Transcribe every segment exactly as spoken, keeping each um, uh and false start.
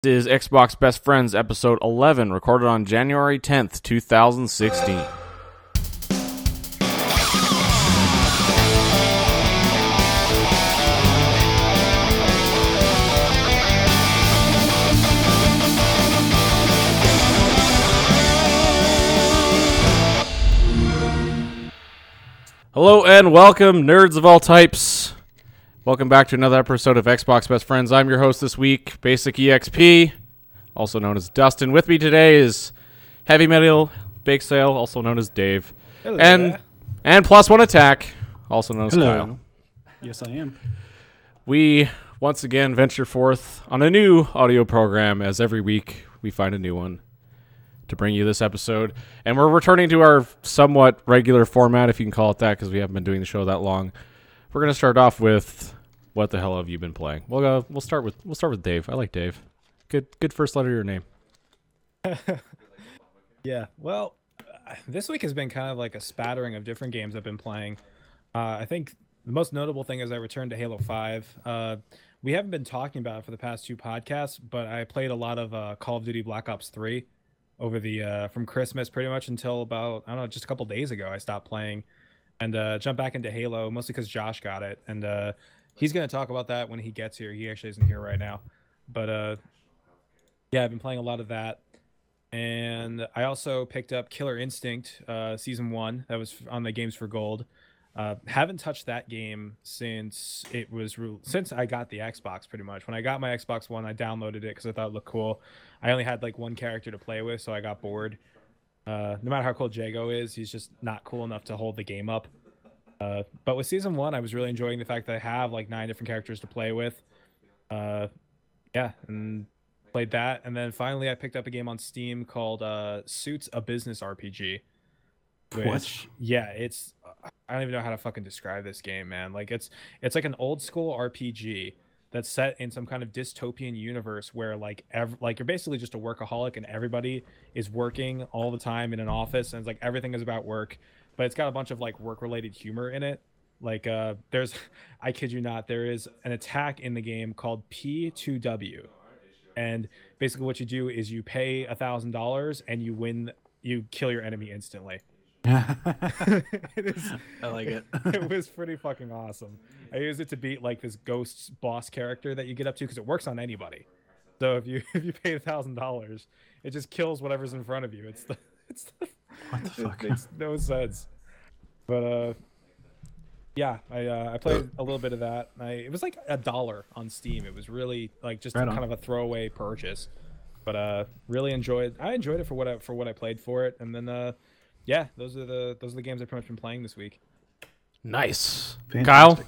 This is Xbox Best Friends episode eleven, recorded on January tenth, twenty sixteen. Hello and welcome, nerds of all types. Welcome back to another episode of Xbox Best Friends. I'm your host this week, Basic E X P, also known as Dustin. With me today is Heavy Metal Bake Sale, also known as Dave. Hello and there. and Plus One Attack, also known as Hello. Kyle. Yes, I am. We once again venture forth on a new audio program, as every week we find a new one to bring you this episode. And we're returning to our somewhat regular format, if you can call it that, because we haven't been doing the show that long. We're gonna start off with what the hell have you been playing? We'll go. We'll start with we'll start with Dave. I like Dave. Good good first letter of your name. Yeah. Well, uh, this week has been kind of like a spattering of different games I've been playing. Uh, I think the most notable thing is I returned to Halo five. Uh, we haven't been talking about it for the past two podcasts, but I played a lot of uh, Call of Duty Black Ops three over the uh, from Christmas pretty much until about I don't know just a couple days ago. I stopped playing and uh, jumped back into Halo mostly because Josh got it and. Uh, He's going to talk about that when he gets here. He actually isn't here right now. But, uh, yeah, I've been playing a lot of that. And I also picked up Killer Instinct uh, Season one. That was on the Games for Gold. Uh, haven't touched that game since it was re- since I got the Xbox, pretty much. When I got my Xbox One, I downloaded it because I thought it looked cool. I only had, like, one character to play with, so I got bored. Uh, no matter how cool Jago is, he's just not cool enough to hold the game up. Uh, but with season one, I was really enjoying the fact that I have like nine different characters to play with. Uh, yeah, and played that. And then finally, I picked up a game on Steam called uh, Suits: A Business R P G. Which, What? Yeah, it's I don't even know how to fucking describe this game, man. Like it's it's like an old school R P G that's set in some kind of dystopian universe where like ev- like you're basically just a workaholic and everybody is working all the time in an office and it's like everything is about work. But it's got a bunch of like work-related humor in it. Like uh, there's, I kid you not, there is an attack in the game called P two W, and basically what you do is you pay a thousand dollars and you win, you kill your enemy instantly. it is, I like it. It was pretty fucking awesome. I used it to beat like this ghost boss character that you get up to because it works on anybody. So if you if you pay a thousand dollars, it just kills whatever's in front of you. It's the it's the, What the fuck? It makes no sense. But uh, yeah, I uh, I played a little bit of that. I it was like a dollar on Steam. It was really like just Right kind on. of a throwaway purchase. But uh, really enjoyed. I enjoyed it for what I for what I played for it. And then uh, yeah, those are the those are the games I've pretty much been playing this week. Nice. Fantastic.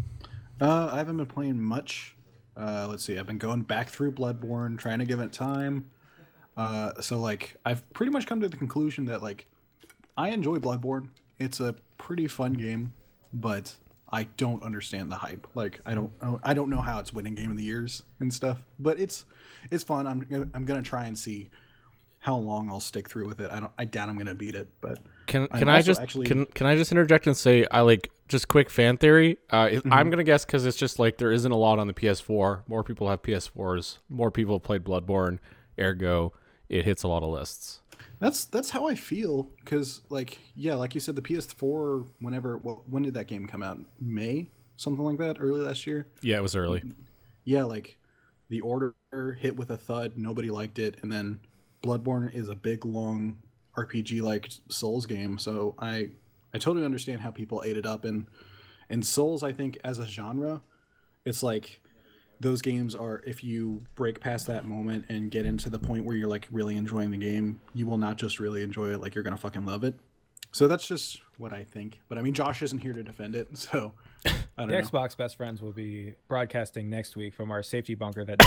Uh, I haven't been playing much. Uh, let's see. I've been going back through Bloodborne, trying to give it time. Uh, so like, I've pretty much come to the conclusion that like, I enjoy Bloodborne. It's a pretty fun game, but I don't understand the hype. Like, I don't, I don't know how it's winning Game of the Years and stuff. But it's, it's fun. I'm, gonna, I'm gonna try and see how long I'll stick through with it. I don't, I doubt I'm gonna beat it, but Can I'm can I also just actually- can can I just interject and say I like just quick fan theory? Uh, it, I'm gonna guess because it's just like there isn't a lot on the P S four. More people have P S fours. More people have played Bloodborne. Ergo, it hits a lot of lists. That's that's how I feel, because like yeah, like you said, the P S four. Whenever, well, when did that game come out? May, something like that, early last year. Yeah, it was early. Yeah, like the Order hit with a thud. Nobody liked it, and then Bloodborne is a big, long R P G like Souls game. So I I totally understand how people ate it up, and and Souls, I think as a genre, it's like those games are, if you break past that moment and get into the point where you're like really enjoying the game, you will not just really enjoy it, like you're gonna fucking love it. So that's just what I think. But I mean, Josh isn't here to defend it, so I don't The know. Xbox Best Friends will be broadcasting next week from our safety bunker that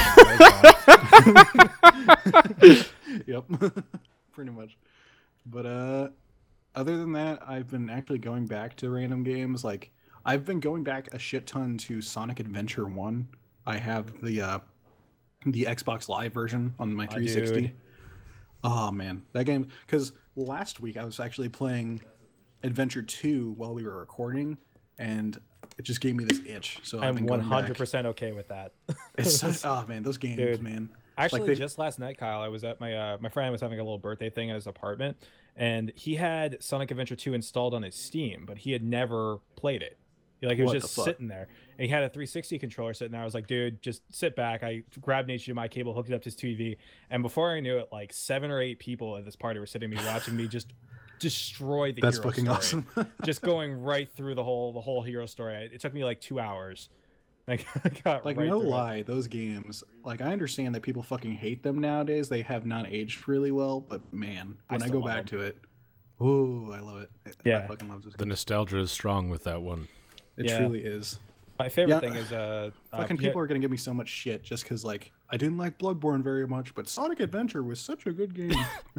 nobody knows about. Yep, pretty much. But uh, other than that, I've been actually going back to random games. Like I've been going back a shit ton to Sonic Adventure One. I have the uh, the Xbox Live version on my three sixty. dude. Oh man, that game! Because last week I was actually playing Adventure Two while we were recording, and it just gave me this itch. So I've I'm been one going hundred back. percent okay with that. It's such, oh man, those games, Dude. man. Actually, they- just last night, Kyle, I was at my uh, my friend was having a little birthday thing at his apartment, and he had Sonic Adventure two installed on his Steam, but he had never played it. Like, it was What just the fuck? sitting there, and he had a three sixty controller sitting there. I was like, dude, just sit back. I grabbed an H D M I cable, hooked it up to his T V, and before I knew it, like seven or eight people at this party were sitting me watching me just destroy the That's hero fucking story. awesome. Just going right through the whole the whole hero story. It took me like two hours. Like, I got Like, right no through it. lie, those games, like, I understand that people fucking hate them nowadays. They have not aged really well, but man, I when I, still go love back them. to it, ooh, I love it. I Yeah. fucking love this The game. nostalgia is strong with that one. It Yeah. truly is. My favorite Yeah. thing is uh, uh Fucking yeah, people are gonna give me so much shit just because, like, I didn't like Bloodborne very much, but Sonic Adventure was such a good game.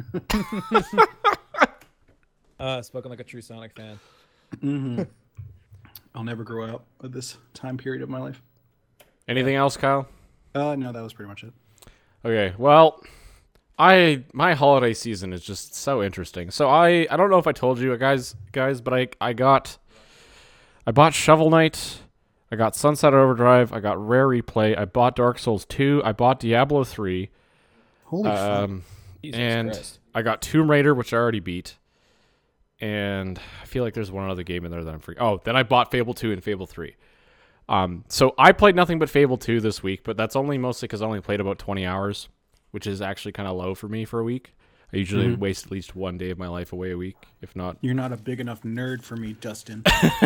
uh spoken like a true Sonic fan. hmm I'll never grow out of this time period of my life. Anything else, Kyle? Uh, no, that was pretty much it. Okay, well, I my holiday season is just so interesting. So I I don't know if I told you guys guys, but I I got I bought Shovel Knight, I got Sunset Overdrive, I got Rare Replay, I bought Dark Souls two, I bought Diablo three, Holy fuck. um, Jesus and Christ. I got Tomb Raider, which I already beat. And I feel like there's one other game in there that I'm free. Oh, then I bought Fable two and Fable three. Um, so I played nothing but Fable two this week, but that's only mostly because I only played about twenty hours, which is actually kind of low for me for a week. I usually Mhm. waste at least one day of my life away a week, if not. You're not a big enough nerd for me, Dustin.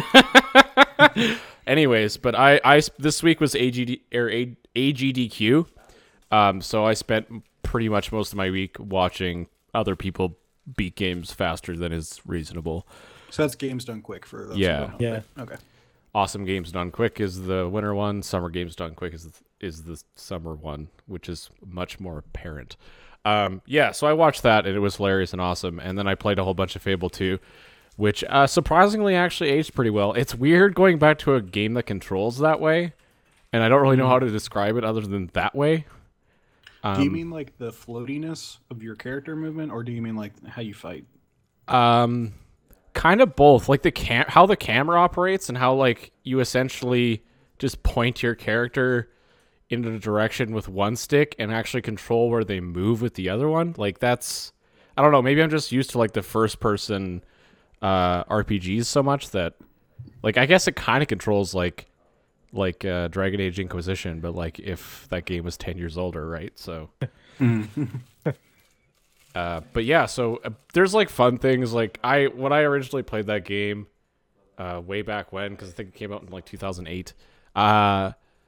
Anyways, but I, I this week was A G D or A- AGDQ, um, so I spent pretty much most of my week watching other people beat games faster than is reasonable. So that's games done quick for those. who Yeah. don't know. Yeah. Okay. Awesome Games Done Quick is the winter one. Summer Games Done Quick is the, is the summer one, which is much more apparent. Um, yeah, so I watched that and it was hilarious and awesome. And then I played a whole bunch of Fable two, which uh, surprisingly actually aged pretty well. It's weird going back to a game that controls that way, and I don't really know how to describe it other than that way. Um, do you mean like the floatiness of your character movement, or do you mean like how you fight? Um, kind of both. Like the cam, how the camera operates, and how like you essentially just point your character in a direction with one stick and actually control where they move with the other one. Like that's, I don't know. Maybe I'm just used to like the first person uh, R P Gs so much that, like, I guess it kind of controls like like uh, Dragon Age Inquisition, but like if that game was ten years older, right? So. Uh, but yeah, so uh, there's like fun things. Like I, when I originally played that game, uh, way back when, because I think it came out in like two thousand eight. Uh,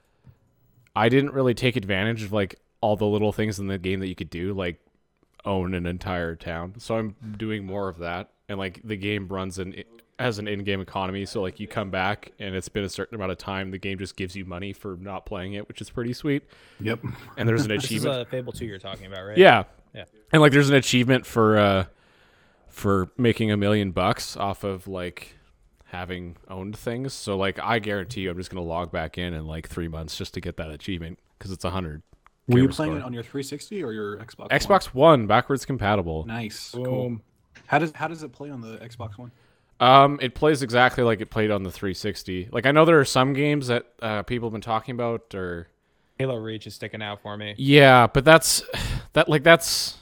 I didn't really take advantage of like all the little things in the game that you could do, like own an entire town. So I'm doing more of that, and like the game runs in has an in-game economy. So like you come back, and it's been a certain amount of time, the game just gives you money for not playing it, which is pretty sweet. Yep. And there's an This is achievement. uh, Fable two you're talking about, right? Yeah. Yeah. And like there's an achievement for uh for making a million bucks off of like having owned things. So like I guarantee you I'm just going to log back in in like three months just to get that achievement cuz it's a one hundred. Were you gamer playing score. it on your three sixty or your Xbox? Xbox One backwards compatible. One? Nice. Cool. Boom. How does how does it play on the Xbox One? Um it plays exactly like it played on the three sixty. Like I know there are some games that uh people have been talking about or Halo Reach is sticking out for me. yeah, but that's that like that's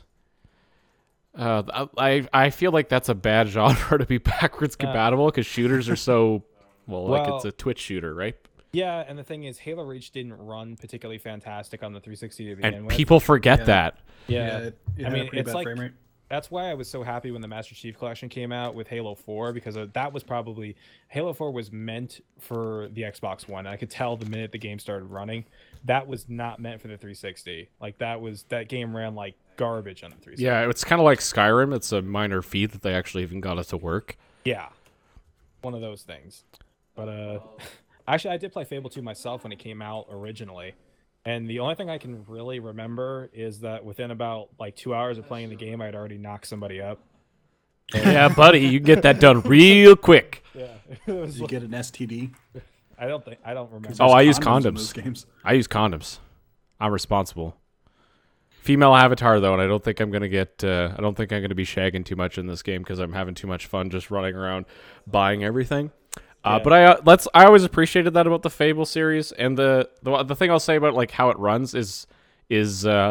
Uh, I I feel like that's a bad genre to be backwards compatible because shooters are so well, like Well- it's a Twitch shooter, right? Yeah, and the thing is, Halo Reach didn't run particularly fantastic on the three sixty to begin And with. people forget Yeah. that. yeah, it, it I had mean, a pretty it's bad like- frame rate. that's why I was so happy when the Master Chief Collection came out with Halo four, because uh, that was probably Halo four was meant for the Xbox One. I could tell the minute the game started running, that was not meant for the three sixty. Like that was that game ran like garbage on the three sixty. Yeah, it's kind of like Skyrim. It's a minor feat that they actually even got it to work. Yeah, one of those things. But uh, actually, I did play Fable two myself when it came out originally, and the only thing I can really remember is that within about like two hours of playing the game, I had already knocked somebody up. Yeah, buddy, you can get that done real quick. Yeah, it was Did you like- get an S T D? I don't think I don't remember. Oh, I use in condoms. those games. I use condoms. I'm responsible. Female avatar though, and I don't think I'm gonna get. Uh, I don't think I'm gonna be shagging too much in this game because I'm having too much fun just running around buying everything. Uh, Yeah. But I uh, let's. I always appreciated that about the Fable series, and the, the the thing I'll say about like how it runs is is uh,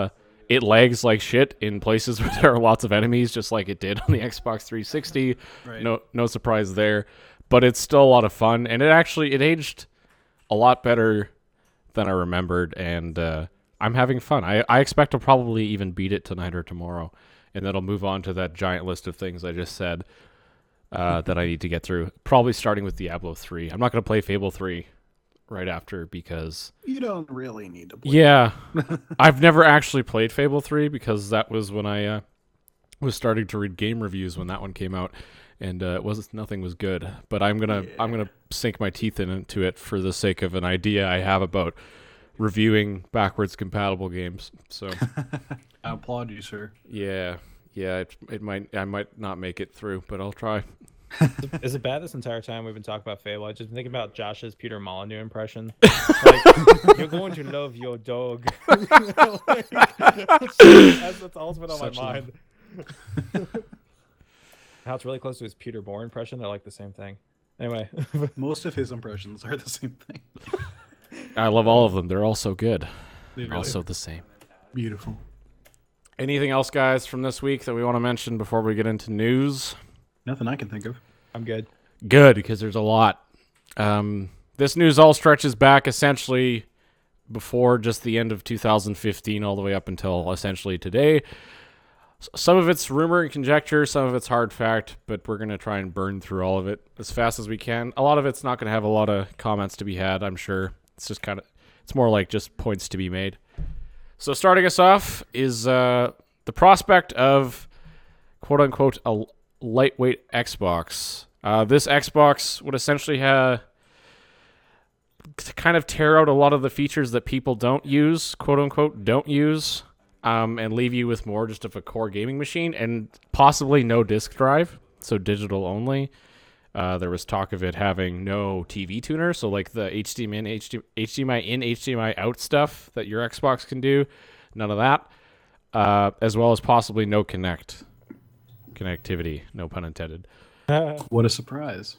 it lags like shit in places where there are lots of enemies, just like it did on the Xbox three sixty. Right. No, no surprise there. But it's still a lot of fun, and it actually it aged a lot better than I remembered, and uh, I'm having fun. I, I expect to probably even beat it tonight or tomorrow, and then I'll move on to that giant list of things I just said uh, that I need to get through. Probably starting with Diablo three. I'm not going to play Fable three right after because You don't really need to play. yeah, I've never actually played Fable three because that was when I uh, was starting to read game reviews when that one came out, and uh, it was nothing was good. But I'm gonna Yeah. I'm gonna sink my teeth in, into it for the sake of an idea I have about reviewing backwards compatible games. So I applaud you, sir. yeah, yeah, it, it might I might not make it through, but I'll try. Is it bad this entire time we've been talking about Fable? I just been thinking about Josh's Peter Molyneux impression. Like, you're going to love your dog. Like, that's, that's all that's been on Such my love. mind. How it's really close to his Peter Bourne impression. They're like the same thing. Anyway, Most of his impressions are the same thing. I love all of them. They're all so good. They really Also are. the same. Beautiful. Anything else, guys, from this week that we want to mention before we get into news? Nothing I can think of. I'm good. Good, because there's a lot. Um, this news all stretches back essentially before just the end of two thousand fifteen all the way up until essentially today. S- Some of it's rumor and conjecture, some of it's hard fact, but we're going to try and burn through all of it as fast as we can. A lot of it's not going to have a lot of comments to be had, I'm sure. It's just kind of, it's more like just points to be made. So starting us off is uh, the prospect of quote-unquote a lightweight Xbox. Uh, this Xbox would essentially have to kind of tear out a lot of the features that people don't use, quote unquote, don't use, um, and leave you with more just of a core gaming machine and possibly no disk drive, so digital only. Uh, there was talk of it having no T V tuner, so like the H D M I in, H D M I in, H D M I out stuff that your Xbox can do, none of that, uh, as well as possibly no Connect connectivity, no pun intended. What a surprise.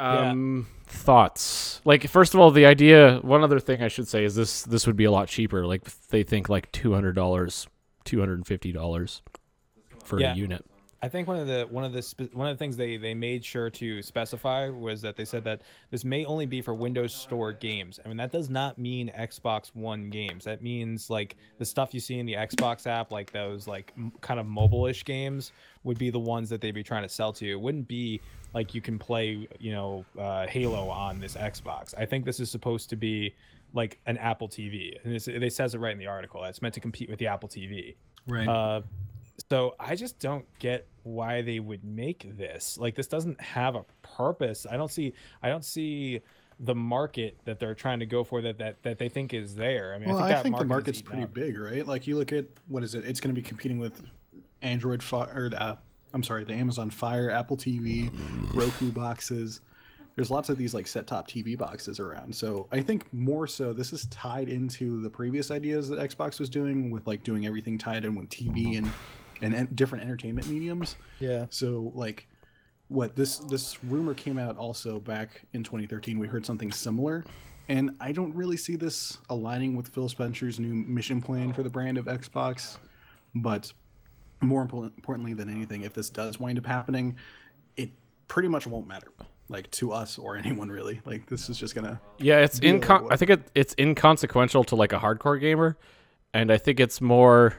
Um, thoughts? Like, first of all, the idea. One other thing I should say is this: this would be a lot cheaper. Like, they think like two hundred dollars, two hundred and fifty dollars for Yeah. a unit. I think one of the one of the spe- one of the things they they made sure to specify was that they said that this may only be for Windows Store games. I mean, that does not mean Xbox One games. That means like the stuff you see in the Xbox app, like those like m- kind of mobile-ish games, would be the ones that they'd be trying to sell to you. It wouldn't be like you can play, you know, uh, Halo on this Xbox. I think this is supposed to be like an Apple T V, and it's, it says it right in the article. It's meant to compete with the Apple T V. Right. Uh, so I just don't get why they would make this. Like, this doesn't have a purpose. I don't see. I don't see the market that they're trying to go for that that, that they think is there. I mean, well, I think, I that think the market market's is eaten pretty up. big, right? Like you look at what is it? It's going to be competing with Android Fi- or the, uh, I'm sorry, the Amazon Fire, Apple T V, Roku boxes. There's lots of these like set-top T V boxes around. So I think more so this is tied into the previous ideas that Xbox was doing with like doing everything tied in with T V and and en- different entertainment mediums. Yeah. So like what this this rumor came out also back in twenty thirteen. We heard something similar, and I don't really see this aligning with Phil Spencer's new mission plan for the brand of Xbox. But more important, importantly than anything, if this does wind up happening, it pretty much won't matter, like to us or anyone really. Like this is just gonna Yeah, it's Be incon- like I think it, it's inconsequential to like a hardcore gamer, and I think it's more,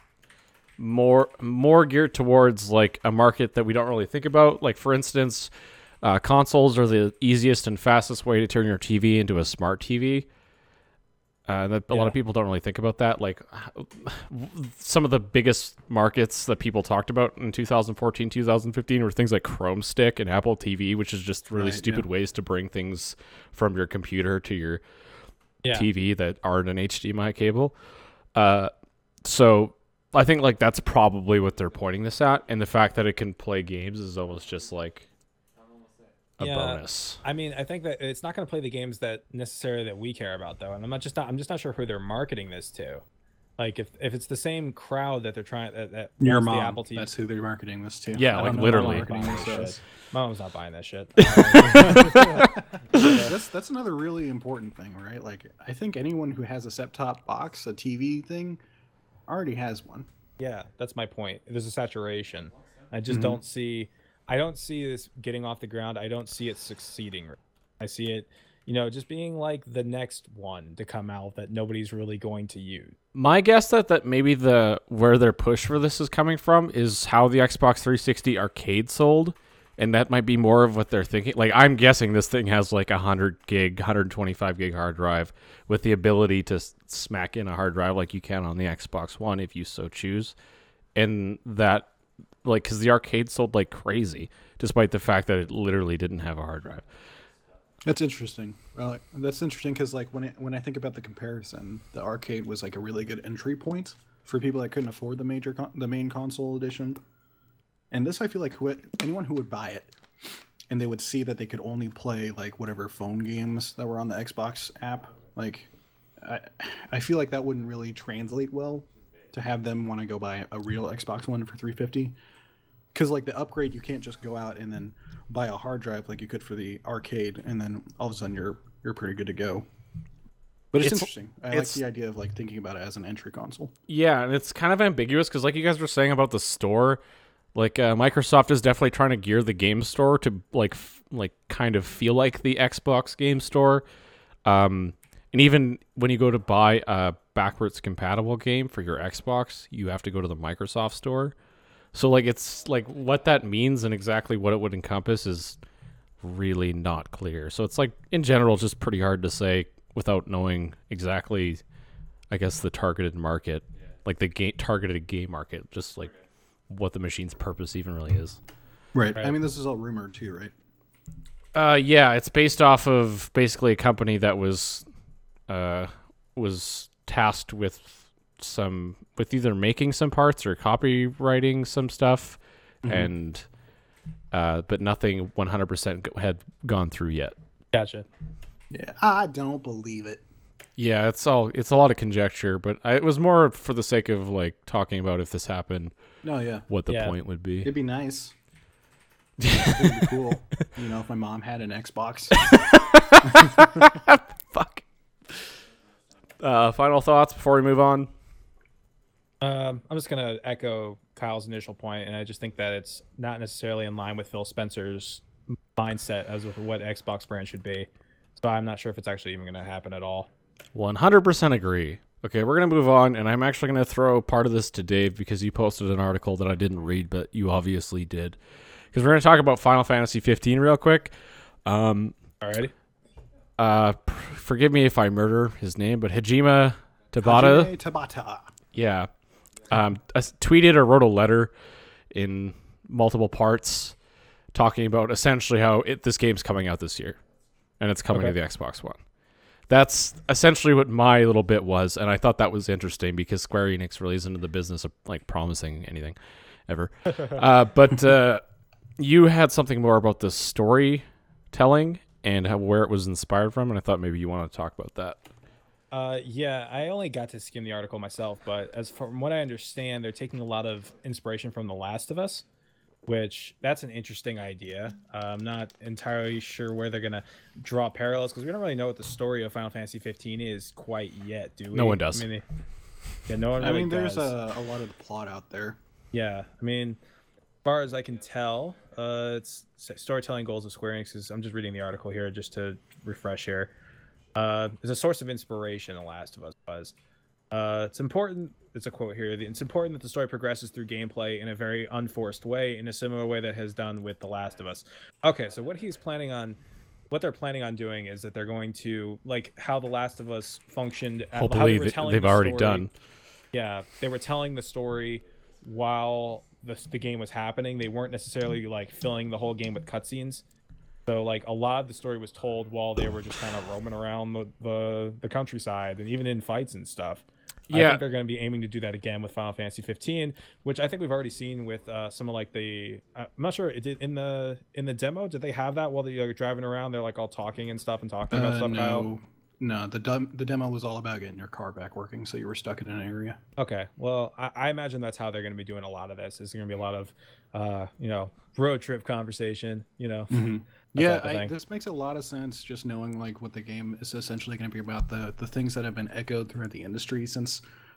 more, more geared towards like a market that we don't really think about. Like for instance, uh, consoles are the easiest and fastest way to turn your T V into a smart T V. Uh, that, a lot Yeah. of people don't really think about that. Like some of the biggest markets that people talked about in two thousand fourteen, two thousand fifteen were things like Chrome Stick and Apple T V, which is just really Right, stupid yeah. ways to bring things from your computer to your Yeah. T V that aren't an H D M I cable. Uh, so I think like that's probably what they're pointing this at, and the fact that it can play games is almost just like a Yeah. bonus. I mean, I think that it's not going to play the games that necessarily that we care about, though. And I'm not just not. I'm just not sure who they're marketing this to. Like, if, if it's the same crowd that they're trying that, that your wants mom. the Apple T V. That's who they're marketing this to. Yeah, I like don't know literally. what marketing this Shit. is. My mom's not buying that shit. that's that's another really important thing, right? Like I think anyone who has a set-top box, a T V thing, already has one. Yeah, that's my point. There's a saturation. I just Mhm. don't see. I don't see this getting off the ground. I don't see it succeeding. I see it, you know, just being like the next one to come out that nobody's really going to use. My guess that that maybe the where their push for this is coming from is how the Xbox three sixty arcade sold, and that might be more of what they're thinking. Like I'm guessing this thing has like a hundred gig, one hundred twenty-five gig hard drive with the ability to s- smack in a hard drive like you can on the Xbox One if you so choose, and that like because the arcade sold like crazy despite the fact that it literally didn't have a hard drive. That's interesting. Well, that's interesting because like when it, when I think about the comparison, the arcade was like a really good entry point for people that couldn't afford the major con- the main console edition. And this, I feel like who, anyone who would buy it, and they would see that they could only play like whatever phone games that were on the Xbox app. Like, I I feel like that wouldn't really translate well to have them want to go buy a real Xbox One for three hundred fifty dollars. Because like the upgrade, you can't just go out and then buy a hard drive like you could for the arcade, and then all of a sudden you're you're pretty good to go. But it's, It's- interesting. I it's- like the idea of like thinking about it as an entry console. Yeah, and it's kind of ambiguous because, like you guys were saying about the store, like uh, Microsoft is definitely trying to gear the game store to like, f- like kind of feel like the Xbox game store. Um, and even when you go to buy a backwards compatible game for your Xbox, you have to go to the Microsoft store. So, like, it's like what that means and exactly what it would encompass is really not clear. So, it's like in general, just pretty hard to say without knowing exactly, I guess, the targeted market, like the game targeted game market, just like what the machine's purpose even really is. Right. Right. I mean, this is all rumored too, right? Uh, yeah, it's based off of basically a company that was, uh, was tasked with some with either making some parts or copywriting some stuff, Mhm. and uh, but nothing one hundred percent had gone through yet. Gotcha. Yeah. I don't believe it. Yeah, it's all it's a lot of conjecture, but I, it was more for the sake of like talking about if this happened, No, yeah. what the Yeah. point would be. It'd be nice. It'd be cool. You know, if my mom had an Xbox. Fuck. Uh, final thoughts before we move on. Um, I'm just gonna echo Kyle's initial point, and I just think that it's not necessarily in line with Phil Spencer's mindset as of what Xbox brand should be. So I'm not sure if it's actually even gonna happen at all. one hundred percent agree. Okay, we're going to move on, and I'm actually going to throw part of this to Dave because you posted an article that I didn't read, but you obviously did. Because we're going to talk about Final Fantasy fifteen real quick. Um, Alrighty. uh, p- forgive me if I murder his name, but Hajime Tabata. Hajime Tabata. Yeah. Um, I s- tweeted or wrote a letter in multiple parts talking about essentially how it, this game's coming out this year, and it's coming Okay. to the Xbox One. That's essentially what my little bit was, and I thought that was interesting because Square Enix really isn't in the business of like promising anything ever. uh, but uh, you had something more about the storytelling and how, where it was inspired from, and I thought maybe you want to talk about that. Uh, yeah, I only got to skim the article myself, but as from what I understand, they're taking a lot of inspiration from The Last of Us, which that's an interesting idea. Uh, I'm not entirely sure where they're gonna draw parallels because we don't really know what the story of Final Fantasy fifteen is quite yet, do we? No one does. I mean, they- yeah, no one I really mean, there's does. a, a lot of the plot out there. Yeah, I mean, as far as I can tell, uh, it's s- storytelling goals of Square Enix. Is, I'm just reading the article here just to refresh here. Uh, is a source of inspiration. The Last of Us was. Uh, it's important. It's a quote here. It's important that the story progresses through gameplay in a very unforced way, in a similar way that has done with The Last of Us. Okay, so what he's planning on, what they're planning on doing is that they're going to like how The Last of Us functioned. how Hopefully, they were th- telling they've the already story. done. Yeah, they were telling the story while the the game was happening. They weren't necessarily like filling the whole game with cutscenes. So like a lot of the story was told while they were just kind of roaming around the, the, the countryside and even in fights and stuff. I Yeah. think they're going to be aiming to do that again with Final Fantasy fifteen, which I think we've already seen with uh, some of like the. Uh, I'm not sure. It did in the in the demo. Did they have that while they're like, driving around? They're like all talking and stuff and talking about Uh, stuff. Kyle? no, no. The dem- the demo was all about getting your car back working, so you were stuck in an area. Okay, well, I, I imagine that's how they're going to be doing a lot of this. Is going to be a lot of, uh, you know, road trip conversation. You know, that Yeah, type of I, thing. this makes a lot of sense. Just knowing like what the game is essentially going to be about, the the things that have been echoed throughout the industry since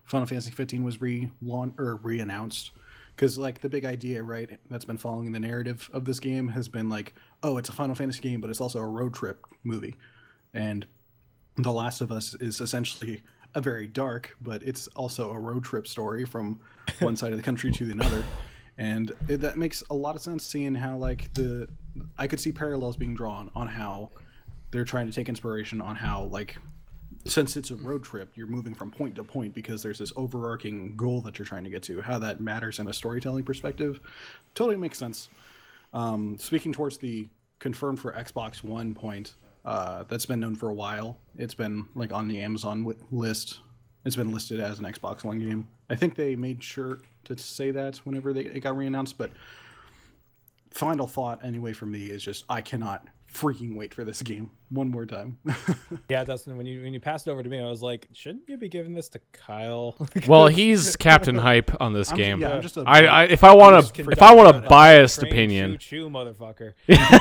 Final Fantasy fifteen was re or re-announced. Because like the big idea, right, that's been following the narrative of this game has been like, oh, it's a Final Fantasy game, but it's also a road trip movie. And The Last of Us is essentially a very dark, but it's also a road trip story from one side of the country to another. And it, that makes a lot of sense, seeing how like the I could see parallels being drawn on how they're trying to take inspiration on how like since it's a road trip, you're moving from point to point because there's this overarching goal that you're trying to get to. How that matters in a storytelling perspective totally makes sense. Um, speaking towards the confirmed for Xbox One point, uh, that's been known for a while. It's been like on the Amazon w- list. It's been listed as an Xbox One game. I think they made sure to say that whenever they, it got reannounced, but final thought anyway from me is just I cannot freaking wait for this game one more time. Yeah, Dustin, when you when you passed it over to me, I was like, shouldn't you be giving this to Kyle? Well, he's Captain Hype on this I'm game. Just, yeah, I'm just a, I, I if I want to if I want a biased Train, opinion, choo, choo, motherfucker.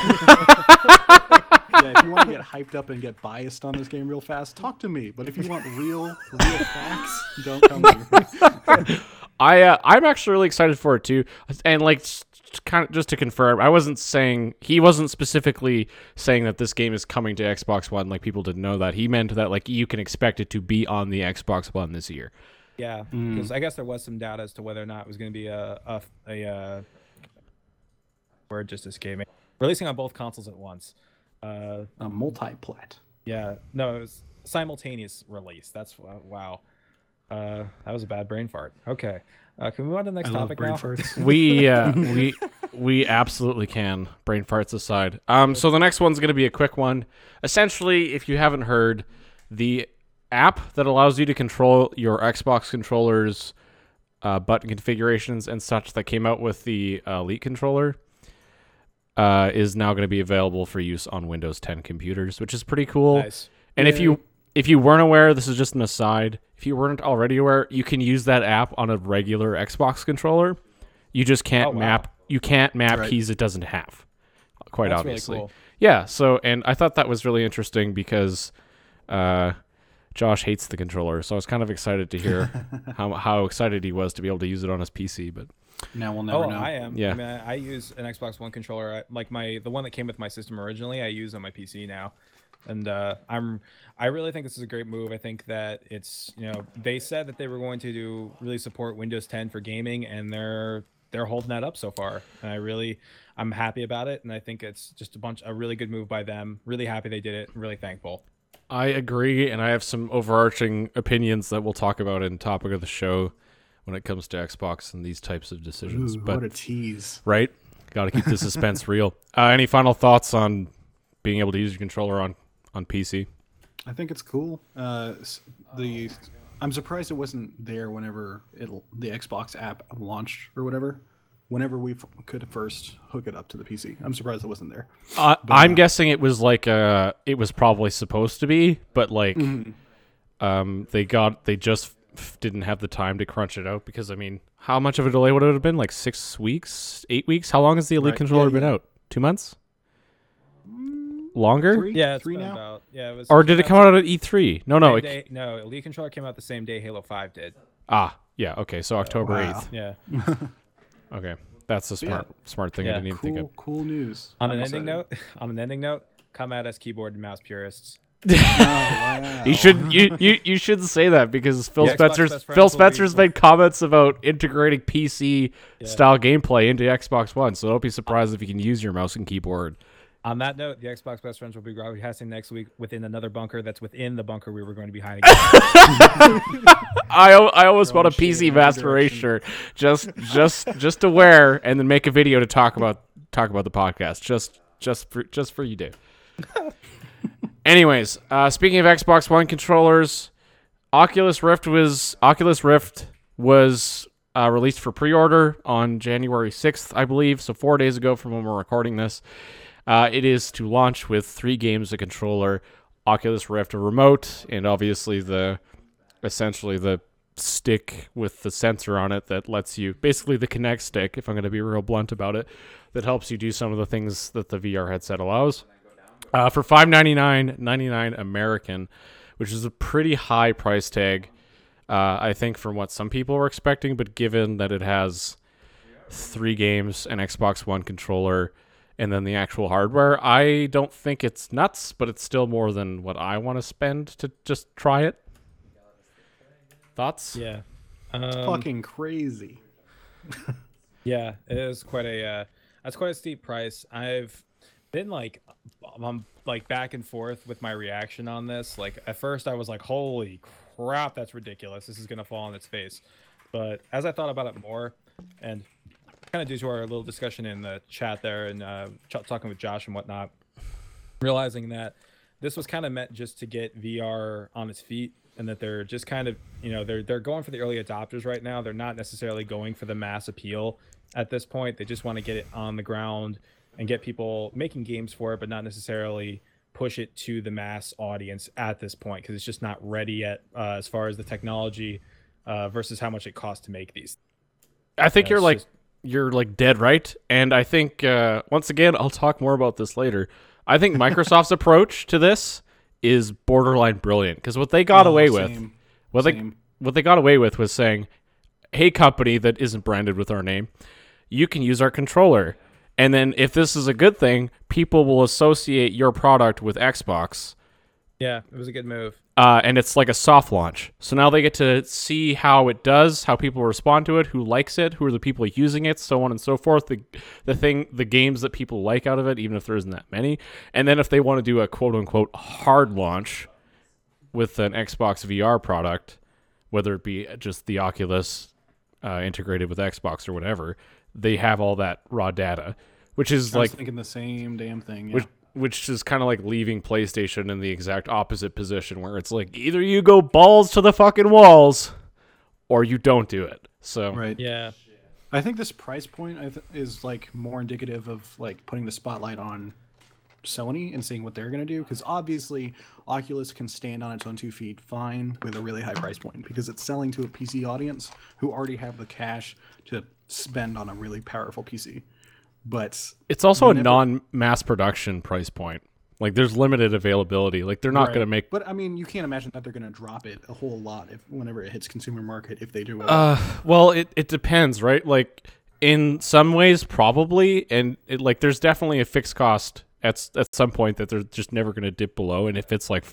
yeah, if you want to get hyped up and get biased on this game real fast, talk to me. But if you want real, real facts, don't come to me. I uh, I'm actually really excited for it too, and like kind of just to confirm, I wasn't saying he wasn't specifically saying that this game is coming to Xbox One. Like people didn't know that. He meant that like you can expect it to be on the Xbox One this year. Yeah, because mm. I guess there was some doubt as to whether or not it was going to be a a, a uh, word just escaping. Releasing on both consoles at once. Uh, a multi-plat. Yeah, no, it was simultaneous release. That's wow. Uh, that was a bad brain fart. Okay, uh, can we move on to the next I topic now? we uh, we we absolutely can. Brain farts aside. Um, so the next one's going to be a quick one. Essentially, if you haven't heard, the app that allows you to control your Xbox controllers, uh, button configurations and such that came out with the uh, Elite controller, uh, is now going to be available for use on Windows ten computers, which is pretty cool. Nice. And yeah. if you if you weren't aware, this is just an aside. If you weren't already aware, you can use that app on a regular Xbox controller. You just can't oh, wow. map. You can't map right. keys it doesn't have. Quite That's obviously. Really cool. Yeah. So, and I thought that was really interesting because uh, Josh hates the controller, so I was kind of excited to hear how how excited he was to be able to use it on his P C. But now we'll never oh, know. I am. Yeah. I mean, I, I use an Xbox One controller. I, like my the one that came with my system originally, I use on my P C now. And uh, I'm, I really think this is a great move. I think that it's, you know, they said that they were going to do really support Windows ten for gaming, and they're they're holding that up so far. And I really, I'm happy about it, and I think it's just a bunch a really good move by them. Really happy they did it. Really thankful. I agree, and I have some overarching opinions that we'll talk about in topic of the show when it comes to Xbox and these types of decisions. Ooh, but what a tease! Right, got to keep the suspense real. Uh, any final thoughts on being able to use your controller on? On P C, I think it's cool. Uh, the I'm surprised it wasn't there whenever it the Xbox app launched or whatever. Whenever we f- could first hook it up to the P C, I'm surprised it wasn't there. Uh, but, I'm uh, guessing it was like uh, it was probably supposed to be, but like, mm-hmm. um, they got they just f- didn't have the time to crunch it out because I mean, how much of a delay would it have been? Like six weeks, eight weeks? How long has the Elite right. controller yeah, been yeah. out? Two months? Longer? Three, Yeah, it's three been now. about yeah. It was. Or did it come out at E three? No, no. Same It, day, no, Elite controller came out the same day Halo five did. ah, yeah. Okay, so October wow. eighth. Yeah. Okay, that's a smart smart thing I Yeah. didn't even think Cool, of. cool news. On I'm an excited. ending note, on an ending note, come at us, keyboard and mouse purists. Oh, wow. You should you, you you shouldn't say that because Phil Yeah, Xbox Spencer's best friends Phil will be- Spencer's made comments about integrating P C Yeah. style gameplay into Xbox One. So don't be surprised if you can use your mouse and keyboard. On that note, the Xbox Best Friends will be broadcasting next week within another bunker that's within the bunker we were going to be hiding. I I almost bought a Throwing P shade C in every Master Race direction. shirt just just just to wear and then make a video to talk about talk about the podcast just just for just for you, Dave. Anyways, uh, speaking of Xbox One controllers, Oculus Rift was Oculus Rift was uh, released for pre-order on January sixth, I believe, so four days ago from when we're recording this. Uh, it is to launch with three games, a controller, Oculus Rift, a remote, and obviously the essentially the stick with the sensor on it that lets you, basically the Kinect stick, if I'm going to be real blunt about it, that helps you do some of the things that the V R headset allows. Uh, for five hundred ninety-nine dollars and ninety-nine cents American, which is a pretty high price tag. Uh, I think from what some people were expecting, but given that it has three games, an Xbox One controller, and then the actual hardware, I don't think it's nuts, but it's still more than what I want to spend to just try it. Thoughts? Yeah. It's Um, fucking crazy. Yeah, it is quite a uh, that's quite a steep price. I've been like I'm like back and forth with my reaction on this. Like at first I was like, "Holy crap, that's ridiculous. This is going to fall on its face." But as I thought about it more and kind of due to our little discussion in the chat there and uh, ch- talking with Josh and whatnot, realizing that this was kind of meant just to get V R on its feet and that they're just kind of, you know, they're they're going for the early adopters right now. They're not necessarily going for the mass appeal at this point. They just want to get it on the ground and get people making games for it, but not necessarily push it to the mass audience at this point because it's just not ready yet uh, as far as the technology uh, versus how much it costs to make these. I think Yeah, you're it's like just- you're like dead right, and I think uh, once again I'll talk more about this later. I think Microsoft's approach to this is borderline brilliant because what they got Oh, away with, same, what they same. what they got away with was saying, "Hey, company that isn't branded with our name, you can use our controller, and then if this is a good thing, people will associate your product with Xbox." Yeah, it was a good move. Uh, and it's like a soft launch. So now they get to see how it does, how people respond to it, who likes it, who are the people using it, so on and so forth. The the thing, the games that people like out of it, even if there isn't that many. And then if they want to do a quote unquote hard launch with an Xbox V R product, whether it be just the Oculus uh, integrated with Xbox or whatever, they have all that raw data, which is I was like thinking the same damn thing. Yeah. which which is kind of like leaving PlayStation in the exact opposite position where it's like either you go balls to the fucking walls or you don't do it. So right. Yeah. I think this price point I th- is like more indicative of like putting the spotlight on Sony and seeing what they're going to do, because obviously Oculus can stand on its own two feet fine with a really high price point because it's selling to a P C audience who already have the cash to spend on a really powerful P C. But it's also whenever- a non-mass production price point. Like there's limited availability. Like they're not Right. going to make But I mean, you can't imagine that they're going to drop it a whole lot if whenever it hits consumer market, if they do it. Uh, well, it, it depends, right? Like in some ways, probably, and it, like there's definitely a fixed cost at s- at some point that they're just never going to dip below. And if it's like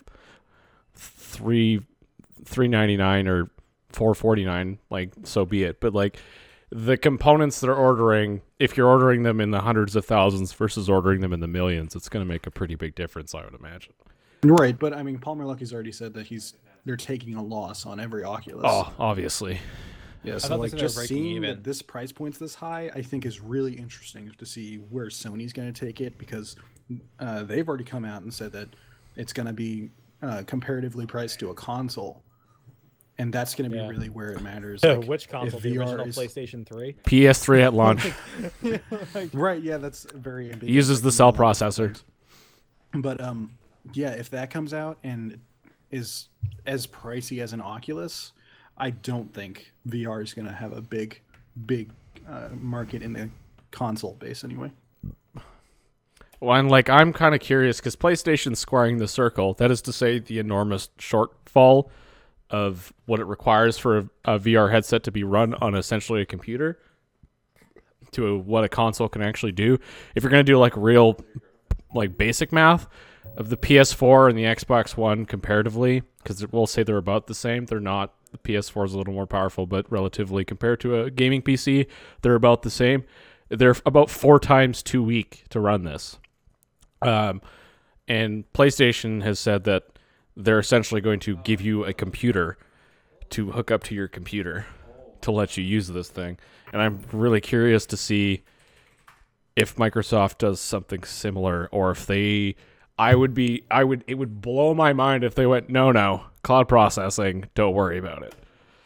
three three ninety nine or four forty nine, like so be it. But like the components they're ordering, if you're ordering them in the hundreds of thousands versus ordering them in the millions, it's going to make a pretty big difference, I would imagine. Right, but I mean, Palmer Luckey's already said that he's they're taking a loss on every Oculus. Oh, obviously. yeah. thought So they like said they were just breaking seeing even. that this price point's this high, I think is really interesting to see where Sony's going to take it, because uh, they've already come out and said that it's going to be uh, comparatively priced to a console, and that's going to be Yeah. really where it matters. So Like, which console? if The V R original is- PlayStation three? P S three at launch Right, yeah, that's very ambiguous. uses the Like, cell a lot of processor. things. But um, yeah, if that comes out and is as pricey as an Oculus, I don't think V R is going to have a big, big uh, market in the console base anyway. Well, and like I'm kind of curious because PlayStation's squaring the circle. That is to say, the enormous shortfall of what it requires for a, a V R headset to be run on essentially a computer to what a console can actually do. If you're going to do like real, like basic math of the P S four and the Xbox One comparatively, because we'll say they're about the same. They're not. The P S four is a little more powerful, but relatively compared to a gaming P C, they're about the same. They're about four times too weak to run this. Um, and PlayStation has said that they're essentially going to give you a computer to hook up to your computer to let you use this thing. And I'm really curious to see if Microsoft does something similar, or if they, I would be, I would, it would blow my mind if they went, no, no, cloud processing, don't worry about it.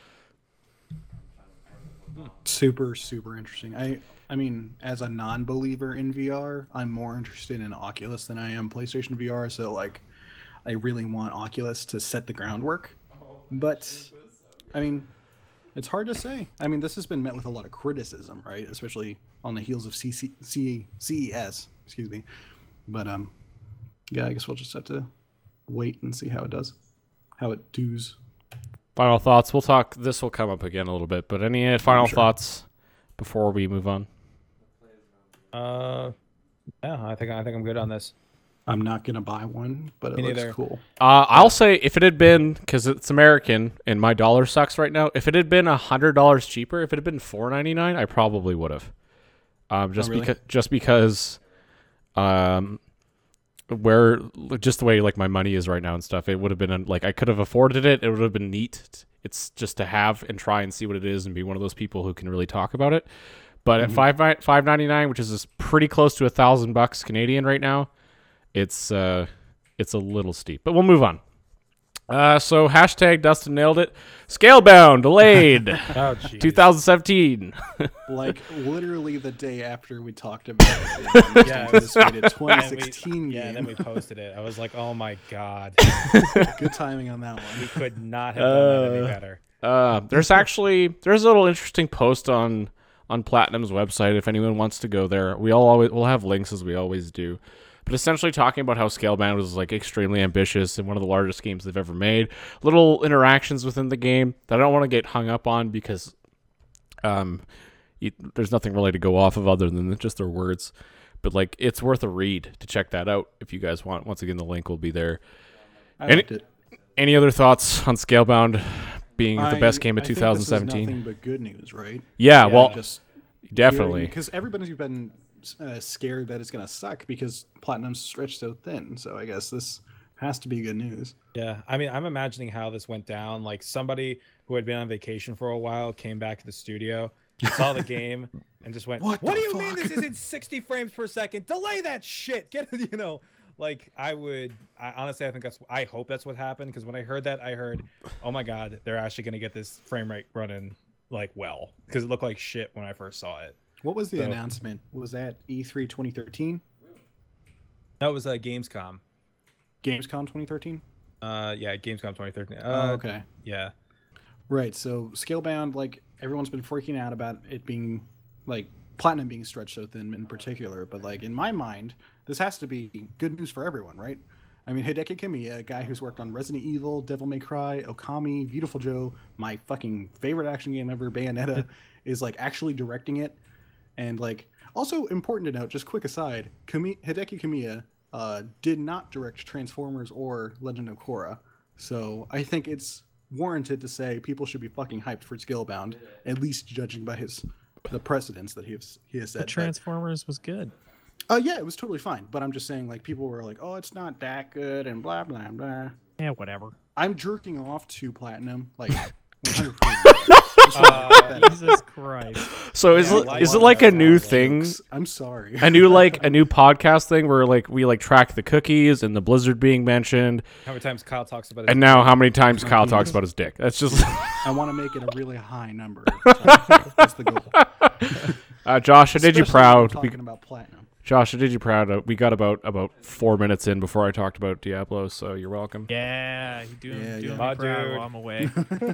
Super, super interesting. I, I mean, as a non-believer in V R, I'm more interested in Oculus than I am PlayStation V R. So like, I really want Oculus to set the groundwork. But, I mean, it's hard to say. I mean, this has been met with a lot of criticism, right? Especially on the heels of C C, C, C E S, excuse me. But um, yeah, I guess we'll just have to wait and see how it does, how it does. Final thoughts. We'll talk. This will come up again a little bit, but any uh, final sure. thoughts before we move on? Uh, yeah, I think I think I'm good on this. I'm not gonna buy one, but it Me looks neither. cool. Uh, I'll say if it had been, because it's American and my dollar sucks right now, if it had been one hundred dollars cheaper, if it had been four ninety-nine, I probably would have. Um, just, really? because, just because um, where, just the way like my money is right now and stuff, it would have been, like, I could have afforded it. It would have been neat. It's just to have and try and see what it is and be one of those people who can really talk about it. But Mm-hmm. at five five ninety nine, which is pretty close to a thousand bucks Canadian right now, it's uh, it's a little steep. But we'll move on. Uh, so hashtag Dustin nailed it. Scalebound delayed, Oh, jeez. twenty seventeen. Like literally the day after we talked about it. Yeah, Yeah, it was- anticipated And we- twenty sixteen yeah, and then game. we posted it. I was like, oh my god, Good timing on that we one. could not have done that any Uh, better. Uh, there's actually there's a little interesting post on on Platinum's website if anyone wants to go there. We all always we'll have links as we always do. But essentially talking about how Scalebound was like extremely ambitious and one of the largest games they've ever made. Little interactions within the game that I don't want to get hung up on because um you, there's nothing really to go off of other than just their words. But like it's worth a read to check that out if you guys want. Once again, the link will be there. I Any- liked it. Any other thoughts on Scalebound being the I- best game of I think twenty this is seventeen? nothing but good news, right? Yeah, well, just definitely. because everybody's been uh, scared that it's gonna suck because Platinum's stretched so thin. So I guess this has to be good news. Yeah, I mean, I'm imagining how this went down. Like somebody who had been on vacation for a while came back to the studio, saw the game, and just went, What "What, the do you mean fuck?" this isn't sixty frames per second? Delay that shit! Get it, you know." Like I would, I honestly, I think that's, I hope that's what happened because when I heard that, I heard, "Oh my god, they're actually gonna get this frame rate running like well," because it looked like shit when I first saw it. What was the So- announcement? Was that E three twenty thirteen? That was uh, Gamescom. Gamescom twenty thirteen? Uh, yeah, Gamescom twenty thirteen. Oh, Uh, okay. Yeah. Right. So Scalebound, like everyone's been freaking out about it being like Platinum being stretched so thin in particular, but like in my mind, this has to be good news for everyone, right? I mean, Hideki Kamiya, a guy who's worked on Resident Evil, Devil May Cry, Okami, Beautiful Joe, my fucking favorite action game ever, Bayonetta, is like actually directing it. And like also important to note, just quick aside, Kami- Hideki Kamiya uh, did not direct Transformers or Legend of Korra. So I think it's warranted to say people should be fucking hyped for Scalebound, at least judging by his the precedents that he has he has The set. Transformers was good. But, uh, yeah, it was totally fine. But I'm just saying, like people were like, "Oh, it's not that good," and blah blah blah. Yeah, whatever. I'm jerking off to Platinum, like one hundred percent. Uh, Jesus Christ. So is Yeah, it like is it one like a of new those thing? I'm sorry. A new like a new podcast thing where like we like track the cookies and the Blizzard being mentioned, how many times Kyle talks about it? and now how many times Kyle talks about his dick? That's just I want to make it a really high number. That's the goal. uh, Josh. I did you Especially when we're proud. Talking We, about Platinum. Josh, I did you proud. Uh, we got about about four minutes in before I talked about Diablo, so you're welcome. Yeah, you doing, Yeah, doing yeah. me proud dude. while I'm away.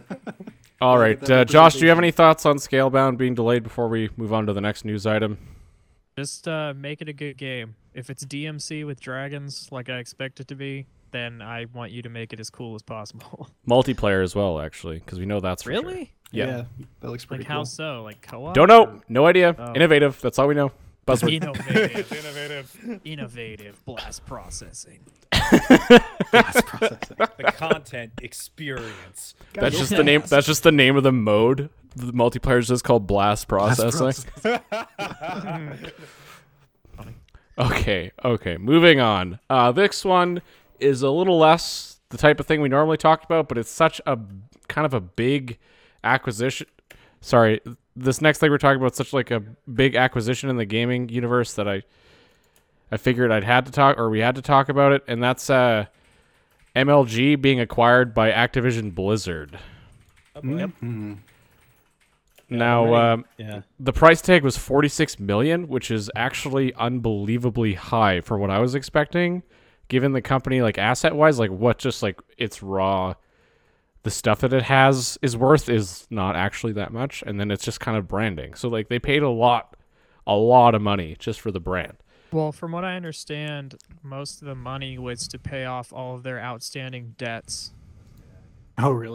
All Yeah, right, get that uh, Josh. Do you have representation. any thoughts on Scalebound being delayed before we move on to the next news item? Just uh, make it a good game. If it's D M C with dragons, like I expect it to be, then I want you to make it as cool as possible. Multiplayer as well, actually, because we know that's for sure. Really? Yeah. that looks pretty Like cool. how so? Like co-op? Don't know. No idea. Oh. Innovative. That's all we know. Buzzword. Innovative. innovative. Innovative blast processing. Fast processing. The content experience. That's just the name. That's just the name of the mode. The multiplayer is just called Blast Processing. Okay, okay. Moving on. Uh, this one is a little less the type of thing we normally talk about, but it's such a kind of a big acquisition. Sorry, this next thing we're talking about is such like a big acquisition in the gaming universe that I, I figured I'd had to talk, or we had to talk about it, and that's uh, M L G being acquired by Activision Blizzard. Yep. Mhm. Now, already- um, Yeah. the price tag was forty-six million dollars, which is actually unbelievably high for what I was expecting, given the company, like asset-wise, like what just like its raw, the stuff that it has is worth is not actually that much, and then it's just kind of branding. So like they paid a lot, a lot of money just for the brand. Well, from what I understand, most of the money was to pay off all of their outstanding debts. Oh, really?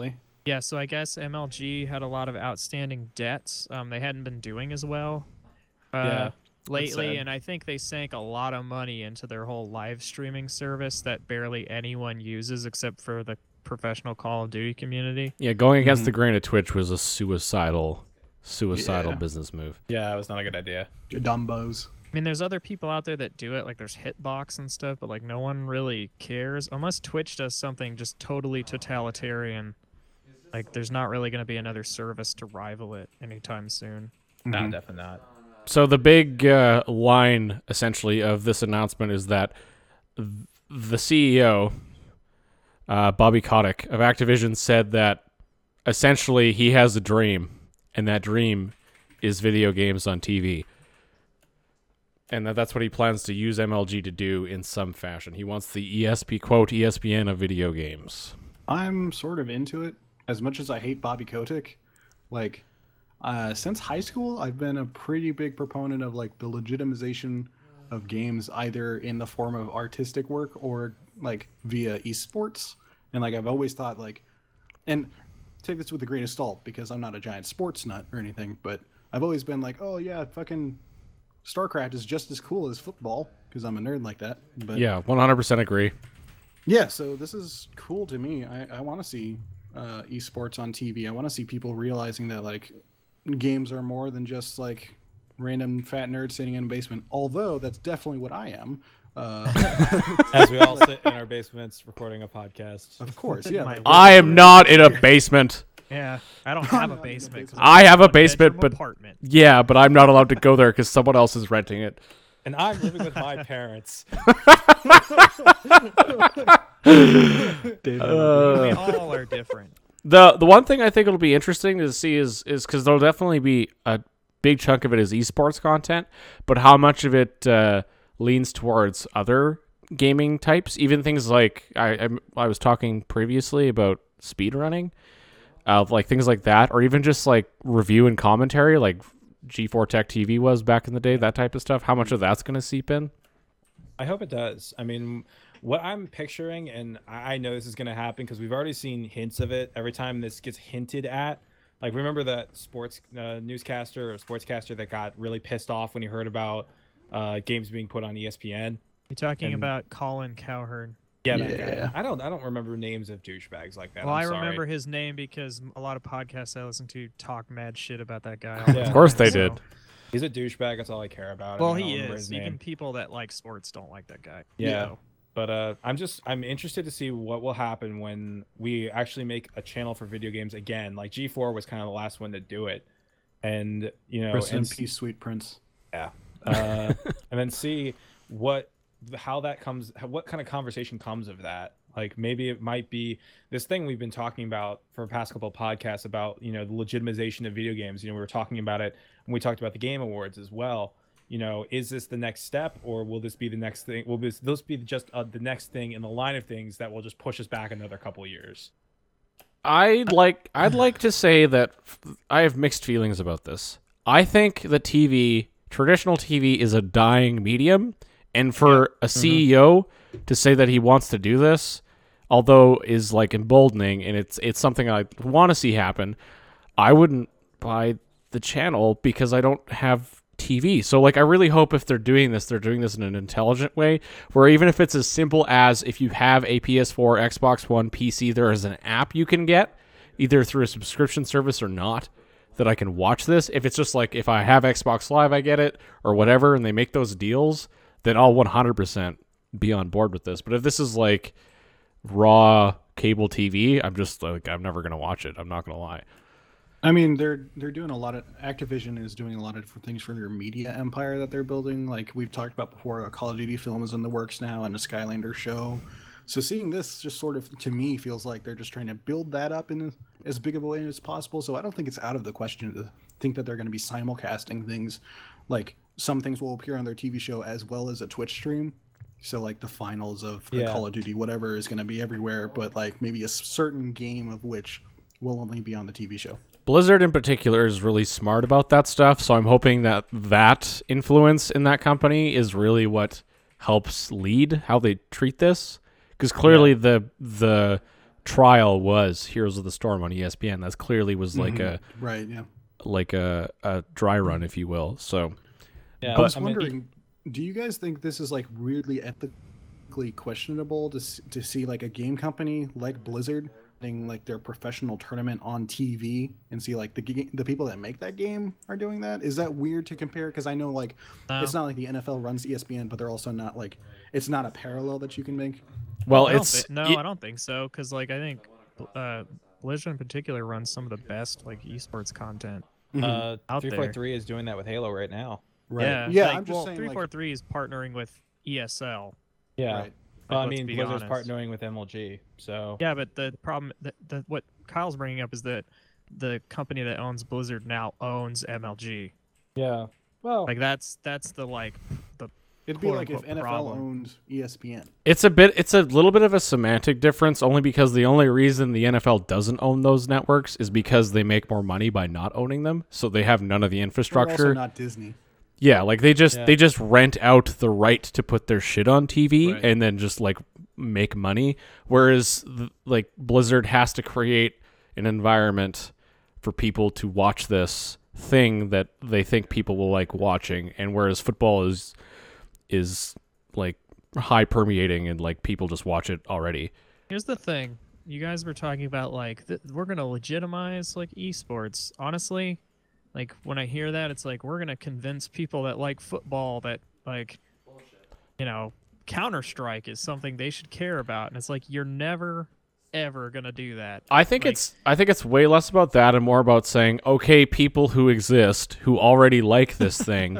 Yeah, so I guess M L G had a lot of outstanding debts. Um, they hadn't been doing as well uh, Yeah, lately, sad. and I think they sank a lot of money into their whole live streaming service that barely anyone uses except for the professional Call of Duty community. Yeah, going against Mhm. the grain of Twitch was a suicidal, suicidal Yeah. business move. Yeah, it was not a good idea. Dumbos. I mean, there's other people out there that do it, like there's Hitbox and stuff, but like no one really cares unless Twitch does something just totally totalitarian. Like, there's not really going to be another service to rival it anytime soon. No, Mhm. definitely not. So the big uh, line, essentially, of this announcement is that th- the C E O, uh, Bobby Kotick of Activision, said that essentially he has a dream, and that dream is video games on T V. And that that's what he plans to use M L G to do in some fashion. He wants the E S P, quote, E S P N of video games. I'm sort of into it. As much as I hate Bobby Kotick, like uh, since high school, I've been a pretty big proponent of like the legitimization of games, either in the form of artistic work or like via esports. And like I've always thought, like, and take this with a grain of salt because I'm not a giant sports nut or anything, but I've always been like, oh yeah, fucking StarCraft is just as cool as football because I'm a nerd like that. But Yeah, one hundred percent agree. yeah, so this is cool to me. I, I want to see uh, esports on T V. I want to see people realizing that like games are more than just like random fat nerds sitting in a basement. Although that's definitely what I am. Uh, As we all sit in our basements recording a podcast. of course, yeah. My like- I am not in a basement. Yeah, I don't have a not in the basement. 'cause basement. I it's have a one-bedroom basement, but- apartment. Yeah, but I'm not allowed to go there because someone else is renting it. And I'm living with my parents. David, Uh, we all are different. The the one thing I think it'll be interesting to see is is because there'll definitely be a big chunk of it is esports content, but how much of it uh, leans towards other gaming types, even things like I I, I was talking previously about speedrunning, uh, like things like that, or even just like review and commentary, like G four Tech T V was back in the day, that type of stuff. How much of that's going to seep in? I hope it does. I mean, what I'm picturing, and I I know this is going to happen because we've already seen hints of it every time this gets hinted at. Like, remember that sports uh, newscaster or sportscaster that got really pissed off when he heard about uh, games being put on E S P N? You're talking And- about Colin Cowherd. Yeah, that Yeah. guy. I don't. I don't remember names of douchebags like that. Well, I'm I sorry. remember his name because a lot of podcasts I listen to talk mad shit about that guy. all the Yeah. Of course time, they so- did. He's a douchebag. That's all I care about. I Well, mean, I he don't remember is. his Even name. people that like sports don't like that guy. Yeah. So, But uh, I'm just I'm interested to see what will happen when we actually make a channel for video games again. Like G four was kind of the last one to do it, and you know, Rest in and, peace, sweet prince. uh, and then see what how that comes, what kind of conversation comes of that. Like maybe it might be this thing we've been talking about for the past couple of podcasts about, you know, the legitimization of video games. You know, we were talking about it when we talked about the Game Awards as well. You know, is this the next step, or will this be the next thing? Will this, this be just uh, the next thing in the line of things that will just push us back another couple of years? I'd like I'd like to say that f- I have mixed feelings about this. I think the T V, traditional T V, is a dying medium, and for a C E O to say that he wants to do this, although is like emboldening, and it's it's something I want to see happen, I wouldn't buy the channel because I don't have T V. So like I really hope if they're doing this, they're doing this in an intelligent way, where even if it's as simple as if you have a P S four, Xbox One, P C, there is an app you can get either through a subscription service or not that I can watch this. If it's just like if I have Xbox Live, I get it or whatever, and they make those deals, then I'll one hundred percent be on board with this. But if this is like raw cable T V, I'm just like I'm never going to watch it. I'm not going to lie. I mean, they're they're doing a lot of Activision is doing a lot of different things for their media empire that they're building. Like we've talked about before, a Call of Duty film is in the works now, and a Skylander show. So seeing this just sort of to me feels like they're just trying to build that up in as big of a way as possible. So I don't think it's out of the question to think that they're going to be simulcasting things. Like some things will appear on their T V show as well as a Twitch stream. So like the finals of the Yeah. Call of Duty, whatever, is going to be everywhere. But like maybe a certain game of which will only be on the T V show. Blizzard in particular is really smart about that stuff, so I'm hoping that that influence in that company is really what helps lead how they treat this. Because clearly the the trial was Heroes of the Storm on E S P N. That clearly was like Mhm. a Right, yeah. like a, a dry run, if you will. So Yeah, I was I mean, wondering, do you guys think this is like weirdly ethically questionable to s- to see like a game company like Blizzard having like their professional tournament on T V and see like the ga- the people that make that game are doing that? Is that weird to compare? Because I know like No. it's not like the N F L runs E S P N, but they're also not like it's not a parallel that you can make. well, I don't it's thi- no, it- I don't think so. Because like I think uh, Blizzard in particular runs some of the best like esports content. uh, Out three there. four three is doing that with Halo right now. Right. Yeah, Yeah. like, I'm just well, saying three like four three is partnering with E S L. Yeah. right. Well, I let's mean, be Blizzard's honest. partnering with M L G, so Yeah, but the problem, the, the, what Kyle's bringing up is that the company that owns Blizzard now owns M L G. yeah. Well, Like that's that's the like the It'd be like if quote-unquote N F L problem. owned E S P N. it's a bit it's a little bit of a semantic difference, only because the only reason the N F L doesn't own those networks is because they make more money by not owning them, so they have none of the They're also infrastructure. not Disney. Yeah, like they just Yeah. they just rent out the right to put their shit on T V Right. and then just like make money. Whereas th- like Blizzard has to create an environment for people to watch this thing that they think people will like watching, and whereas football is is like high permeating and like people just watch it already. Here's the thing. You guys were talking about like th- we're going to legitimize like esports. Honestly, like when I hear that it's like we're going to convince people that like football that like you know, Counter-Strike is something they should care about. And it's like you're never ever going to do that. I think Like- it's I think it's way less about that and more about saying, okay, people who exist who already like this thing,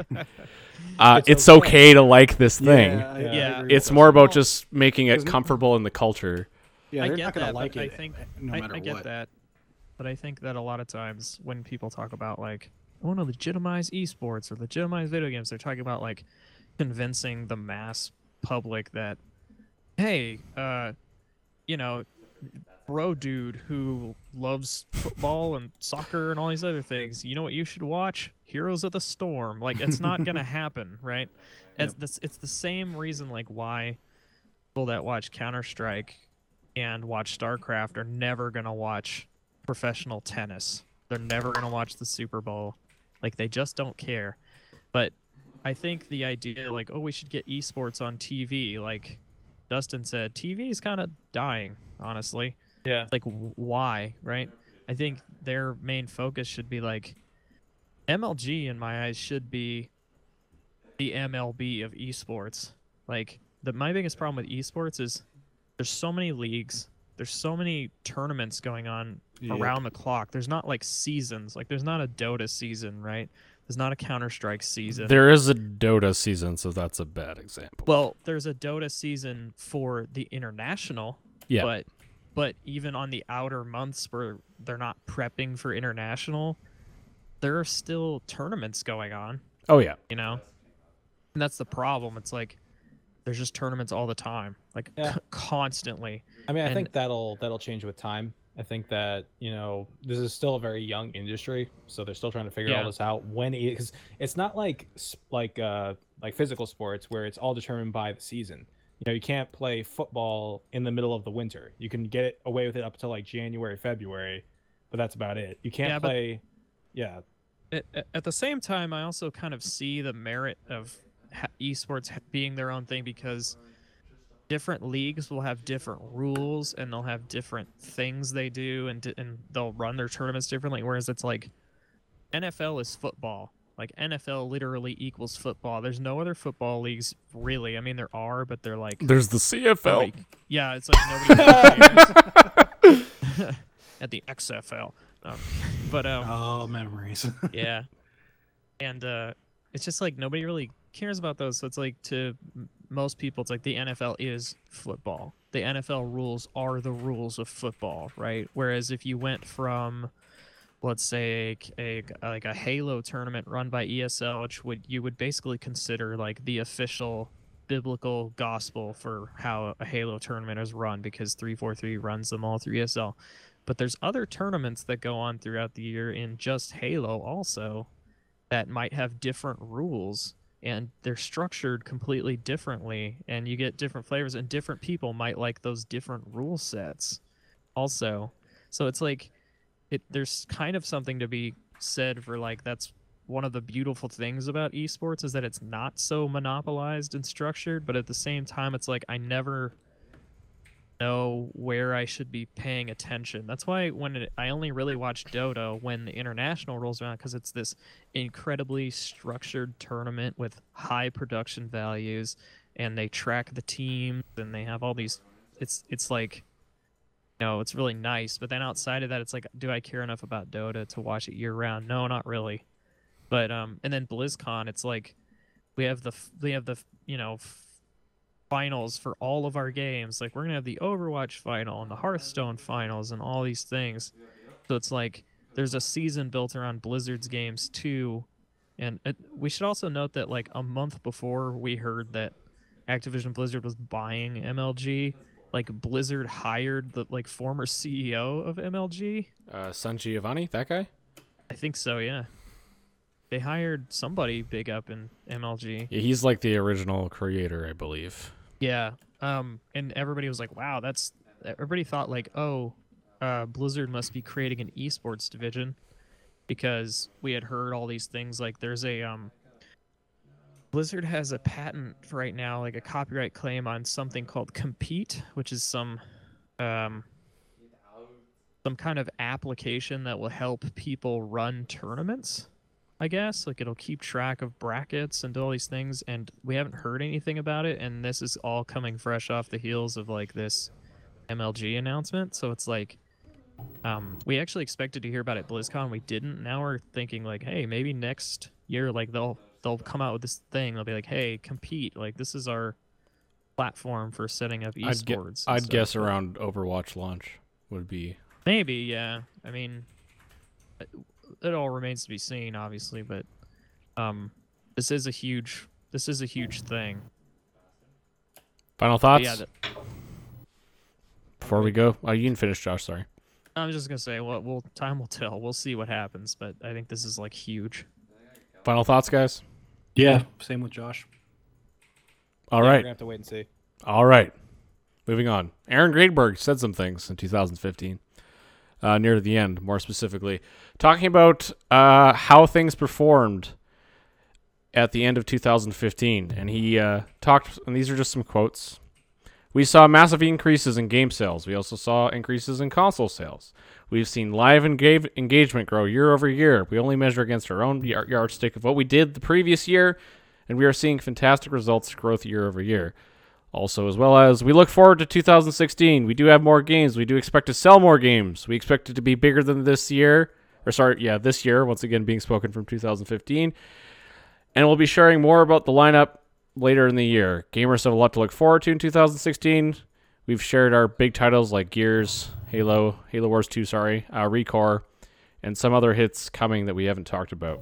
uh, it's, It's okay. okay. to like this thing. Yeah, I- I Yeah. agree with It's that. more about Well, just making it isn't it- comfortable in the culture. Yeah, I they're get not gonna that, like but it I think no I, matter I get what. that, but I think that a lot of times when people talk about like I want to legitimize esports or legitimize video games, they're talking about like convincing the mass public that, hey, uh, you know, bro dude who loves football and soccer and all these other things, you know what you should watch? Heroes of the Storm. Like it's not gonna happen, right? It's this it's the same reason like why people that watch Counter-Strike and watch StarCraft are never gonna watch professional tennis. They're never gonna watch the Super Bowl. Like they just don't care. But I think the idea like, oh, we should get esports on T V, like Dustin said, T V is kind of dying, honestly. yeah. Like w- why, right? I think their main focus should be like M L G in my eyes should be the M L B of esports. Like the my biggest problem with esports is there's so many leagues, there's so many tournaments going on Yep. around the clock. There's not like seasons. Like there's not a Dota season, right? There's not a Counter-Strike season. There is a Dota season, so that's a bad example. Well, there's a Dota season for the international, Yeah. but but even on the outer months where they're not prepping for international, there are still tournaments going on, Oh yeah. you know? And that's the problem. It's like there's just tournaments all the time, like Yeah. c- constantly. I mean, I And- think that'll that'll change with time. I think that you know this is still a very young industry, so they're still trying to figure all Yeah. this out. When because it's not like s- like uh like physical sports where it's all determined by the season. You know, you can't play football in the middle of the winter. You can get it away with it up until like January, February, but that's about it. You can't Yeah, but- play. Yeah, At, at- at the same time, I also kind of see the merit of ha- esports ha- being their own thing because different leagues will have different rules and they'll have different things they do and di- and they'll run their tournaments differently. Whereas it's like N F L is football. Like N F L literally equals football. There's no other football leagues really. I mean, there are, but they're like There's the C F L. nobody- yeah, it's like nobody really cares. At the X F L. Um, but um, Oh, memories. yeah, and uh, it's just like nobody really cares about those. So it's like to m- most people, it's like the N F L is football. The N F L rules are the rules of football, right? Whereas if you went from, let's say, a, a like a Halo tournament run by E S L, which would you would basically consider like the official biblical gospel for how a Halo tournament is run because three forty-three runs them all through E S L. But there's other tournaments that go on throughout the year in just Halo also that might have different rules and they're structured completely differently and you get different flavors and different people might like those different rule sets. also. So it's like it there's kind of something to be said for like that's one of the beautiful things about esports is that it's not so monopolized and structured, but at the same time it's like I never know where I should be paying attention. That's why when it, I only really watch Dota when the international rolls around, because it's this incredibly structured tournament with high production values, and they track the teams and they have all these. It's it's like, you know, it's really nice. But then outside of that, it's like, do I care enough about Dota to watch it year round? No, not really. But um, and then BlizzCon, it's like we have the we have the you know. finals for all of our games. Like we're gonna have the Overwatch final and the Hearthstone finals and all these things. So it's like there's a season built around Blizzard's games too. And it, we should also note that like a month before we heard that Activision Blizzard was buying M L G, like Blizzard hired the like former C E O of M L G. Uh, San Giovanni, that guy. I think so, yeah. They hired somebody big up in M L G. Yeah, he's like the original creator, I believe. Yeah. Um, and everybody was like, wow, that's everybody thought like, oh, uh, Blizzard must be creating an esports division, because we had heard all these things. Like there's a um Blizzard has a patent for right now, like a copyright claim on something called Compete, which is some um some kind of application that will help people run tournaments. I guess like it'll keep track of brackets and do all these things, and we haven't heard anything about it, and this is all coming fresh off the heels of like this M L G announcement. So it's like um we actually expected to hear about it at BlizzCon, we didn't. Now we're thinking like, hey, maybe next year like they'll they'll come out with this thing. They'll be like, hey, Compete, like this is our platform for setting up esports. I'd, gu- and I'd stuff. guess around Overwatch launch would be Maybe, yeah. I mean, it, it all remains to be seen, obviously, but um, this is a huge, this is a huge thing. final But thoughts yeah, that, before we go. Oh, you can finish, Josh. Sorry. I was just gonna say, well, well, time will tell. We'll see what happens, but I think this is like huge. Final thoughts, guys. Yeah, same with Josh. All Yeah, right. We're gonna have to wait and see. All right. Moving on. Aaron Greenberg said some things in two thousand fifteen, uh, near the end, more specifically, talking about uh, how things performed at the end of two thousand fifteen. And he uh, talked, and these are just some quotes. We saw massive increases in game sales. We also saw increases in console sales. We've seen live engage- engagement grow year over year. We only measure against our own y- yardstick of what we did the previous year, and we are seeing fantastic results, growth year over year. Also, as well as we look forward to two thousand sixteen. We do have more games. We do expect to sell more games. We expect it to be bigger than this year. Or sorry, yeah, this year, once again being spoken from two thousand fifteen. And we'll be sharing more about the lineup later in the year. Gamers have a lot to look forward to in two thousand sixteen. We've shared our big titles like Gears, Halo, Halo Wars two, sorry, uh, Recore, and some other hits coming that we haven't talked about.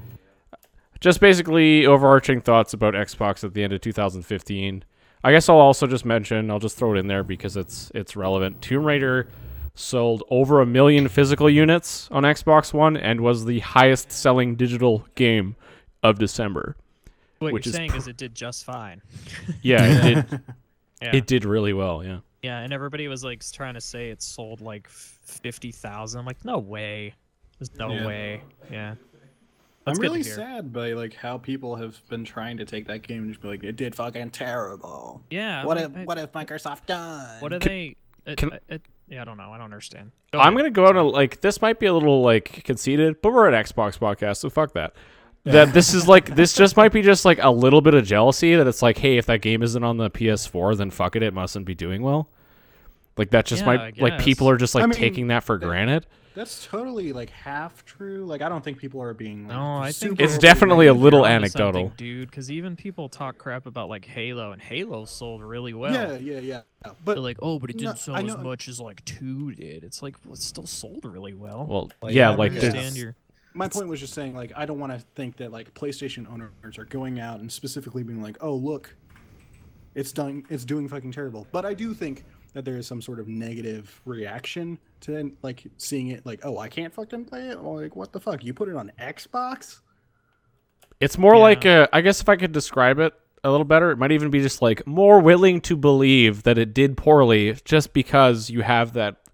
Just basically overarching thoughts about Xbox at the end of two thousand fifteen. I guess I'll also just mention, I'll just throw it in there because it's it's relevant. Tomb Raider sold over a million physical units on Xbox One and was the highest selling digital game of December. What Which you're is saying pr- is it did just fine. Yeah, it did. Yeah. It did really well. Yeah. Yeah, and everybody was like trying to say it sold like fifty thousand. I'm like, no way. There's no Yeah. way. Yeah. I'm That's good to really hear. sad by like how people have been trying to take that game and just be like, it did fucking terrible. Yeah. What I- have I- what have Microsoft done? What are they? It, can- it, yeah, I don't know. I don't understand. Go I'm ahead. gonna go out and like this might be a little like conceited, but we're an Xbox podcast, so fuck that. That this is like this just might be just like a little bit of jealousy that it's like, hey, if that game isn't on the P S four, then fuck it, it mustn't be doing well. Like that just Yeah, might I like people guess. are just like I mean, taking that for that- granted. That's totally like half true. Like I don't think people are being like, No, I think super It's overly definitely a negative. little You're onto anecdotal. something, dude. Because even people talk crap about like Halo, and Halo sold really well. Yeah, yeah, yeah. They're But like, oh, but it No, didn't sell I as know- much as like two did. It's like, well, it still sold really well. Well, Like, yeah, I like don't there's- understand your. my point was just saying like I don't want to think that like PlayStation owners are going out and specifically being like, oh look, it's done, it's doing fucking terrible. But I do think that there is some sort of negative reaction to like seeing it like, oh, I can't fucking play it. Like what the fuck? You put it on Xbox? it's more Yeah. like uh, I guess if I could describe it a little better, it might even be just like more willing to believe that it did poorly just because you have that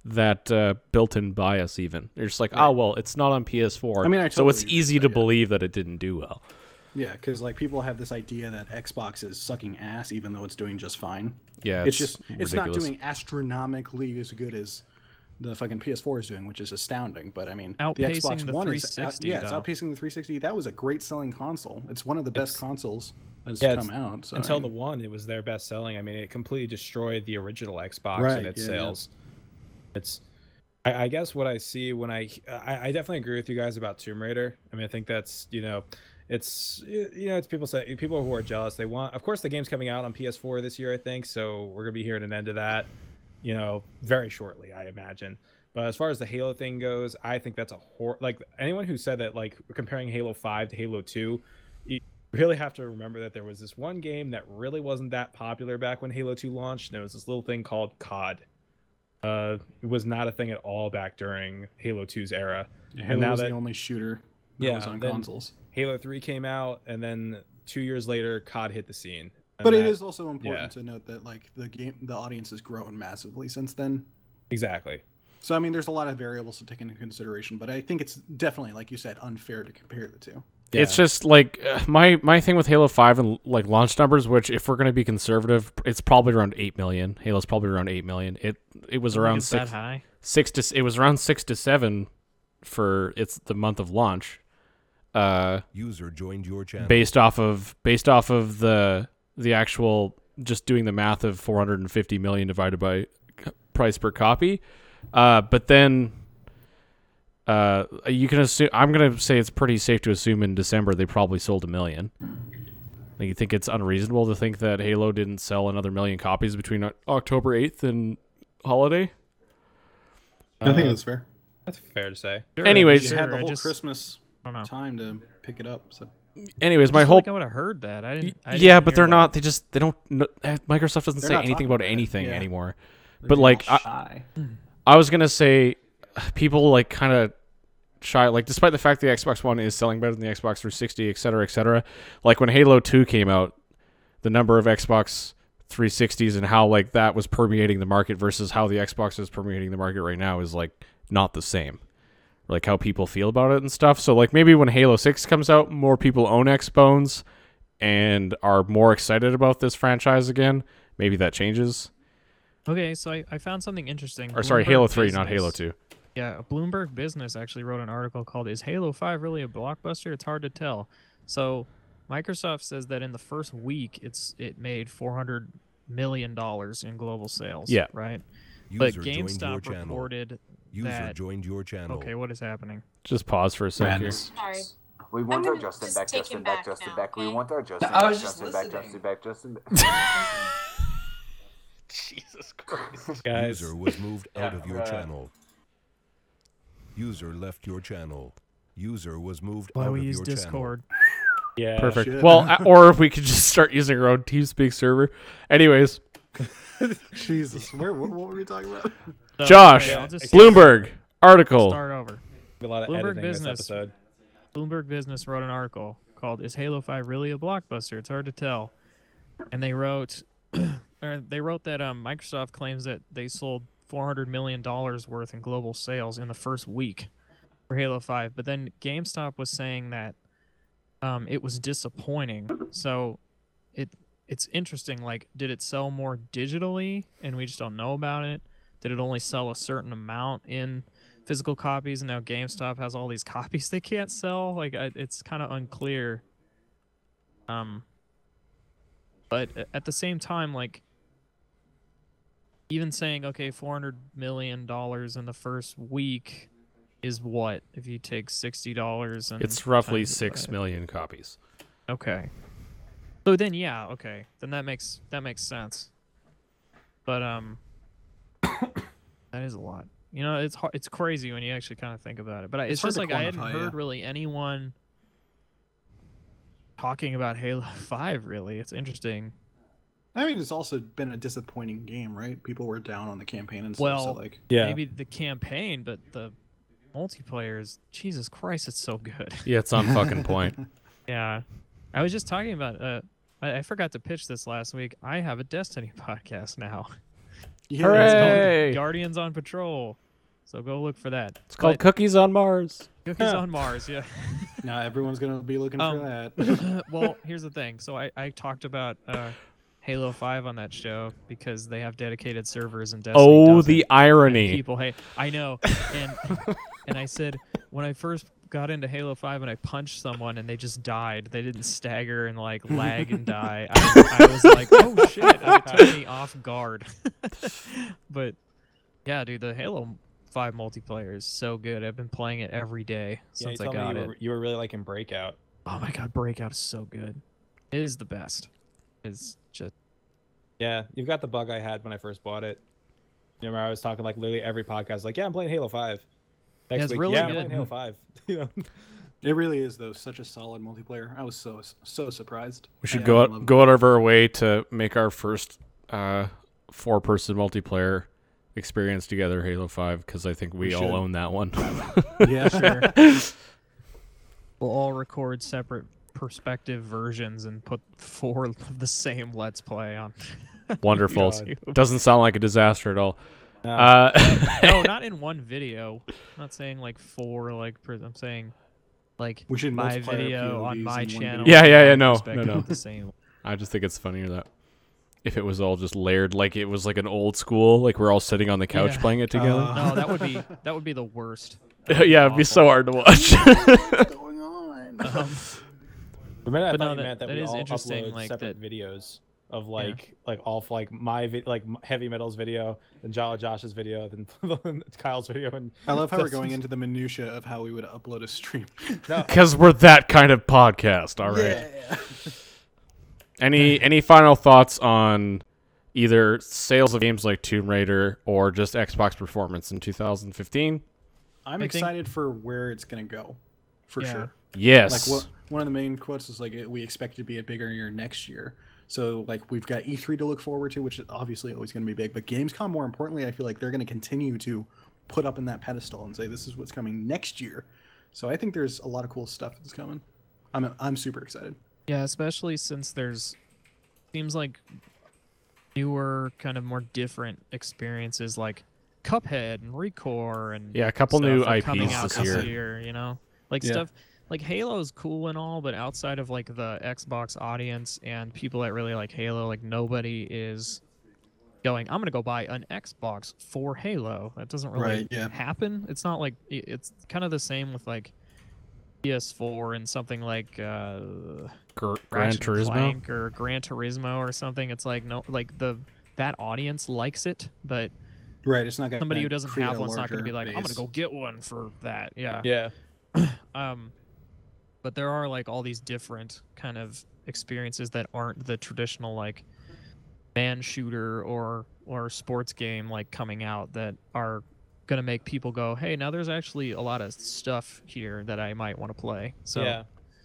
that uh, built-in bias. Even you're just like, oh well, it's not on P S four. I mean, I so it's totally agree easy with to that, yeah. believe that it didn't do well. Yeah, because like people have this idea that Xbox is sucking ass, even though it's doing just fine. Yeah, It's, it's just it's not ridiculous. doing astronomically as good as the fucking P S four is doing, which is astounding. But I mean, the Outpacing Xbox the One is three out, sixty, yeah, it's though. outpacing the three sixty. That was a great selling console. It's one of the best It's- consoles that's yeah, come it's- out. So, Until I the mean, one, it was their best selling. I mean, it completely destroyed the original Xbox Right, and its yeah, yeah. sales. It's, I, I guess what I see when I, I, I definitely agree with you guys about Tomb Raider. I mean, I think that's, you know, it's, you know, it's people say people who are jealous. They want, of course, the game's coming out on P S four this year, I think. So we're gonna be hearing an end of that, you know, very shortly, I imagine. But as far as the Halo thing goes, I think that's a hor like anyone who said that like comparing Halo five to Halo two, you really have to remember that there was this one game that really wasn't that popular back when Halo two launched. And there was this little thing called C O D. Uh, it was not a thing at all back during Halo two's era. Halo and now was that the only shooter that Yeah, was on then- consoles. Halo three came out, and then two years later, C O D hit the scene. And But it that- is also important yeah. to note that like the game, the audience has grown massively since then. exactly. So I mean, there's a lot of variables to take into consideration, but I think it's definitely, like you said, unfair to compare the two. It's just like uh, my my thing with Halo five and like launch numbers, which if we're going to be conservative, it's probably around eight million. Halo's probably around eight million. It it was I think around it's six that high. six to it was around six to seven for it's the month of launch. Uh, User joined your channel. based off of based off of the the actual just doing the math of four hundred fifty million divided by c- price per copy. Uh, but then uh, you can assume I'm going to say it's pretty safe to assume in December they probably sold a million. Like, you think it's unreasonable to think that Halo didn't sell another million copies between O- October eighth and holiday? I think Uh, that's fair. That's fair to say. Sure, Anyways- You sure, had the I whole just- Christmas I don't know. time to pick it up. So Anyways, my I just feel whole like I would have heard that. I didn't. I yeah, didn't but hear they're about not. They just they don't. No, eh, Microsoft doesn't They're say not anything talking about about it, anything yeah. anymore. They're But being like, all I, shy. I was gonna say, people like kind of shy. Like, despite the fact the Xbox One is selling better than the Xbox three sixty, et cetera, et cetera. Like when Halo two came out, the number of Xbox three sixties and how like that was permeating the market versus how the Xbox is permeating the market right now is like not the same. Like how people feel about it and stuff. So like maybe when Halo six comes out, more people own Xbones and are more excited about this franchise again. Maybe that changes. Okay, so I, I found something interesting. Or sorry, Bloomberg Halo three, not Business- Halo two. Yeah, Bloomberg Business actually wrote an article called "Is Halo five really a blockbuster? It's hard to tell." So, Microsoft says that in the first week, it's it made four hundred million dollars in global sales. Yeah. Right. But User joined your GameStop channel. reported. User that- joined your channel. Okay, what is happening? Just pause for a second. here. Madness. Sorry. We want our gonna Justin just back, take Justin him back, back Justin now, back. We okay? want our Justin I back, was just Justin back, listening. Justin back, Justin back. Jesus Christ. Guys, User was moved out Yeah, of your right. channel. User left your channel. User was moved Why out we of use your Discord? yeah, Perfect. shit. Well, uh, or if we could just start using our own TeamSpeak server. Anyways, Jesus, where what, what were we talking about? So, Josh, okay, I'll just Bloomberg article. start over. a lot of Bloomberg editing this Business. episode. Bloomberg Business wrote an article called "Is Halo five really a blockbuster? It's hard to tell." And they wrote, or they wrote that um, Microsoft claims that they sold four hundred million dollars worth in global sales in the first week for Halo five. But then GameStop was saying that um, it was disappointing. So it it's interesting. Like, did it sell more digitally and we just don't know about it? Did it only sell a certain amount in physical copies, and now GameStop has all these copies they can't sell? Like, I, it's kind of unclear. Um, but a- at the same time, like, even saying okay, four hundred million dollars in the first week is what if you take sixty dollars and It's roughly times it six by- million copies. Okay. So then, yeah, okay, then that makes that makes sense. But um, that is a lot. You know, it's hard, it's crazy when you actually kind of think about it. But I, it's, It's hard just to like I hadn't quantify, heard yeah. really anyone talking about Halo five. Really, it's interesting. I mean, it's also been a disappointing game, right? People were down on the campaign and stuff. Well, so like, Yeah, Maybe the campaign, but the multiplayer is Jesus Christ, it's so good. Yeah, it's on fucking point. Yeah, I was just talking about. Uh, I, I forgot to pitch this last week. I have a Destiny podcast now. Yeah, Hooray! It's called Hey. Guardians on Patrol. So go look for that. It's called But Cookies on Mars. Cookies on Mars, yeah. Now everyone's gonna be looking Um, for that. Well, here's the thing. So I, I talked about uh, Halo five on that show because they have dedicated servers and Destiny Oh, doesn't. the And irony. people hate. I know. And and I said when I first got into Halo five and I punched someone and they just died. They didn't stagger and like lag and die. I, I was like, oh shit! It took me off guard. But yeah, dude, the Halo five multiplayer is so good. I've been playing it every day Yeah, you since I told me got you it. were, you were really liking Breakout. Oh my god, Breakout is so good. It is the best. It's just Yeah, you've got the bug I had when I first bought it. You remember I was talking like literally every podcast, like, yeah, I'm playing Halo five. Next Yeah, it's week, really yeah, I'm good. playing Halo five. You know? It really is though, such a solid multiplayer. I was so so surprised. We should I go love out, it. go out of our way to make our first uh, four-person multiplayer experience together, Halo five, because I think we, We all should. own that one. Yeah, sure. we'll all record separate perspective versions and put four of the same Let's Play on. Wonderful. YouTube. Doesn't sound like a disaster at all. No. Uh, No, not in one video. I'm not saying like four. Like per- I'm saying like We should my multiply our video on P O Vs my in one channel. video. Yeah, yeah, yeah, my no, no, perspective no. The same. I just think it's funnier that if it was all just layered, like it was like an old school, like we're all sitting on the couch Yeah. playing it together. Uh, No, that would be that would be the worst. yeah, it'd be so hard to watch. What's going on? Um, For a minute, I But thought no, you that- meant that, that we is all interesting, upload like, separate that- videos of like like all f- like my vi- like m- heavy metals video, then Jala Josh's video, then Kyle's video, and I love how we're Dustin's- going into the minutia of how we would upload a stream. No, Because we're that kind of podcast. All right. Yeah. Any any final thoughts on either sales of games like Tomb Raider or just Xbox performance in two thousand fifteen? I'm I think- excited for where it's gonna go, for Yeah. sure. Yes. Like what, one of the main quotes is like we expect it to be a bigger year next year. So like we've got E three to look forward to, which is obviously always going to be big. But Gamescom, more importantly, I feel like they're going to continue to put up in that pedestal and say this is what's coming next year. So I think there's a lot of cool stuff that's coming. I'm I'm super excited. Yeah, especially since there's seems like newer, kind of more different experiences like Cuphead and Recore and Yeah, a couple new stuff are coming I Ps out this year. You know, like Yeah. stuff like Halo's cool and all, but outside of like the Xbox audience and people that really like Halo, like nobody is going, I'm gonna go buy an Xbox for Halo. That doesn't really Right, yeah. happen. It's not like it- it's kind of the same with like P S four and something like uh Gr- Gran Ratchet and Turismo. Clank or Gran Turismo or something. It's like no, like the that audience likes it, but Right, it's not going somebody who doesn't have one's not going to be like, I'm going to base. go get one for that. Yeah. yeah, Um, but there are like all these different kind of experiences that aren't the traditional like man shooter or or sports game like coming out that are going to make people go, hey, now there's actually a lot of stuff here that I might want to play. So yeah,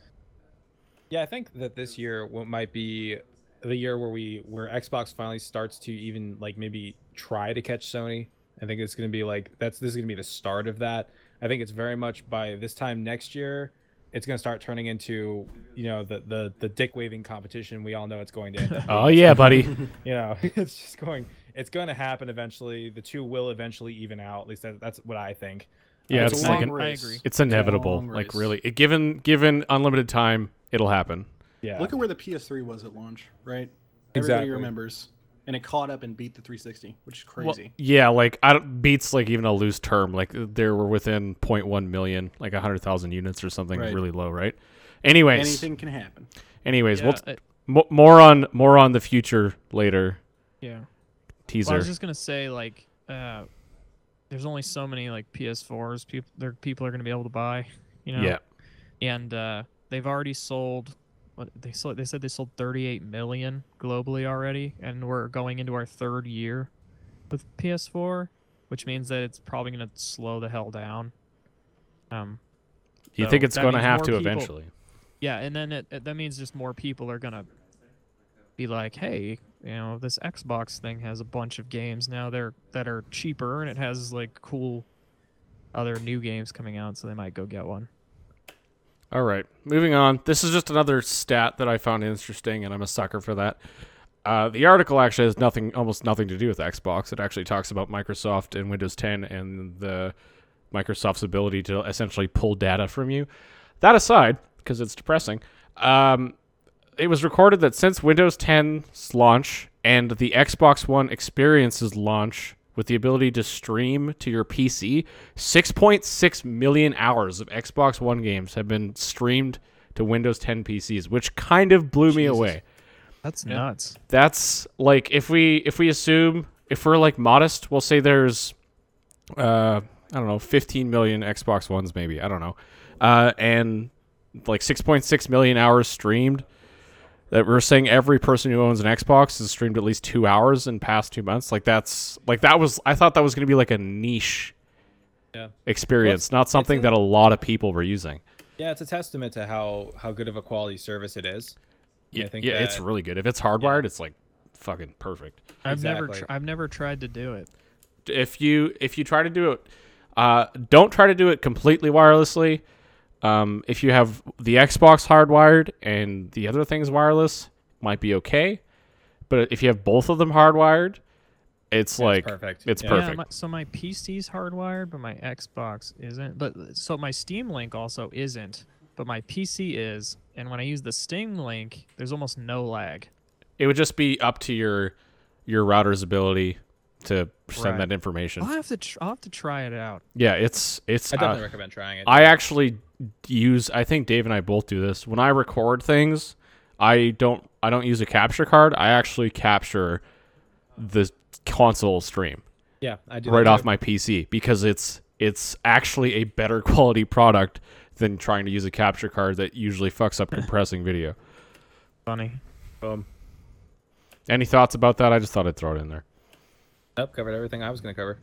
yeah. I think that this year what might be the year where we where Xbox finally starts to even like maybe try to catch Sony. I think it's going to be like that's this is going to be the start of that. I think it's very much by this time next year, it's going to start turning into you know the the the dick waving competition. We all know it's going to end up. Oh yeah, buddy. You know, it's just going. It's going to happen eventually. The two will eventually even out. At least that, that's what I think. Yeah, It's it's a like long an, race. I agree. it's inevitable. long Like race. really, it, given given unlimited time, it'll happen. Yeah. Look at where the P S three was at launch, right? Exactly. Everybody remembers, and it caught up and beat the three sixty, which is Well, crazy. yeah, like I don't, beats like even a loose term. Like they were within zero point one million, like a hundred thousand units or something Right. really low, right? Anyways, Anything can happen. anyways, Yeah, we'll t- uh, mo- more on more on the future later. yeah. Teaser. Well, I was just gonna say like, uh, there's only so many like P S fours people there people are gonna be able to buy, you know. Yeah. And uh, they've already sold. What they sold? They said they sold thirty-eight million globally already, and we're going into our third year with P S four, which means that it's probably gonna slow the hell down. Um, You so think it's that going to means have more to people- eventually? Yeah, and then it, it, that means just more people are gonna be like, hey, you know, this Xbox thing has a bunch of games now they're that are cheaper, and it has like cool other new games coming out, so they might go get one. All right, moving on. This is just another stat that I found interesting, and I'm a sucker for that. Uh, the article actually has nothing, almost nothing to do with Xbox. It actually talks about Microsoft and Windows ten and the Microsoft's ability to essentially pull data from you. That aside, because it's depressing, um, it was recorded that since Windows ten's launch and the Xbox One Experience's launch with the ability to stream to your P C, six point six million hours of Xbox One games have been streamed to Windows ten P Cs, which kind of blew me Jesus. away. That's Yeah. nuts. That's like if we if we assume if we're like modest, we'll say there's uh I don't know, fifteen million Xbox Ones maybe, I don't know. Uh and like six point six million hours streamed. That we're saying every person who owns an Xbox has streamed at least two hours in past two months. Like that's like that was I thought that was going to be like a niche Yeah. experience, Well, not something a- that a lot of people were using. Yeah, it's a testament to how how good of a quality service it is. And Yeah, I think yeah, it's that- really good. If it's hardwired, it's like fucking perfect. I've never Exactly. tr- I've never tried to do it. If you if you try to do it, uh, don't try to do it completely wirelessly. Um, if you have the Xbox hardwired and the other things wireless, might be okay. But if you have both of them hardwired, it's Yeah, like it's perfect. it's Yeah. perfect. Yeah, my, so my P C's hardwired, but my Xbox isn't. But so my Steam Link also isn't, but my P C is. And when I use the Steam Link, there's almost no lag. It would just be up to your your router's ability to send Right. that information. I'll have to tr- I'll have to try it out. Yeah, it's it's. I definitely uh, recommend trying it. I actually use. I think Dave and I both do this. When I record things, I don't. I don't use a capture card. I actually capture the console stream yeah, I do right that off too. my P C because it's it's actually a better quality product than trying to use a capture card that usually fucks up compressing video. Funny. Boom. Any thoughts about that? I just thought I'd throw it in there. Nope, covered everything I was going to cover.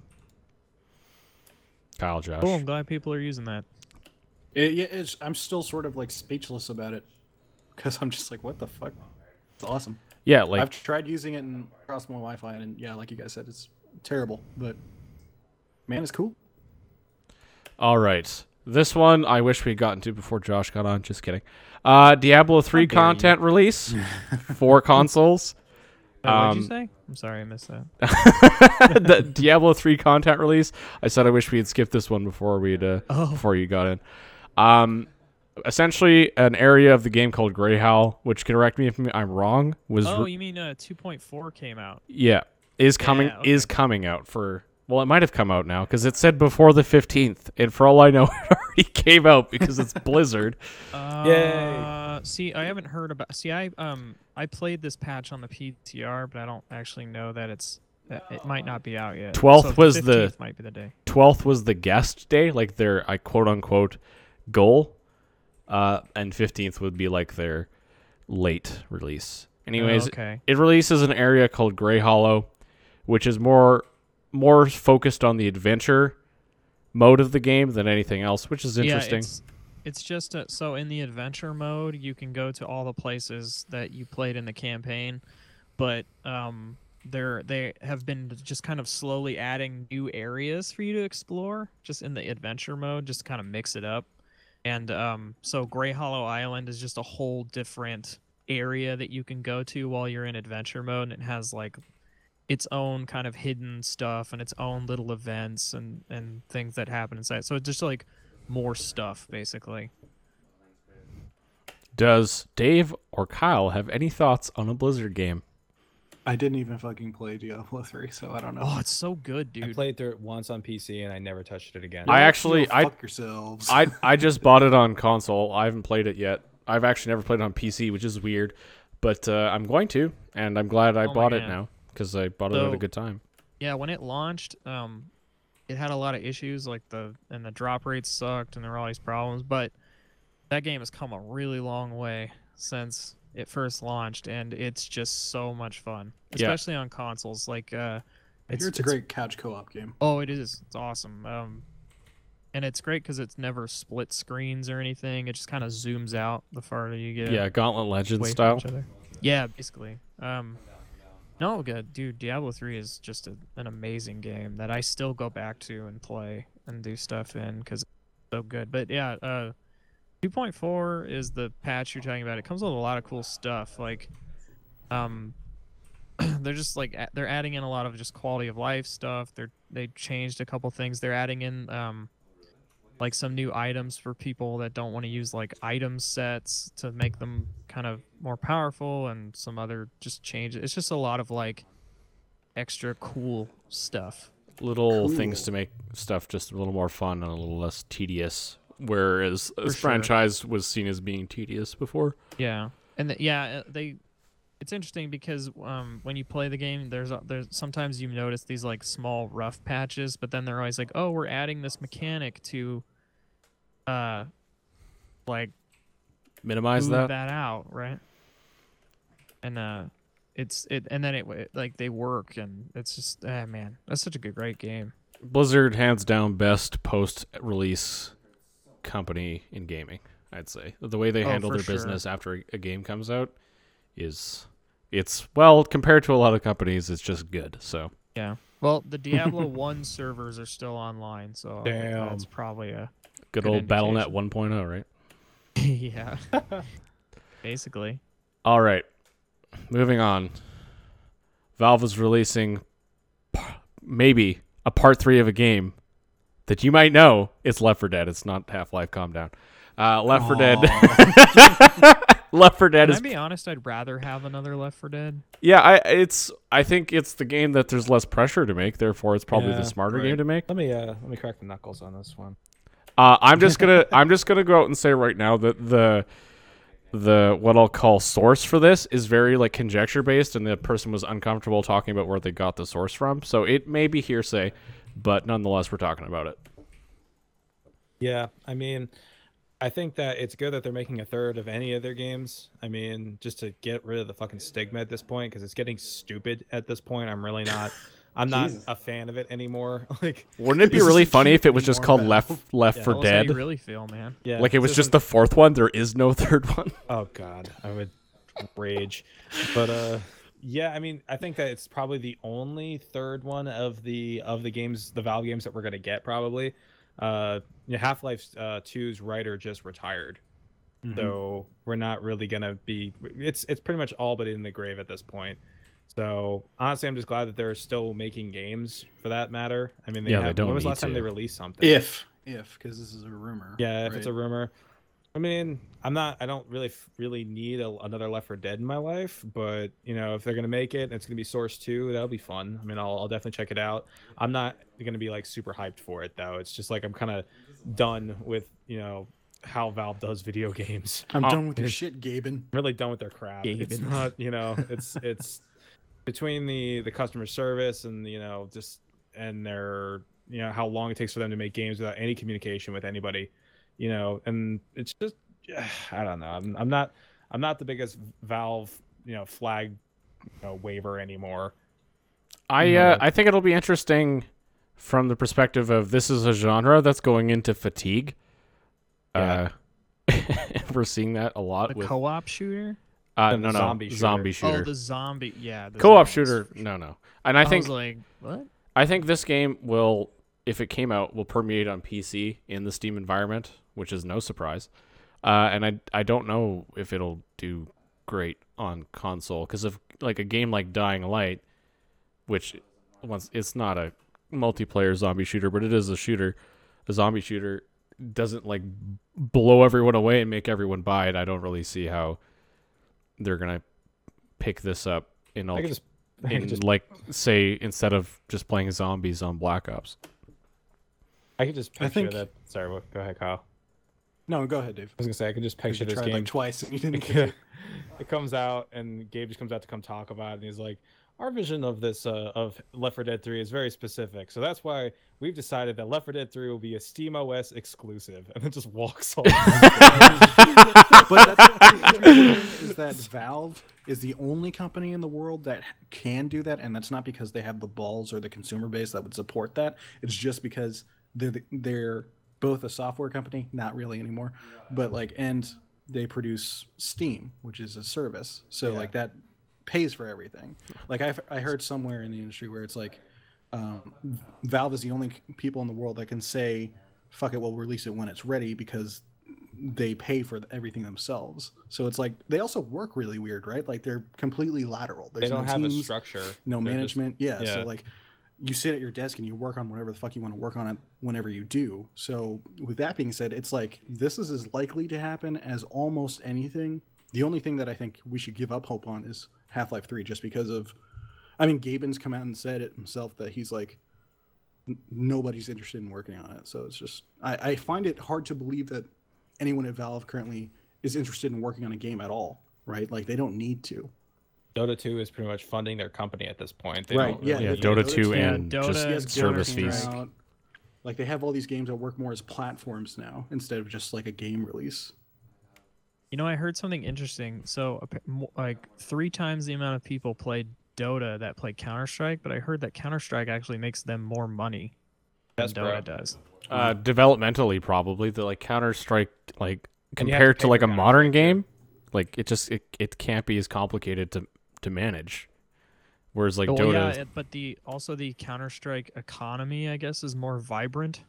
Kyle, Josh. Cool. I'm glad people are using that. It, yeah, it's, I'm still sort of like speechless about it because I'm just like, what the fuck? It's awesome. Yeah, like I've tried using it in across my Wi-Fi, and yeah, like you guys said, it's terrible. But man, it's cool. all right. This one I wish we'd gotten to before Josh got on. Just kidding. Uh, Diablo three dare you. content release for consoles. Wait, what did Um, you say? I'm sorry, I missed that. The Diablo three content release. I said I wish we had skipped this one before we'd uh, Oh. before you got in. Um, essentially an area of the game called Greyhowl, which correct me if I'm wrong, was Oh, re- you mean uh, two point four came out? yeah is coming Yeah, okay. is coming out for. Well, it might have come out now because it said before the fifteenth, and for all I know, it already came out because it's Blizzard. Uh, see, I haven't heard about. See, I um I played this patch on the P T R, but I don't actually know that it's. That it might not be out yet. twelfth So was the- fifteenth might be the day. twelfth was the guest day, like their I quote unquote goal, uh, and fifteenth would be like their late release. Anyways, Oh, okay. it releases an area called Grey Hollow, which is more more focused on the adventure mode of the game than anything else, which is interesting. Yeah, it's, it's just a, so in the adventure mode, you can go to all the places that you played in the campaign, but um, they're they have been just kind of slowly adding new areas for you to explore, just in the adventure mode, just to kind of mix it up. And um, so Grey Hollow Island is just a whole different area that you can go to while you're in adventure mode, and it has like its own kind of hidden stuff and its own little events and and things that happen inside. So it's just like more stuff basically. Does Dave or Kyle have any thoughts on a Blizzard game? I didn't even fucking play Diablo three, so I don't know. Oh, it's so good, I dude. played through it once on P C and I never touched it again. I Go actually- I- fuck yourselves. I I just bought it on console. I haven't played it yet. I've actually never played it on P C, which is weird, but uh, I'm going to, and I'm glad I Oh my bought it God. now because I bought it at a So- good time. Yeah, when it launched, um, it had a lot of issues, like the and the drop rates sucked, and there were all these problems. But that game has come a really long way since it first launched, and it's just so much fun, Yeah. especially on consoles. Like, uh, I hear it's a great couch co-op game. Oh, it is. It's awesome. Um, and it's great because it's never split screens or anything. It just kind of zooms out the farther you get. Yeah, Gauntlet Legends away from style. each other. Yeah, basically. Um, no, good, dude. Diablo three is just a, an amazing game that I still go back to and play and do stuff in because it's so good. But yeah, uh, two point four is the patch you're talking about. It comes with a lot of cool stuff. Like, um, they're just like a- they're adding in a lot of just quality of life stuff. They're they changed a couple things. They're adding in um like some new items for people that don't want to use like item sets to make them kind of more powerful, and some other just changes. It's just a lot of like extra cool stuff. Little things Cool. to make stuff just a little more fun and a little less tedious. Whereas this sure. franchise was seen as being tedious before. Yeah, and the, yeah, uh, they. It's interesting because um, when you play the game, there's a- there's sometimes you notice these like small rough patches, but then they're always like, oh, we're adding this mechanic to, uh, like Minimize move that. that out, right? And uh, it's it, and then it, it like they work, and it's just ah man, that's such a good great game. Blizzard, hands down, best post-release company in gaming, I'd say. The way they Oh, handle for their sure. business after a- a game comes out is, it's, well, compared to a lot of companies, it's just good. So, Yeah. Well, the Diablo one servers are still online, so Damn. that's probably a good, Good old BattleNet indication. one point oh, right? yeah. Basically. All right. Moving on. Valve is releasing p- maybe a part three of a game that you might know. It's Left four Dead. It's not Half-Life. Calm down. Uh, Left four Dead. Left four Dead Can is I be honest? I'd rather have another Left four Dead. yeah. I it's I think it's the game that there's less pressure to make. Therefore, it's probably Yeah, the smarter right. game to make. Let me uh let me crack the knuckles on this one. Uh, I'm just gonna I'm just gonna go out and say right now that the the what I'll call source for this is very like conjecture based, and the person was uncomfortable talking about where they got the source from. So it may be hearsay, but nonetheless, we're talking about it. Yeah, I mean, I think that it's good that they're making a third of any of their games. I mean, just to get rid of the fucking stigma at this point, because it's getting stupid at this point. I'm really not. I'm not Jesus. a fan of it anymore. Like, Wouldn't it be This really isn't funny if it cute was just anymore, called Valve. Left Left Yeah, for Tell us how Dead? you really feel, man. yeah, Like it was this just isn't- the fourth one. There is no third one. Oh God, I would rage. But uh, yeah, I mean, I think that it's probably the only third one of the of the games, the Valve games that we're gonna get probably. Uh, you know, Half-Life uh, two's writer just retired, Mhm. so we're not really gonna be. It's it's pretty much all but in the grave at this point. So honestly, I'm just glad that they're still making games for that matter. I mean, they Yeah, they have, don't when was the need last time they to. released something? If if because this is a rumor. Yeah, if it's a right? rumor. I mean, I'm not. I don't really, f- really need a, another Left four Dead in my life. But you know, if they're gonna make it, and it's gonna be Source two. That'll be fun. I mean, I'll, I'll definitely check it out. I'm not gonna be like super hyped for it though. It's just like I'm kind of done with you know how Valve does video games. I'm Oh, done with your it's- shit, Gaben. I'm really done with their crap. It's Gaben. not. You know, it's it's between the the customer service and you know just and their you know how long it takes for them to make games without any communication with anybody. You know, and it's just I don't know. I'm I'm not I'm not the biggest Valve you know flag you know, waiver anymore. I uh, I think it'll be interesting from the perspective of this is a genre that's going into fatigue. Yeah. Uh, we're seeing that a lot The with co-op shooter. uh, the no no zombie zombie shooter. shooter, Oh, the zombie. Yeah. The co-op zombies, shooter. for sure. No no, and I I think was like, what? I think this game will, if it came out, will permeate on P C in the Steam environment, which is no surprise. Uh, and I I don't know if it'll do great on console because of like a game like Dying Light, which once it's not a multiplayer zombie shooter, but it is a shooter. A zombie shooter doesn't like blow everyone away and make everyone buy it. I don't really see how they're gonna pick this up in I all could just, I could in just like say instead of just playing zombies on Black Ops. I could just I picture think- that. Sorry, what, go ahead, Kyle. No, go ahead, Dave. I was gonna say I could just 'Cause picture you this tried game. like twice and you didn't get Yeah. it. It comes out and Gabe just comes out to come talk about it and he's like, our vision of this uh, of Left four Dead three is very specific, so that's why we've decided that Left four Dead three will be a SteamOS exclusive, and then just walks off. But that's the thing is that Valve is the only company in the world that can do that, and that's not because they have the balls or the consumer base that would support that. It's just because they're the- they're both a software company, not really anymore, but like, and they produce Steam, which is a service, so Yeah. like that pays for everything. Like I I heard somewhere in the industry where it's like um, Valve is the only people in the world that can say, "Fuck it, we'll release it when it's ready," because they pay for everything themselves. So it's like they also work really weird, right? Like they're completely lateral. There's They don't no have teams, a structure. no They're just- management. yeah, yeah. So like you sit at your desk and you work on whatever the fuck you want to work on it whenever you do. So with that being said, it's like this is as likely to happen as almost anything. The only thing that I think we should give up hope on is Half-Life three, just because of, I mean, Gaben's come out and said it himself that he's like, n- nobody's interested in working on it. So it's just, I, I find it hard to believe that anyone at Valve currently is interested in working on a game at all, right? Like they don't need to. Dota two is pretty much funding their company at this point. They Right, don't yeah, really Yeah, yeah, need- Dota Dota two two, and Dota just and Yes, service Counter-Strike fees. out. Like they have all these games that work more as platforms now instead of just like a game release. You know, I heard something interesting. So, appa- mo- like three times the amount of people played Dota that play Counter Strike, but I heard that Counter Strike actually makes them more money than Yes, Dota bro. does. Uh, developmentally, probably the like Counter Strike, like And you have to compared to pay like for a modern Counter-Strike, too. game, like it just it, it can't be as complicated to to manage. Whereas like Well, Dota, yeah, it, but the also the Counter Strike economy, I guess, is more vibrant.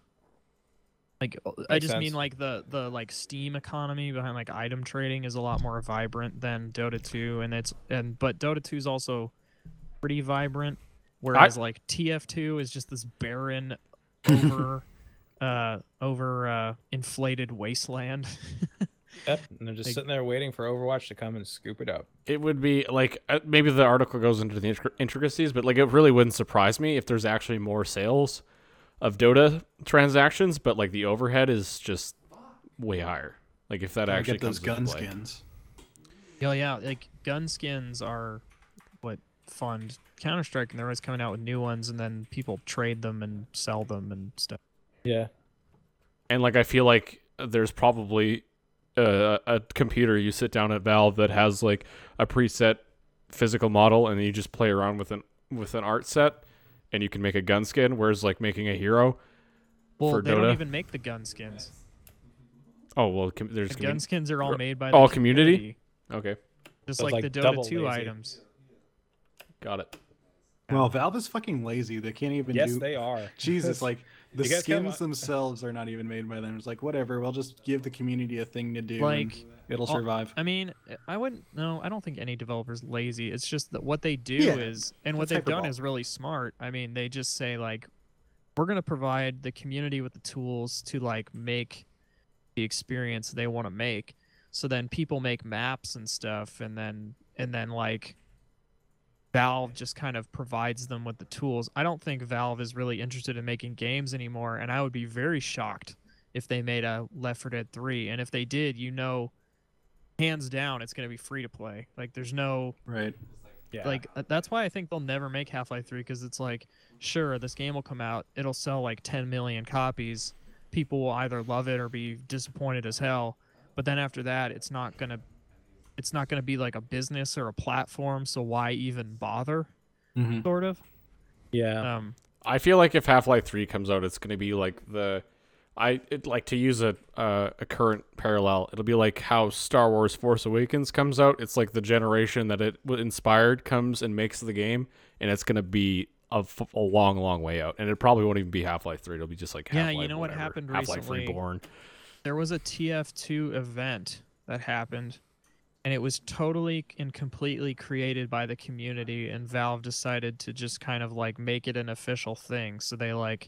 Like uh, I Makes just mean sense. like the the like Steam economy behind like item trading is a lot more vibrant than Dota two, and it's and but Dota two is also pretty vibrant, whereas like T F two is just this barren, over, uh, over uh, inflated wasteland. Yep, and they're just Like- sitting there waiting for Overwatch to come and scoop it up. it would be like uh, maybe the article goes into the intric- intricacies, but like it really wouldn't surprise me if there's actually more sales of Dota transactions, but like the overhead is just way higher. Like if that I actually get those comes gun into play. skins. Oh yeah, like gun skins are what fund Counter Strike, and they're always coming out with new ones, and then people trade them and sell them and stuff. Yeah. And like I feel like there's probably a, a computer you sit down at Valve that has like a preset physical model, and you just play around with an with an art set, and you can make a gun skin. Whereas like making a hero, Well, For they Dota? don't even make the gun skins. oh well, com- there's The gonna gun be- skins are all made by all the community? okay, just So it's like, like the double Dota two lazy. items. got it. Well, Valve is fucking lazy. They can't even Yes, do. they are. Jesus, like the You guys come skins on- themselves are not even made by them. It's like whatever. We'll just give the community a thing to do. and Like, it'll all- survive. I mean, I wouldn't. No, I don't think any developer's lazy. It's just that what they do Yeah, is, and what it's they've done hyperbole. is really smart. I mean, they just say like, we're gonna provide the community with the tools to like make the experience they want to make. So then people make maps and stuff, and then and then like Valve just kind of provides them with the tools. I don't think Valve is really interested in making games anymore, and I would be very shocked if they made a Left four Dead three. And if they did, you know, hands down, it's going to be free to play. Like, there's no Right. Yeah. like uh, that's why I think they'll never make Half-Life three, because it's like, sure, this game will come out, it'll sell like ten million copies. People will either love it or be disappointed as hell. But then after that, it's not gonna, it's not gonna be like a business or a platform. So why even bother? Mm-hmm. Sort of. yeah. Um, I feel like if Half-Life three comes out, it's going to be like the I it, like to use a uh, a current parallel. It'll be like how Star Wars Force Awakens comes out. It's like the generation that it w- inspired comes and makes the game, and it's going to be a, f- a long, long way out. And it probably won't even be Half-Life three. It'll be just like Yeah, Half-Life you know what whatever. happened Half-Life recently? Reborn. there was a T F two event that happened, and it was totally and completely created by the community, and Valve decided to just kind of like make it an official thing. So they like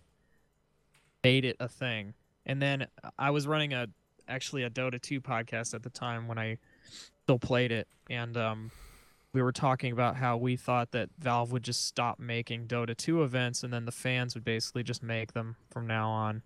made it a thing. And then I was running a actually a Dota two podcast at the time when I still played it, and um we were talking about how we thought that Valve would just stop making Dota two events, and then the fans would basically just make them from now on.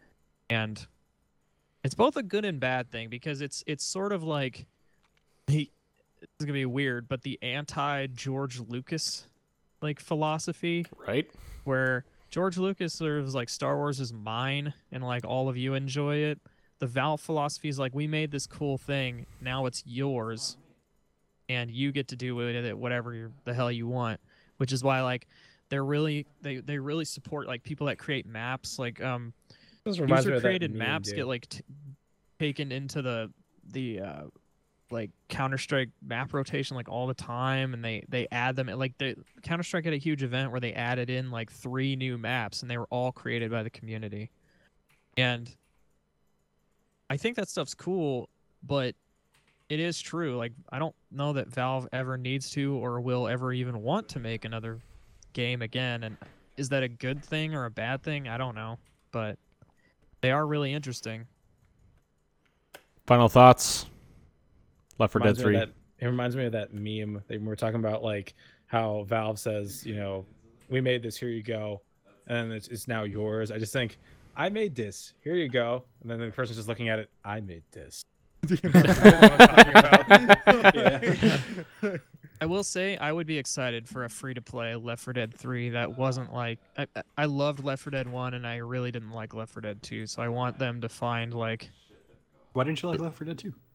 And it's both a good and bad thing, because it's it's sort of like the it's gonna be weird, but the anti George Lucas like philosophy, Right? where George Lucas sort of is like, Star Wars is mine and like all of you enjoy it. The Valve philosophy is like, we made this cool thing, now it's yours, and you get to do with it whatever you the hell you want. Which is why like they're really they they really support like people that create maps. Like um This reminds me user of that created meme, maps dude. get like t- taken into the the uh like Counter-Strike map rotation like all the time, and they they add them. Like the Counter-Strike had a huge event where they added in like three new maps, and they were all created by the community. And I think that stuff's cool, but it is true. Like, I don't know that Valve ever needs to or will ever even want to make another game again. And is that a good thing or a bad thing? I don't know, but they are really interesting. Final thoughts. Left four Dead Reminds me of three. that- It reminds me of that meme. They were talking about like how Valve says, you know, we made this, here you go, and it's, it's now yours. I just think I made this, here you go, and then the person's just looking at it. I made this. You know what I'm talking about? Yeah. I will say I would be excited for a free-to-play Left four Dead three that wasn't like I, I- I loved Left four Dead one and I really didn't like Left four Dead two, so I want them to find like Why didn't you like Left four Dead two?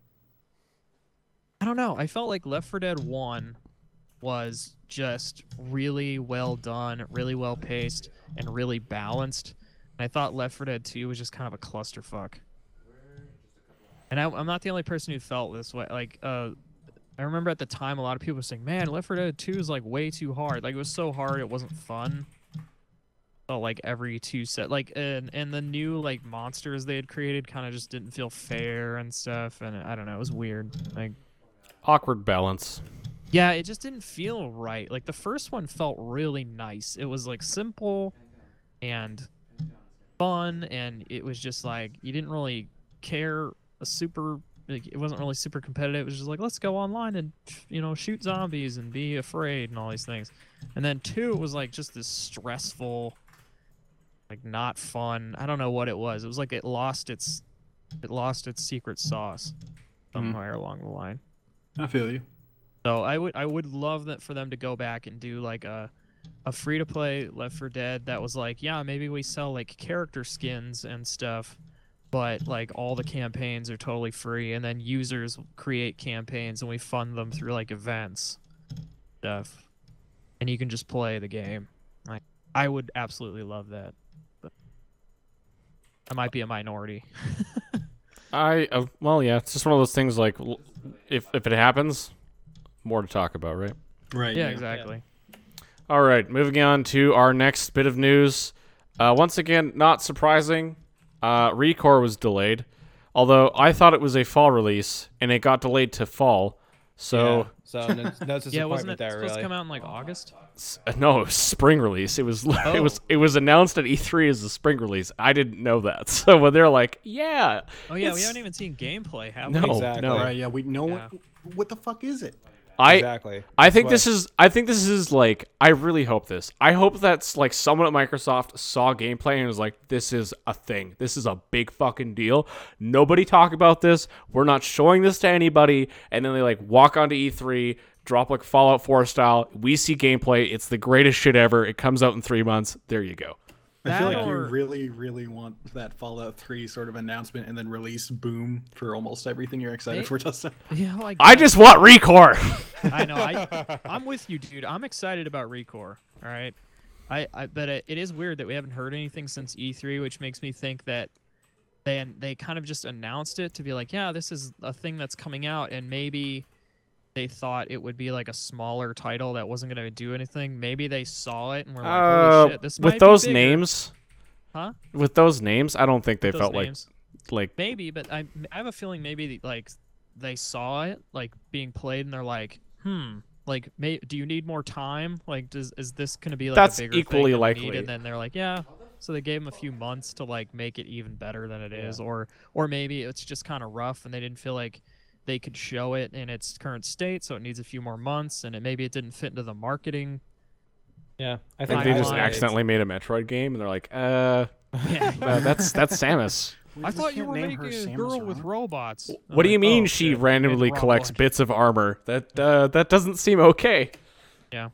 I don't know. I felt like Left four Dead one was just really well done, really well paced, and really balanced. And I thought Left four Dead two was just kind of a clusterfuck. And I, I'm not the only person who felt this way. Like, uh, I remember at the time a lot of people were saying, "Man, Left four Dead two is like way too hard. Like it was so hard, it wasn't fun." Felt like every two set, like, and and the new like monsters they had created kind of just didn't feel fair and stuff. And I don't know, it was weird. Like. Awkward balance. Yeah, it just didn't feel right. Like the first one felt really nice. It was like simple and fun, and it was just like you didn't really care a super like it wasn't really super competitive. It was just like let's go online and you know shoot zombies and be afraid and all these things. And then two was like just this stressful, like not fun. I don't know what it was. It was like it lost its it lost its secret sauce somewhere along the line. I feel you. So I would I would love that for them to go back and do like a a free to play Left four Dead that was like, yeah, maybe we sell like character skins and stuff, but like all the campaigns are totally free, and then users create campaigns and we fund them through like events stuff. And you can just play the game. Like I would absolutely love that. But I might be a minority. I uh, well, yeah, it's just one of those things. Like, l- if if it happens, more to talk about, right? Right. Yeah, exactly. All right, moving on to our next bit of news. Uh, once again, not surprising, uh, Recore was delayed. Although I thought it was a fall release, and it got delayed to fall. So Yeah, so no, no Yeah, disappointment wasn't it there, supposed to really. come out in like August? s- no, it was spring release. It was it Oh. was it was announced at E three as a spring release. I didn't know that. So when they're like, yeah, Oh yeah, we it's- haven't even seen gameplay, have No, we? Exactly. no. Right. Yeah. We know Yeah. what. What the fuck is it? I Exactly. I think But- this is I think this is like I really hope this. I hope that's like someone at Microsoft saw gameplay and was like, this is a thing. This is a big fucking deal. Nobody talk about this. We're not showing this to anybody. And then they like walk onto E three, drop like Fallout four style. We see gameplay. It's the greatest shit ever. It comes out in three months. There you go. I feel That like you or- really, really want that Fallout three sort of announcement and then release boom for almost everything you're excited They- for, Dustin. Yeah, like I that. just want Recore. I know. I, I'm with you, dude. I'm excited about Recore. All right. I, I but it, it is weird that we haven't heard anything since E three, which makes me think that they they kind of just announced it to be like, yeah, this is a thing that's coming out, and maybe they thought it would be like a smaller title that wasn't going to do anything. Maybe they saw it and were like, Uh, holy shit, this might with be those bigger. names, Huh? with those names, I don't think they Those felt names. like like Maybe, but I I have a feeling maybe like they saw it like being played and they're like, hmm, like may do you need more time? Like, does is this gonna be like That's a bigger equally thing than we need? likely. And then they're like, yeah. So they gave them a few months to like make it even better than it is, or or maybe it's just kind of rough and they didn't feel like they could show it in its current state, so it needs a few more months, and it maybe it didn't fit into the marketing. Yeah, I I think think they just Timeline. accidentally made a Metroid game and they're like, uh, Yeah. uh that's that's Samus. I thought you can't were name making her a Samus girl with Aran? robots. What do I'm you like, mean oh, she shit, made the randomly wrong collects one. bits of armor? That uh, that doesn't seem okay. Yeah.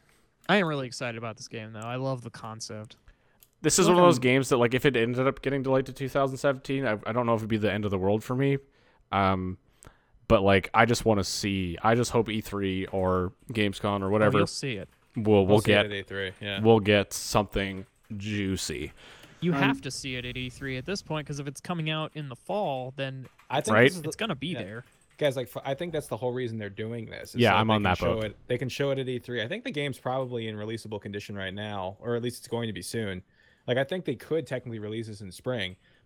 I am really excited about this game though. I love the concept. This is one of those games that, like, if it ended up getting delayed to two thousand seventeen, I, I don't know if it'd be the end of the world for me. Um, but like, I just want to see. I just hope E three or Gamescom or Oh, whatever you'll see it. will we'll see it get at E three. Yeah. we'll get something juicy. You Um, have to see it at E three at this point because if it's coming out in the fall, then I think Right? this is it's the- gonna be yeah. there. guys like f- I think that's the whole reason they're doing this. is Yeah, so that I'm they on can that show boat. It, they can show it at E three. I think the game's probably in releasable condition right now, or at least it's going to be soon. Like I think they could technically release this in spring,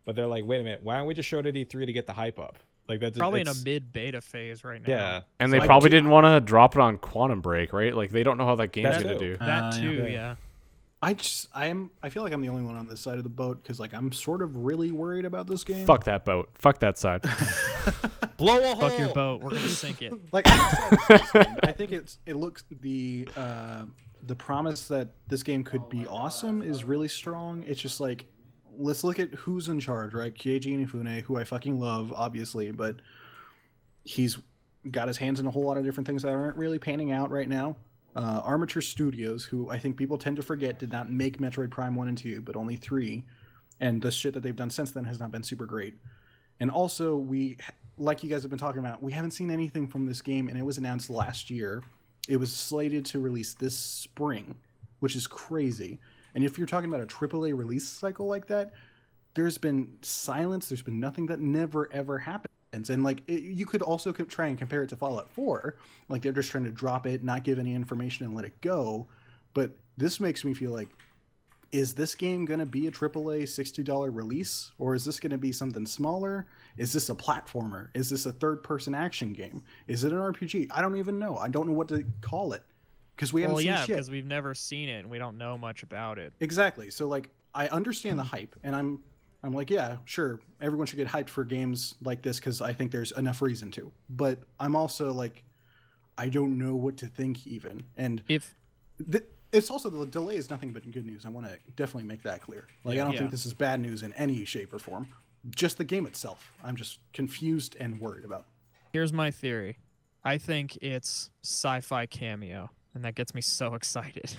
but they're like, wait a minute, why don't we just show it at E three to get the hype up? Like that's Probably in a it's- mid beta phase right now. Yeah, And So they I probably do- didn't want to drop it on Quantum Break, right? Like they don't know how that game's That gonna too. do. That Uh, too, yeah. yeah. I just I am I feel like I'm the only one on this side of the boat because like I'm sort of really worried about this game. Fuck that boat. Fuck that side. blow a hole. Fuck your boat. We're gonna sink it. Like I'm excited for this game. I think it's it looks the uh, the promise that this game could be awesome is really strong. It's just like let's look at who's in charge, right? Keiji Inafune, who I fucking love, obviously, but he's got his hands in a whole lot of different things that aren't really panning out right now. Uh, Armature Studios, who I think people tend to forget, did not make Metroid Prime one and two, but only three. And the shit that they've done since then has not been super great. And also, we, like you guys have been talking about, we haven't seen anything from this game, and it was announced last year. It was slated to release this spring, which is crazy. And if you're talking about a triple A release cycle like that, there's been silence. There's been nothing that never, ever happens. And like it, you could also co- try and compare it to Fallout four. Like they're just trying to drop it, not give any information, and let it go. But this makes me feel like, is this game going to be a triple A sixty dollars release? Or is this going to be something smaller? Is this a platformer? Is this a third-person action game? Is it an R P G? I don't even know. I don't know what to call it. Because we haven't Well, seen yeah, shit. because we've never seen it and we don't know much about it. Exactly. So like I understand the hype, and I'm I'm like, yeah, sure, everyone should get hyped for games like this because I think there's enough reason to. But I'm also like, I don't know what to think even. And If th- it's also the delay is nothing but good news. I want to definitely make that clear. Like I don't Yeah. think this is bad news in any shape or form. Just the game itself, I'm just confused and worried about. here's my theory, I think it's sci-fi cameo, and that gets me so excited.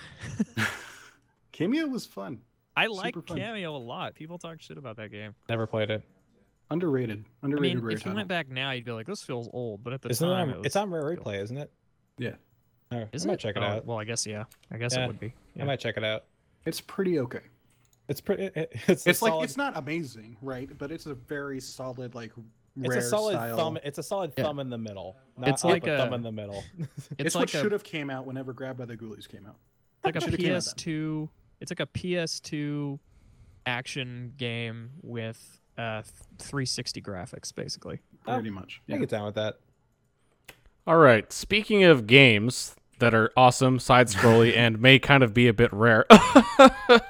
Cameo was fun, I like Super fun. cameo a lot. People talk shit about that game. Never played it. underrated, I underrated. mean, rare if you title. went back now, you'd be like, this feels old. But at the Isn't it time, on, it was, it's on Rare Replay, isn't it? Yeah, Oh, Is I might it? check it Oh, out. Well, I guess yeah. I guess Yeah. it would be. Yeah. I might check it out. it's pretty okay. It's pretty. It, it's a It's like solid, it's not amazing, right? But it's a very solid, like It's rare a solid style. thumb. It's a solid Yeah. thumb in the middle. Not It's up, like but thumb a- in the middle. It's, It's, what like should a have came out whenever Grab by the Ghoulies came out. like a Should've came out P S two. It's like a P S two action game with uh th- three sixty graphics, basically. Pretty much. I Yeah. get down with that. All All right. Speaking of games that are awesome, side scrolly, and may kind of be a bit rare. uh,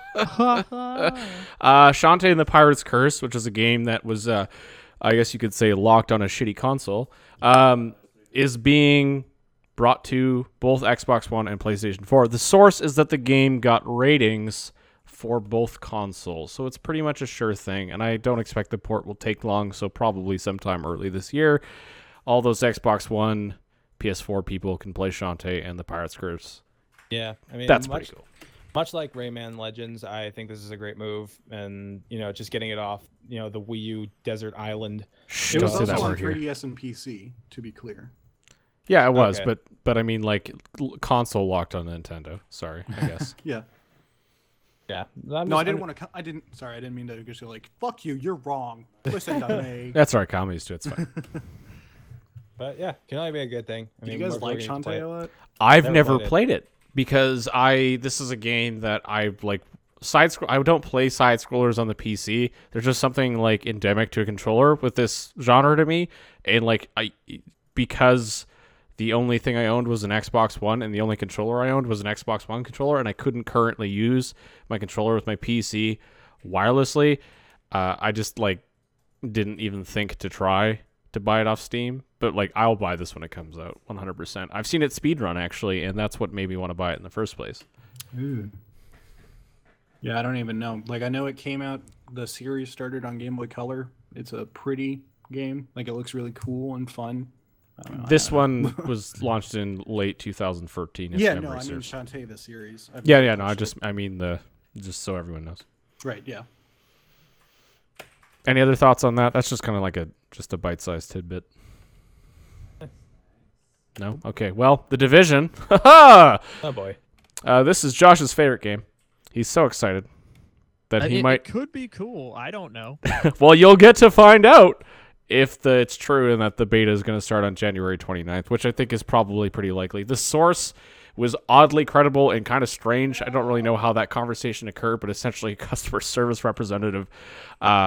Shantae and the Pirate's Curse, which is a game that was, uh, I guess you could say, locked on a shitty console, um, is being brought to both Xbox One and PlayStation four. The source is that the game got ratings for both consoles, so it's pretty much a sure thing, and I don't expect the port will take long, so probably sometime early this year. All those Xbox One, P S four people can play Shantae and the Pirate's Curse. Yeah, I mean That's much, pretty cool. Much like Rayman Legends, I think this is a great move, and you know, just getting it off, you know, the Wii U Desert Island. Shh, It don't was say that also on word here. three D S and P C, to be clear. Yeah, it was, Okay. but but I mean, like l- console locked on Nintendo. Sorry, I guess. Yeah. Yeah, No, I didn't want to. I didn't. Sorry, I didn't mean to just go like, "Fuck you, you're wrong." Listen to me. That's all right. Comedies too. It's fine. But yeah, can only be a good thing. I Do mean, you guys more like people get to play Shantae it. a lot? I've Never never played it. played it because I this is a game that I like side scroll. I don't play side scrollers on the P C. There's just something like endemic to a controller with this genre to me, and like I because the only thing I owned was an Xbox One, and the only controller I owned was an Xbox One controller, and I couldn't currently use my controller with my P C wirelessly. Uh, I just like didn't even think to try to buy it off Steam, but like I'll buy this when it comes out, one hundred percent. I've seen it speedrun actually, and that's what made me want to buy it in the first place. Ooh. Yeah, I don't even know. Like, I know it came out. The series started on Game Boy Color. It's a pretty game. Like, it looks really cool and fun. I don't know, This I- one was launched in late two thousand thirteen. If Yeah, no, memory I mean serves. Shantae the series. I've yeah, never yeah, no, I touched just I mean the just so everyone knows. it. Right. Yeah. Any other thoughts on that? That's just kind of like a just a bite-sized tidbit. No? Okay. Well, The Division. uh, Oh boy. this is Josh's favorite game. He's so excited that Uh, he it, might. it could be cool. I don't know. Well, you'll get to find out if the, it's true and that the beta is going to start on January twenty-ninth, which I think is probably pretty likely. The source was oddly credible and kind of strange. I don't really know how that conversation occurred, but essentially a customer service representative uh,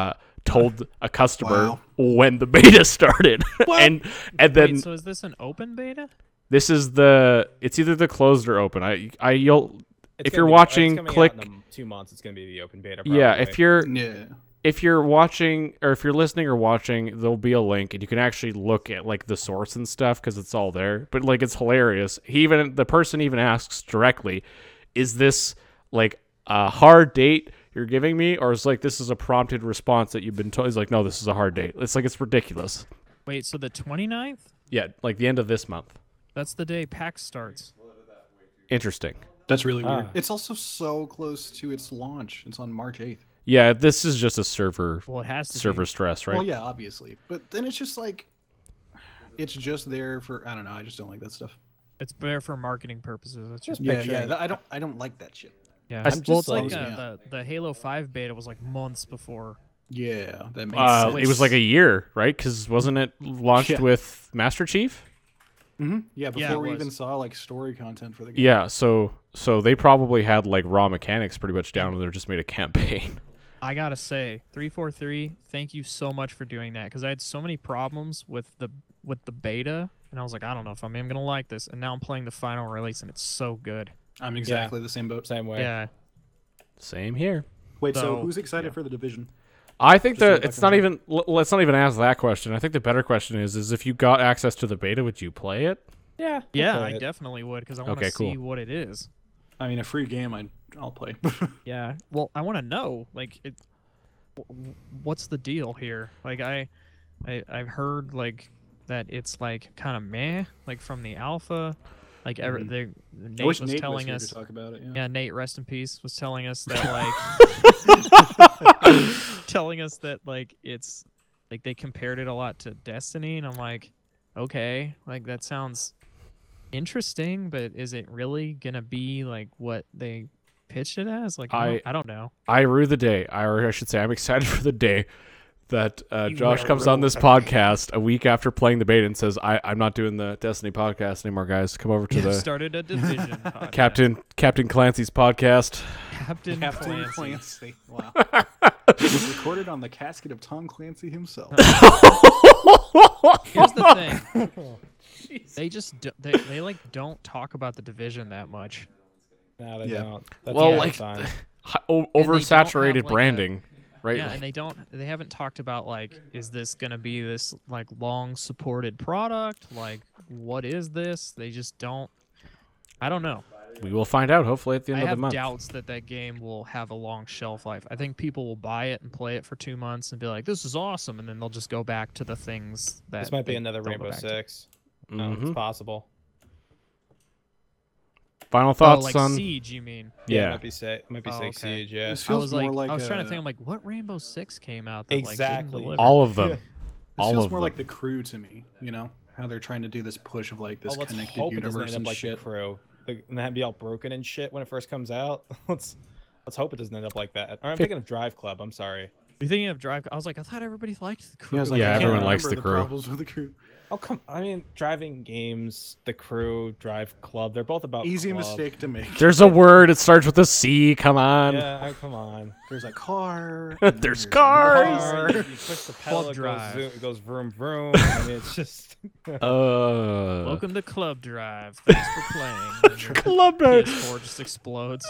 told a customer Wow. when the beta started, and and then Wait, so is this an open beta? this is the it's either the closed or open. I I you'll It's if gonna you're be- watching, it's coming out click. in a- two months. It's gonna be the open beta. Yeah, probably. if you're Yeah. if you're watching or if you're listening or watching, there'll be a link and you can actually look at like the source and stuff because it's all there. But like it's hilarious. He even the person even asks directly, "Is this like a hard date you're giving me, or is like this is a prompted response that you've been told?" He's like, "No, this is a hard date." It's like it's ridiculous. Wait, so the twenty-ninth? Yeah, like the end of this month. That's the day PAX starts. Interesting. That's really weird. Ah. It's also so close to its launch. It's on March eighth. Yeah, this is just a server Well, it has to server be. stress, right? Well, yeah, obviously. But then it's just like, it's just there for, I don't know. I just don't like that stuff. It's there for marketing purposes. It's just Just Yeah, yeah. picturing- that- I don't, I don't like that shit. yeah. I- well, just it's like like- uh, yeah. the the Halo five beta was like months before. Yeah, that makes Uh, sense. it was like a year, right? Because wasn't it launched Yeah. with Master Chief? hmm Yeah, before Yeah, it we was. even saw like story content for the game. Yeah, so so they probably had like raw mechanics pretty much down, and they just made a campaign. I gotta say, three forty-three, thank you so much for doing that because I had so many problems with the with the beta, and I was like, I don't know if I'm even gonna like this. And now I'm playing the final release, and it's so good. I'm exactly the same boat. Same way. Yeah, Same here. Wait, so, So- who's excited for the division? I think Just so that that it's can not be- even. l- Let's not even ask that question. I think the better question is: is if you got access to the beta, would you play it? Yeah. yeah, I'll I play it. definitely would because I want to Okay, see cool. what it is. I mean, a free game, I, I'll play. Yeah, well, I want to know like it. w- What's the deal here? Like I, I I've heard like that it's like kind of meh, like from the alpha, like every Mhm. they, I Nate wish was Nate telling was here us. to talk about it. Yeah. Yeah, Nate, rest in peace, was telling us that like telling us that like it's like they compared it a lot to Destiny, and I'm like, okay, like that sounds interesting, but is it really gonna be like what they pitched it as? Like I I- don't, I don't know. I rue the day, I, or I should say, I'm excited for the day that uh, You Josh will comes rue on this the podcast a week after playing the beta and says, I, "I'm not doing the Destiny podcast anymore, guys. Come over to You've the started a division. podcast. Captain Captain Clancy's podcast." Captain, Captain Clancy. Clancy. Wow. It was recorded on the casket of Tom Clancy himself. Here's the thing. They just do, they, they like don't talk about the division that much. No, they Yeah. don't. That's Well, a bad like sign. hi- o- don't have, oversaturated like, a- branding, right? Yeah, Like, and they don't they haven't talked about like is this going to be this like long supported product? Like what is this? They just don't I don't know. we will find out hopefully at the end I of the have month. doubts that that game will have a long shelf life. I think people will buy it and play it for two months and be like, "This is awesome," and then they'll just go back to the things that. This might be they another don't go Rainbow back to. Six. No, Mhm. it's possible. Final Oh, thoughts like on Siege, you mean? Yeah, it yeah. might be Six. Might be Oh, Six okay. Siege. Yeah. This I feels was like, more like I was trying a- to think. I'm like, what Rainbow Six came out that like Exactly. didn't deliver? all of them. This all feels of more them. like the crew to me. You know how they're trying to do this push of like this Oh, let's connected hope it doesn't universe end and up like shit. the Crew. The, and that'd be all broken and shit when it first comes out. let's let's hope it doesn't end up like that. Or I'm thinking of Drive Club. I'm sorry. You're thinking of Drive? I was like, I thought everybody liked the crew. Yeah, I was like, Yeah, I can't everyone likes remember the Crew. Problems with the crew. Oh come! I mean, driving games, the Crew, Drive Club. They're both about Easy club. mistake to make. There's a word. It starts with a C. Come on. Yeah, oh, come on. There's a car. There's and there's a cars. Car, you, you push the pedal, Club it goes, Drive. zoom, it goes vroom vroom. I mean, it's just. Uh, Welcome to Club Drive. Thanks for playing. And your Club P Drive. S four just explodes.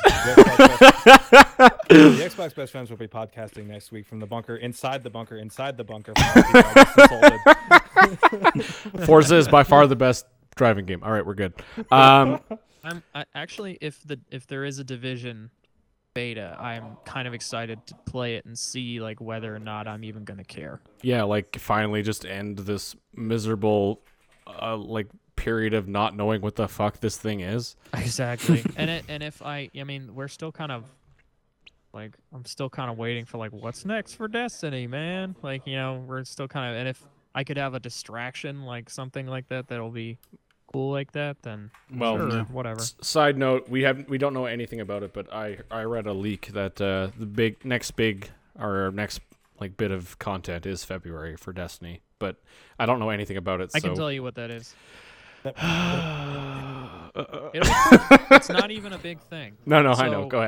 The Xbox Best Friends will be podcasting next week from the bunker, inside the bunker, inside the bunker. from all the people I just insulted. Forza is by far the best driving game. All right, we're good. Um, I'm I, actually if the if there is a division beta, I'm kind of excited to play it and see like whether or not I'm even gonna care. yeah, like finally just end this miserable, uh, like period of not knowing what the fuck this thing is. Exactly. and it, and if I I mean we're still kind of like I'm still kind of waiting for like what's next for Destiny, man. Like you know we're still kind of and if I could have a distraction like something like that that'll be cool like that, then Well, sure, no. whatever. S- side note: we have we don't know anything about it, but I I read a leak that uh, the big next big or next like bit of content is February for Destiny, but I don't know anything about it. I so. can tell you what that is. Uh, It'll be cool. It's not even a big thing. no, no, I know. So- Go ahead.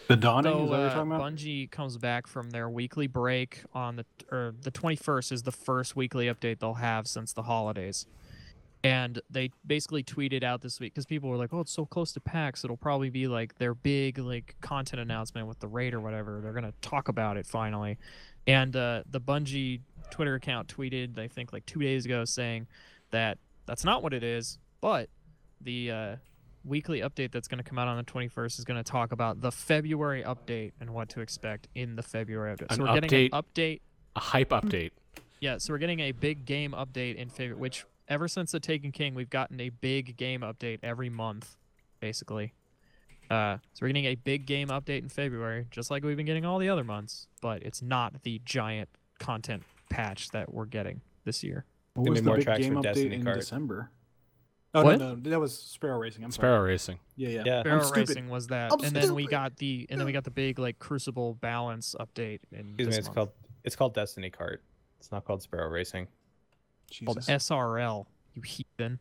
The dawning So is that what you're uh, talking about? Bungie comes back from their weekly break on the or the twenty-first is the first weekly update they'll have since the holidays. And they basically tweeted out this week because people were like, "Oh, it's so close to PAX, it'll probably be like their big like content announcement with the raid or whatever. They're gonna talk about it finally." And uh, the Bungie Twitter account tweeted, I think, like two days ago, saying that that's not what it is, but the uh, weekly update that's going to come out on the twenty-first is going to talk about the February update and what to expect in the February update. An so we're getting an update. A hype update. Yeah, so we're getting a big game update in February, which ever since the Taken King, we've gotten a big game update every month, basically. Uh, so we're getting a big game update in February, just like we've been getting all the other months, but it's not the giant content patch that we're getting this year. What Gonna was be the more big tracks game for update Destiny in cart. December? Oh What? no, no, that was Sparrow Racing. I'm Sparrow sorry. Racing. Yeah, yeah. Yeah. Sparrow stupid. Racing was that, I'm and then we stupid. got the and then we got the big like Crucible balance update in Excuse me, this it's month. called it's called Destiny Cart. It's not called Sparrow Racing. called Jesus. S R L. You heathen.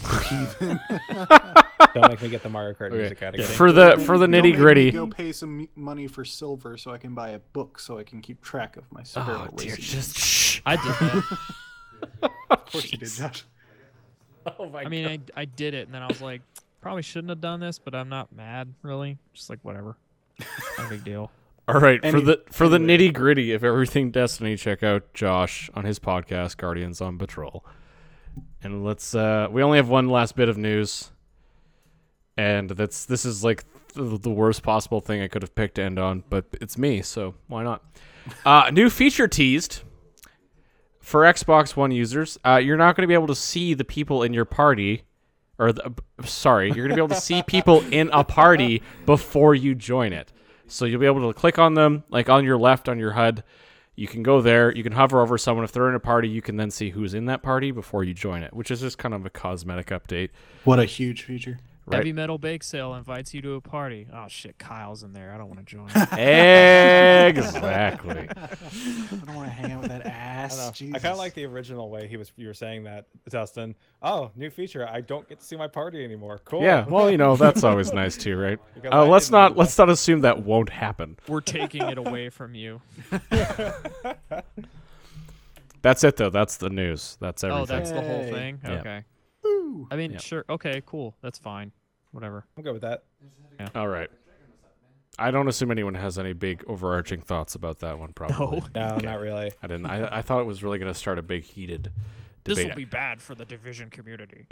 Don't make me get the Mario Kart Okay. music out again. For the for the Don't make nitty me gritty. Go pay some money for silver so I can buy a book so I can keep track of my Sparrow Oh dear, Racing. just shh. I did that. Of course you did, Josh. Oh my I mean, I I did it, and then I was like, probably shouldn't have done this, but I'm not mad really. Just like whatever. No big deal. All right, for Any- the for the anyway. nitty gritty of everything Destiny, check out Josh on his podcast, Guardians on Patrol. And let's uh we only have one last bit of news. And that's this is like the, the worst possible thing I could have picked to end on, but it's me, so why not? Uh new feature teased for Xbox One users. Uh you're not going to be able to see the people in your party or the, sorry, you're going to be able to see people in a party before you join it. So you'll be able to click on them, like on your left on your H U D. You can go there. You can hover over someone. If they're in a party, you can then see who's in that party before you join it, which is just kind of a cosmetic update. What a huge feature. Right. Heavy Metal Bake Sale invites you to a party. Oh shit, Kyle's in there. I don't want to join. Exactly. I don't want to hang out with that I, ass. don't know. I Jesus. kind of like the original way he was. You were saying that, Dustin. Oh, new feature. I don't get to see my party anymore. Cool. Yeah. Well, you know that's always nice too, right? Because Uh, I let's didn't not do let's not assume that won't happen. We're taking it away from you. That's it though. That's the news. That's everything. Oh, that's the whole Yay. thing. Yeah. Okay. Woo. I mean, Yeah. sure. Okay, cool. That's fine. Whatever. I'm good with that. All right. I don't assume anyone has any big overarching thoughts about that one. Probably. No. No, not really. I didn't. I, I thought it was really going to start a big heated This debate. will be bad for the Division community.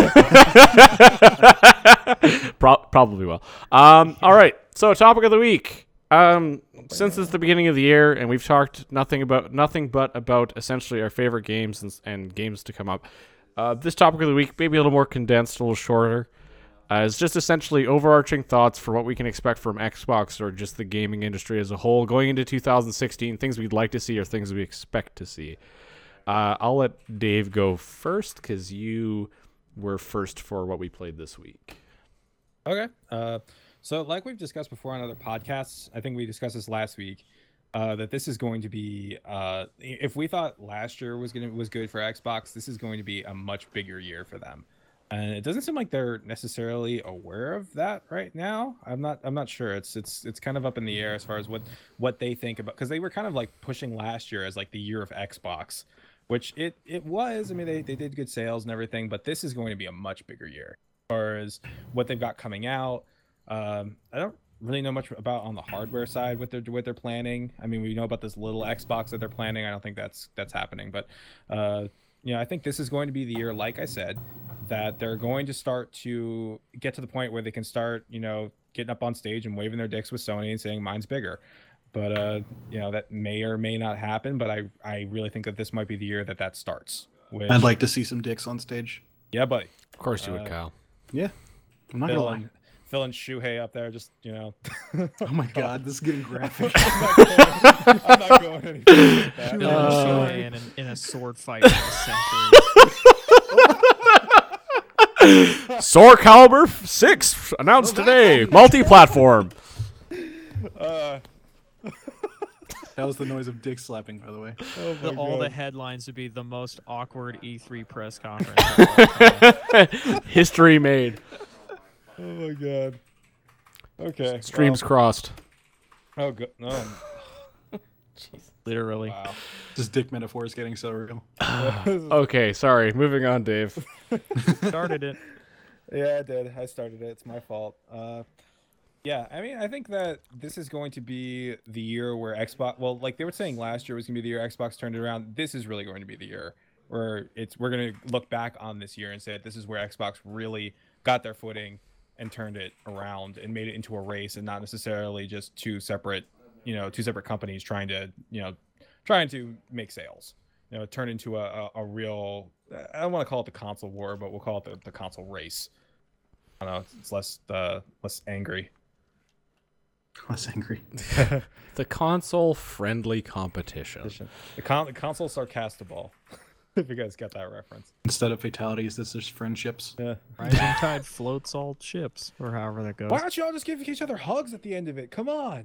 Pro- probably will. Um, all right. So, topic of the week. Um, since it's the beginning of the year, and we've talked nothing about nothing but about essentially our favorite games and, and games to come up. Uh, this topic of the week, maybe a little more condensed, a little shorter. Uh, it's just essentially overarching thoughts for what we can expect from Xbox or just the gaming industry as a whole going into two thousand sixteen. Things we'd like to see or things we expect to see. Uh, I'll let Dave go first because you were first for what we played this week. Okay. Uh, so like we've discussed before on other podcasts, I think we discussed this last week, uh, that this is going to be, uh, if we thought last year was gonna was good for Xbox, this is going to be a much bigger year for them. And it doesn't seem like they're necessarily aware of that right now. I'm not. I'm not sure. It's it's it's kind of up in the air as far as what what they think about, because they were kind of like pushing last year as like the year of Xbox, which it it was. I mean, they they did good sales and everything, but this is going to be a much bigger year as far as what they've got coming out. Um, I don't really know much about on the hardware side what they're what they're planning. I mean, we know about this little Xbox that they're planning. I don't think that's that's happening, but. Uh, You know, I think this is going to be the year, like I said, that they're going to start to get to the point where they can start, you know, getting up on stage and waving their dicks with Sony and saying mine's bigger. But, uh, you know, that may or may not happen. But I, I really think that this might be the year that that starts. Which, I'd like to see some dicks on stage. yeah, buddy. Of course you would, Uh, Kyle. Yeah. I'm not gonna Phil lie. and, Phil and Shuhei up there, just, you know. Oh my god, this is getting graphic. I'm not going any further with that. Bill Uh, and Shohei in, an, in a sword fight for centuries. Soar Caliber six announced today. Multi-platform. Uh, That was the noise of dick slapping, by the way. oh The, my all the God. headlines would be the most awkward E three press conference. of all time. History made. Oh my god. Okay. Streams well, crossed. Oh, good. No. Literally. Wow. This dick metaphor is getting so real. Okay, sorry. Moving on, Dave. Started it. Yeah, I did. I started it. It's my fault. Uh, yeah, I mean, I think that this is going to be the year where Xbox. Well, like they were saying last year was going to be the year Xbox turned it around. This is really going to be the year where it's we're going to look back on this year and say that this is where Xbox really got their footing and turned it around and made it into a race and not necessarily just two separate, you know, two separate companies trying to, you know, trying to make sales. You know, turn into a, a, a real. I don't want to call it the console war, but we'll call it the, the console race. I don't know. It's less uh, less angry. Less angry. The console-friendly competition. The, con- the console sarcastable. If you guys get that reference. Instead of fatalities, this is friendships. Yeah. Rising tide floats all ships, or however that goes. Why don't you all just give each other hugs at the end of it? Come on.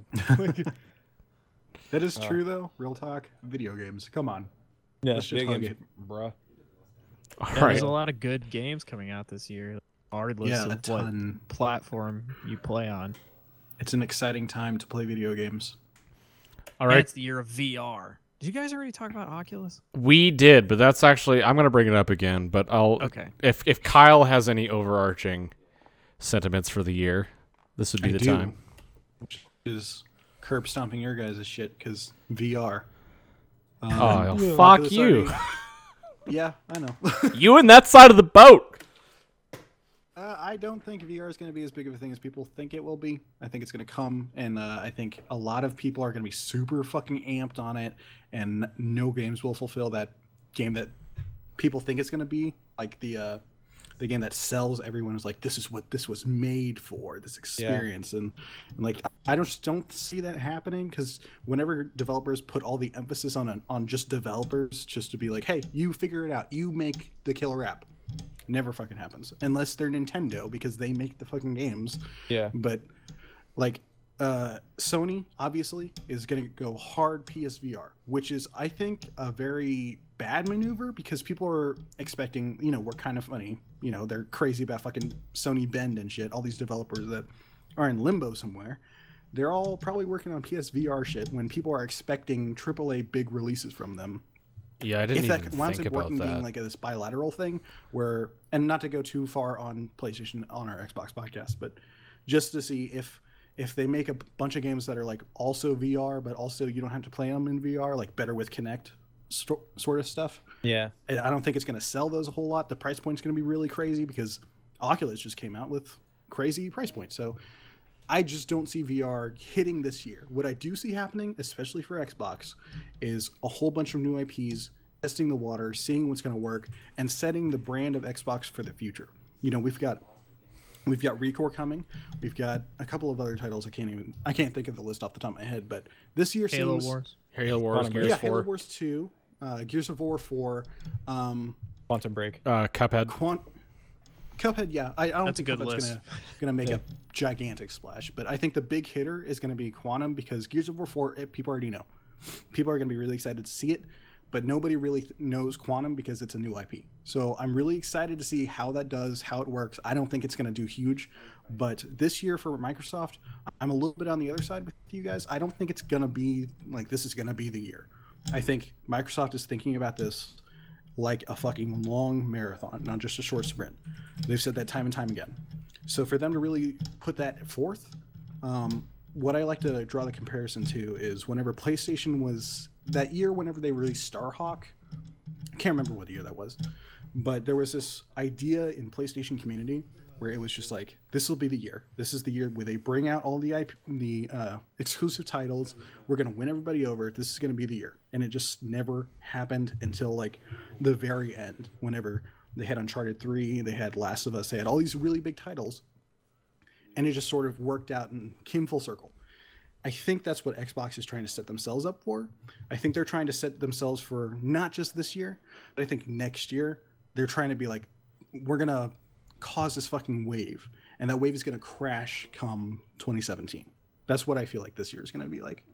That is Uh. true, though. Real talk. Video games. Come on. Yeah, Let's just big hug games, it. bruh. All Yeah, right. There's a lot of good games coming out this year, regardless Yeah, of a what ton. platform you play on. It's an exciting time to play video games. All And right. it's the year of V R. Did you guys already talk about Oculus? We did, but that's actually I'm gonna bring it up again. But I'll Okay. if if Kyle has any overarching sentiments for the year, this would be I the do. time. Is curb stomping your guys' shit because V R. Um, Oh, yeah, fuck Oculus you. already- Yeah, I know. You and that side of the boat. Uh, I don't think V R is going to be as big of a thing as people think it will be. I think it's going to come, and uh, I think a lot of people are going to be super fucking amped on it, and no games will fulfill that game that people think it's going to be. Like the uh, the game that sells everyone is like, this is what this was made for, this experience, and, and like I just don't see that happening because whenever developers put all the emphasis on on just developers, just to be like, hey, you figure it out, you make the killer app. Never fucking happens unless they're Nintendo because they make the fucking games. Yeah. But like uh Sony obviously is going to go hard P S V R, which is I think a very bad maneuver because people are expecting, you know, we're kind of funny, you know, they're crazy about fucking Sony Bend and shit, all these developers that are in limbo somewhere. They're all probably working on P S V R shit when people are expecting triple A big releases from them. Yeah, I didn't If that even winds think up about working being that. like a, this bilateral thing where, and not to go too far on PlayStation on our Xbox podcast, but just to see if if they make a bunch of games that are like also V R, but also you don't have to play them in V R, like better with Kinect sto- sort of stuff. Yeah. I I don't think it's going to sell those a whole lot. The price point's going to be really crazy because Oculus just came out with crazy price points. So I just don't see V R hitting this year. What I do see happening, especially for Xbox, is a whole bunch of new I Ps, testing the water, seeing what's going to work, and setting the brand of Xbox for the future. You know, we've got we've got Recore coming. We've got a couple of other titles. I can't even I can't think of the list off the top of my head. But this year Halo seems Wars. Halo Wars, Quantum Gears yeah, four, Halo Wars two, uh, Gears of War four, um, Quantum Break. uh, Cuphead. Quant. Cuphead, yeah, I, I don't That's a think good Cuphead's list. gonna gonna make Yeah. a gigantic splash, but I think the big hitter is gonna be Quantum because Gears of War four, it, people already know. People are gonna be really excited to see it, but nobody really th- knows Quantum because it's a new I P. So I'm really excited to see how that does, how it works. I don't think it's gonna do huge, but this year for Microsoft, I'm a little bit on the other side with you guys. I don't think it's gonna be like this is gonna be the year. I think Microsoft is thinking about this like a fucking long marathon, not just a short sprint. They've said that time and time again. So for them to really put that forth, um, what I like to draw the comparison to is whenever PlayStation was that year, whenever they released Starhawk, I can't remember what year that was, but there was this idea in PlayStation community where it was just like, this will be the year. This is the year where they bring out all the I P, the uh, exclusive titles. We're gonna win everybody over. This is gonna be the year, and it just never happened until like the very end. Whenever they had Uncharted three, they had Last of Us, they had all these really big titles, and it just sort of worked out and came full circle. I think that's what Xbox is trying to set themselves up for. I think they're trying to set themselves for not just this year, but I think next year they're trying to be like, we're gonna cause this fucking wave, and that wave is going to crash come twenty seventeen. That's what I feel like this year is going to be like.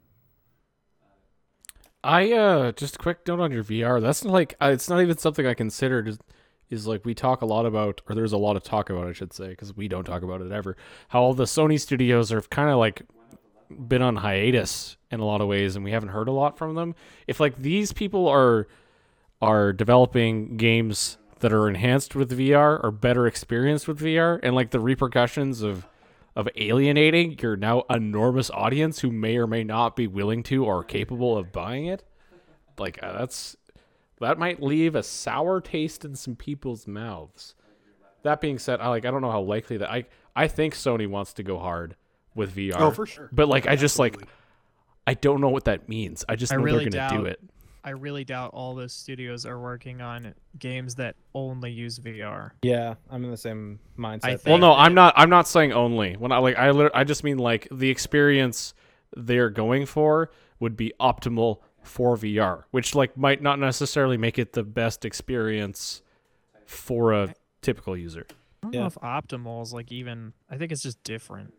I uh just a quick note on your V R. That's not like uh, it's not even something I considered. Is, is like we talk a lot about, or there's a lot of talk about, I should say, because we don't talk about it ever. How all the Sony studios are kind of like been on hiatus in a lot of ways, and we haven't heard a lot from them. If like these people are are developing games that are enhanced with V R or better experienced with V R, and like the repercussions of of alienating your now enormous audience who may or may not be willing to or capable of buying it, like uh, that's that might leave a sour taste in some people's mouths. That being said, I like I don't know how likely that I I think Sony wants to go hard with V R. Oh, for sure. But like I just like Absolutely. I don't know what that means. I just I know really they're gonna do doubt- it. I really doubt all those studios are working on games that only use V R. Yeah, I'm in the same mindset. I there. think- Well, no, I'm not. I'm not saying only. When I like, I lit- I just mean like the experience they're going for would be optimal for V R, which like might not necessarily make it the best experience for a typical user. I don't Yeah. know if optimal is like even. I think it's just different.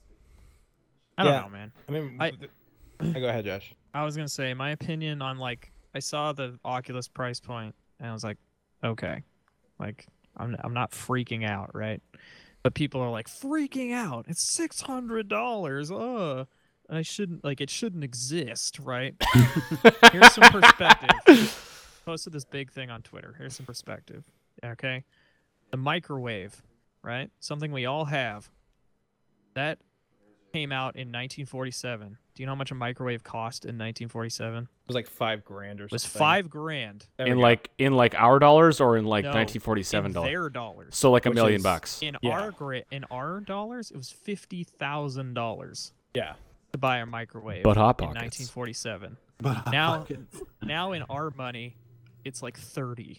I don't Yeah. know, man. I mean, I- th- I go ahead, Josh. I was gonna say my opinion on like I saw the Oculus price point and I was like, okay, like I'm I'm not freaking out, right? But people are like freaking out. It's six hundred dollars. Uh, I shouldn't like it shouldn't exist, right? Here's some perspective. Posted this big thing on Twitter. Here's some perspective. Okay, the microwave, right? Something we all have. That came out in nineteen forty-seven. Do you know how much a microwave cost in nineteen forty-seven? It was like five grand or It was something. five grand There we In go. like in like our dollars or in like No, nineteen forty-seven in dollars. their dollars. So like a Which million is- bucks. In Yeah. our gra- in our dollars, it was fifty thousand dollars yeah, to buy a microwave. But Hot in Pockets. nineteen forty-seven. But Now- Pocket- Now in our money, it's like thirty.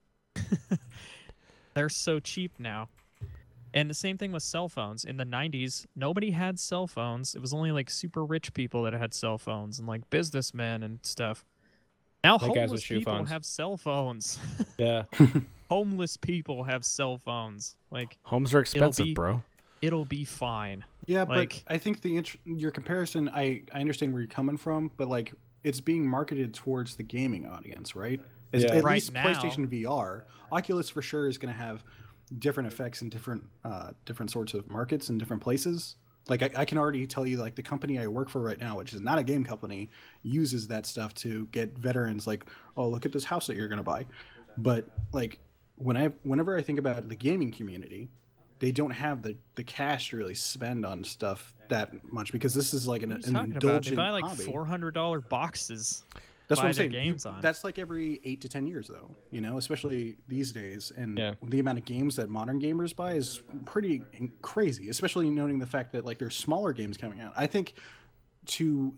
They're so cheap now. And the same thing with cell phones. In the nineties, nobody had cell phones. It was only like super rich people that had cell phones and like businessmen and stuff. Now Like guys with homeless shoe people phones. have cell phones. yeah. Homeless people have cell phones. Like Homes are expensive, be- bro. it'll be fine. Yeah, Like- but I think the int- your comparison, I I understand where you're coming from, but like it's being marketed towards the gaming audience, right? As- Yeah. At Right least now- PlayStation V R, Oculus for sure is going to have different effects in different uh, different sorts of markets and different places. Like I, I can already tell you, like the company I work for right now, which is not a game company, uses that stuff to get veterans. Like, oh, look at this house that you're going to buy. But like when I whenever I think about the gaming community, they don't have the, the cash to really spend on stuff that much because this is like an, What are you an talking about? They indulgent buy like hobby. four hundred dollar boxes. That's buy what I'm their saying. games on. That's like every eight to ten years, though. You know, especially these days, and Yeah. the amount of games that modern gamers buy is pretty in- crazy. Especially noting the fact that like there's smaller games coming out. I think to,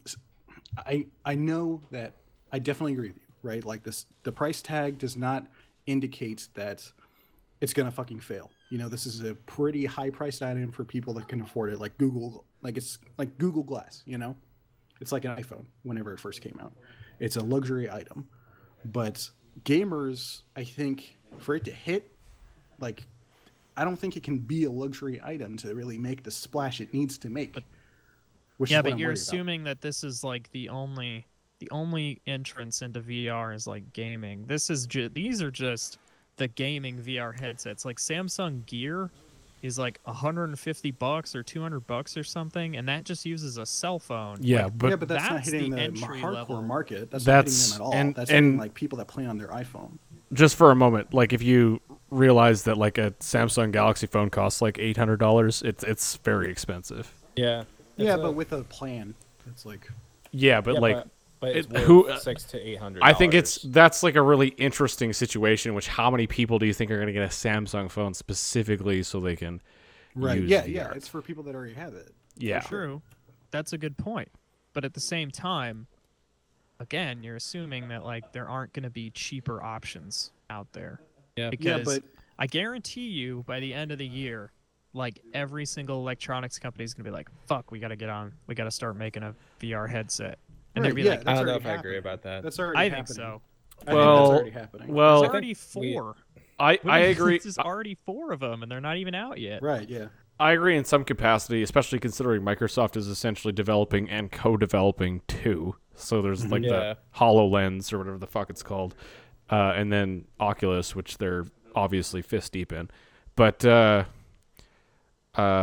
I I know that I definitely agree with you. Right, like this, the price tag does not indicate that it's gonna fucking fail. You know, this is a pretty high priced item for people that can afford it. Like Google, like it's like Google Glass. You know, it's like an iPhone whenever it first came out. It's a luxury item, but gamers, I think, for it to hit, like, I don't think it can be a luxury item to really make the splash it needs to make. Which Yeah, is what but I'm you're worried about. assuming that this is like the only the only entrance into V R is like gaming. This is ju- these are just the gaming V R headsets. Like Samsung Gear is like one hundred fifty bucks or two hundred bucks or something, and that just uses a cell phone. Yeah, Like, but yeah, but that's, not that's hitting the the, entry hardcore level. market. That's, That's- not hitting them at all. and- that's and- hitting like people that play on their iPhone. Just for a moment, like if you realize that like a Samsung Galaxy phone costs like eight hundred dollars, it's it's very expensive. Yeah. Yeah, It's a- but with a plan, it's like Yeah, but yeah, like but, but it's it- worth who- uh, six to eight hundred. I think it's that's like a really interesting situation. Which how many people do you think are going to get a Samsung phone specifically so they can right. use Yeah, V R? yeah. It's for people that already have it. Yeah, True. That's a good point. But at the same time, again, you're assuming that like there aren't going to be cheaper options out there. Yeah. Because Yeah, but I guarantee you by the end of the year, like every single electronics company is going to be like, fuck, we got to get on. We got to start making a V R headset. And Right, they'll be yeah, like, that's I don't know already if I agree happening. about that. That's already I happening. think so. I think Well, that's already happening. well, There's already we- four. I What do I you- agree. There's already four of them, and they're not even out yet. Right. Yeah. I agree in some capacity, especially considering Microsoft is essentially developing and co-developing two. So there's like Yeah. the HoloLens or whatever the fuck it's called, uh, and then Oculus, which they're obviously fist deep in. But uh, uh,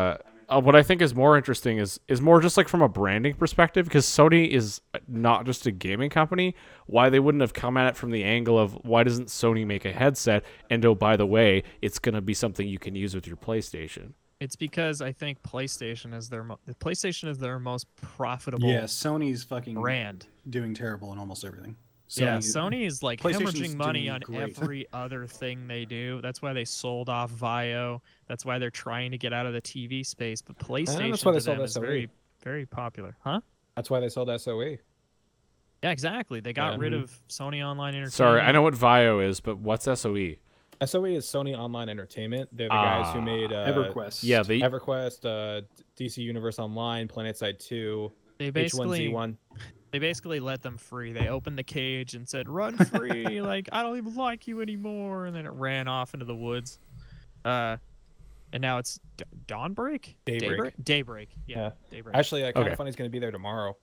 uh, what I think is more interesting is is more just like from a branding perspective, because Sony is not just a gaming company. Why they wouldn't have come at it from the angle of why doesn't Sony make a headset? And oh, by the way, it's gonna be something you can use with your PlayStation. It's because I think PlayStation is their mo- PlayStation is their most profitable Yeah, Sony's fucking brand. doing terrible in almost everything. Yeah, Sony- Sony is like PlayStation's hemorrhaging money doing on great. every other thing they do. That's why they sold off Vio. That's why they're trying to get out of the T V space. But PlayStation why they to sold them is S O E. very, very popular, huh? That's why they sold S O E. Yeah, exactly. They got Yeah. rid of Sony Online Entertainment. Sorry, I know what Vio is, but what's S O E? S O E is Sony Online Entertainment. They're the Ah, guys who made uh, EverQuest. Yeah, they EverQuest, uh, D C Universe Online, PlanetSide two, They H one Z basically one. they basically let them free. They opened the cage and said, "Run free!" Like, I don't even like you anymore. And then it ran off into the woods. Uh, and now it's D- Dawnbreak, Daybreak. Daybreak. Daybreak. Yeah, Yeah. Daybreak. Actually, uh, Kind Okay. of Funny's going to be there tomorrow.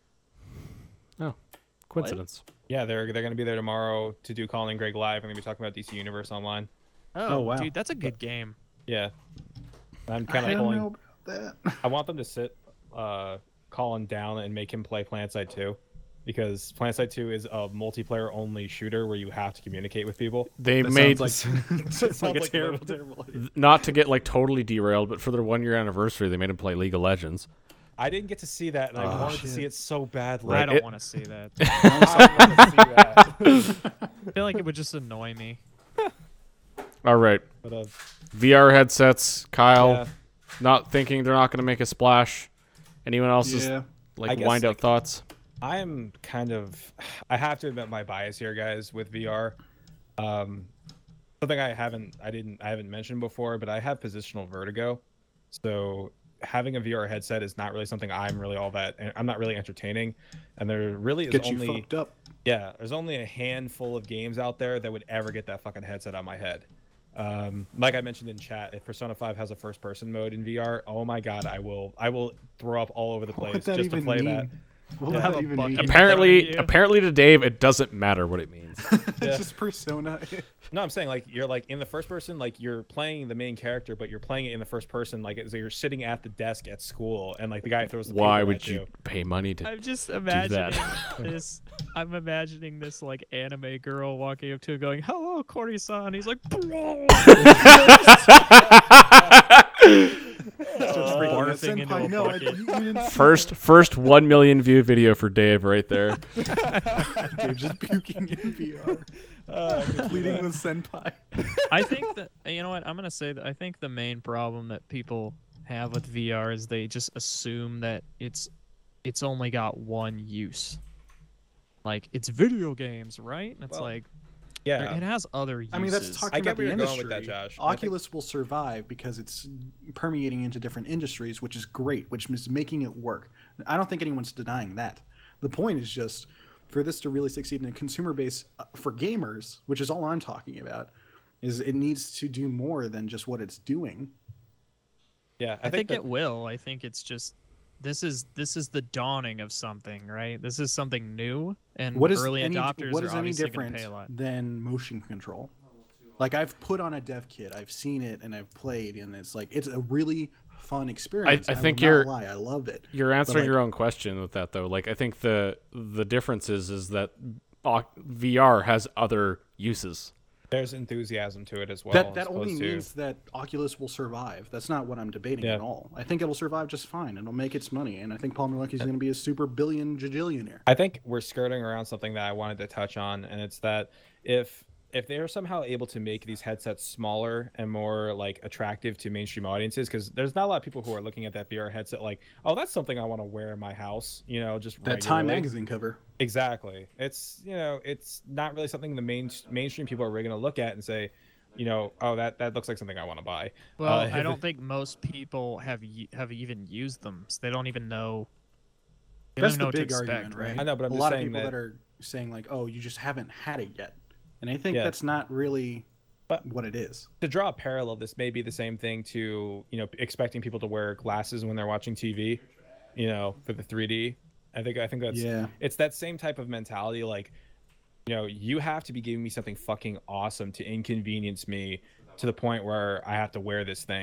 coincidence. Yeah, they're they're going to be there tomorrow to do Colin and Greg live. We're going to be talking about D C Universe Online. oh, Oh, wow. dude, that's a good game. Yeah. I'm I kind of don't pulling. know about that. I want them to sit uh, Colin down and make him play PlanetSide two, because PlanetSide two is a multiplayer only shooter where you have to communicate with people. They That made sounds like, sounds like a like terrible, the- terrible idea. not to get like totally derailed, but for their one year anniversary, they made him play League of Legends. I didn't get to see that, and I Oh, wanted to see it so badly. Right, I don't it- want to see that. I want to see that. I feel like it would just annoy me. All right, But, uh, V R headsets. Kyle, yeah. not thinking they're not going to make a splash. Anyone else's Yeah. I like guess, wind out like- thoughts? I am kind of, I have to admit my bias here, guys, with V R. Um, something I haven't, I didn't, I haven't mentioned before, but I have positional vertigo, so having a V R headset is not really something I'm really all that. I'm not really entertaining, and there really is Get you only, fucked up. yeah, there's only a handful of games out there that would ever get that fucking headset on my head. Um, like I mentioned in chat, if Persona five has a first-person mode in V R, oh my god, I will, I will throw up all over the What place that just to even play mean? that. What Yeah, would have that a even bucket. mean? Apparently, you. apparently to Dave, it doesn't matter what it means. It's Yeah. just Persona. No, I'm saying like you're like in the first person, like you're playing the main character, but you're playing it in the first person, like as you're sitting at the desk at school, and like the guy throws the Why paper would at you pay money to? I'm just that. imagining this. I'm imagining this like anime girl walking up to him, going, "Hello, Corey-san." He's like, "Bro." Starts freaking out. barfing into Senpai, a no, I- bucket. you didn't see First, first one million view video for Dave right there. Dave just puking in V R. Uh, Pleading with Senpai. I think that you know what I'm gonna say that I think the main problem that people have with V R is they just assume that it's it's only got one use. Like it's video games, right? And it's Well, like yeah, it has other uses. I mean, that's talking I get about where the you're going industry. with that, Josh. I think- Oculus will survive because it's permeating into different industries, which is great, which is making it work. I don't think anyone's denying that. The point is just for this to really succeed in a consumer base uh, for gamers, which is all I'm talking about, is it needs to do more than just what it's doing. yeah. I, think, that, it will. I think it's just this is this is the dawning of something, right? This is something new, and What is early any, adopters what are is any obviously going different to pay a lot. than motion control? Like I've put on a dev kit, I've seen it and I've played, and it's like it's a really fun experience. I will think not you're- lie, I love it. You're answering like- your own question with that, though. Like, I think the the difference is is that uh, V R has other uses. there's enthusiasm to it as well. That as that only opposed to- means that Oculus will survive. That's not what I'm debating Yeah. at all. I think it'll survive just fine. It'll make its money, and I think Paul Malecki's going to be a super billion jajillionaire. I think we're skirting around something that I wanted to touch on, and it's that if if they're somehow able to make these headsets smaller and more like attractive to mainstream audiences, because there's not a lot of people who are looking at that V R headset like, oh, that's something I want to wear in my house, you know, just That Time regularly. magazine cover. Exactly. It's you know, it's not really something the main mainstream people are really going to look at and say, you know, oh, that that looks like something I want to buy. Well, Uh, I don't think most people have y- have even used them. So they don't even know. They That's don't the even know big what to argument, expect, right? I know, but I'm a just lot of saying people that- that... are saying like, oh, you just haven't had it yet, and I think Yeah. that's not really But- what it is. To draw a parallel, this may be the same thing to you know expecting people to wear glasses when they're watching T V, you know, for the three D. I think I think that's Yeah. it's that same type of mentality. Like, you know, you have to be giving me something fucking awesome to inconvenience me to the point where I have to wear this thing.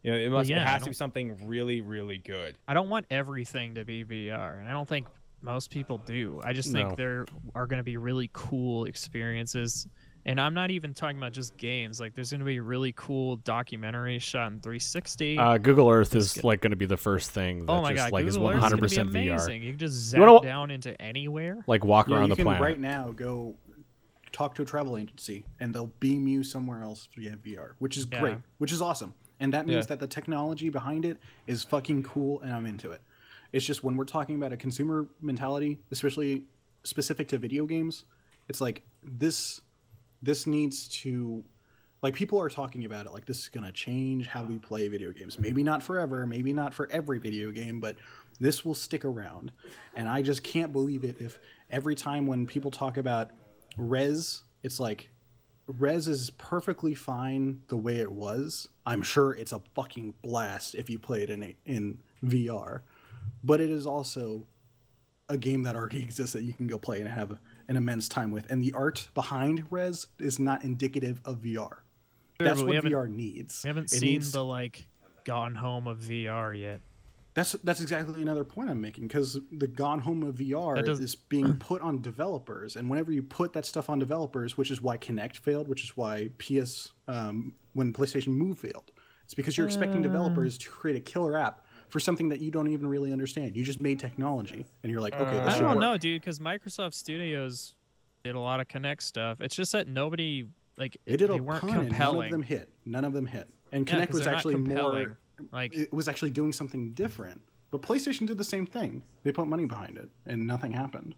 You know, it Well, must. yeah, it I has to be don't- something really, really good. I don't want everything to be V R, and I don't think most people do. I just No. think there are going to be really cool experiences, and I'm not even talking about just games. Like, there's going to be really cool documentaries shot in three sixty. Uh, Google Earth is good. like going to be the first thing that oh my just god, like is Google Earth's one hundred gonna be percent V R. amazing. You can just zap You wanna- down into anywhere. Like walk Yeah, around you the can planet. right now go talk to a travel agency and they'll beam you somewhere else via V R, which is Yeah. great, which is awesome. And that means Yeah. that the technology behind it is fucking cool and I'm into it. It's just when we're talking about a consumer mentality, especially specific to video games, it's like this this needs to like people are talking about it like this is going to change how we play video games. Maybe not forever, maybe not for every video game, but this will stick around. And I just can't believe it if every time when people talk about Res, it's like Res is perfectly fine the way it was. I'm sure it's a fucking blast if you play it in in V R, but it is also a game that already exists that you can go play and have an immense time with. And the art behind Res is not indicative of V R. Sure, That's but we what haven't- V R needs. We haven't It seen needs- the like Gone Home of V R yet. That's that's exactly another point I'm making because the Gone Home of V R That does- is being put on developers, and whenever you put that stuff on developers, which is why Kinect failed, which is why P S um, when PlayStation Move failed, it's because you're expecting developers to create a killer app for something that you don't even really understand. You just made technology, and you're like, okay, this I should don't work. know, dude, because Microsoft Studios did a lot of Connect stuff. It's just that nobody like They did they a weren't ton, and none of compelling. them hit. None of them hit, and Yeah, Kinect 'cause was they're not actually compelling. more. Like It was actually doing something different. But PlayStation did the same thing. They put money behind it, and nothing happened.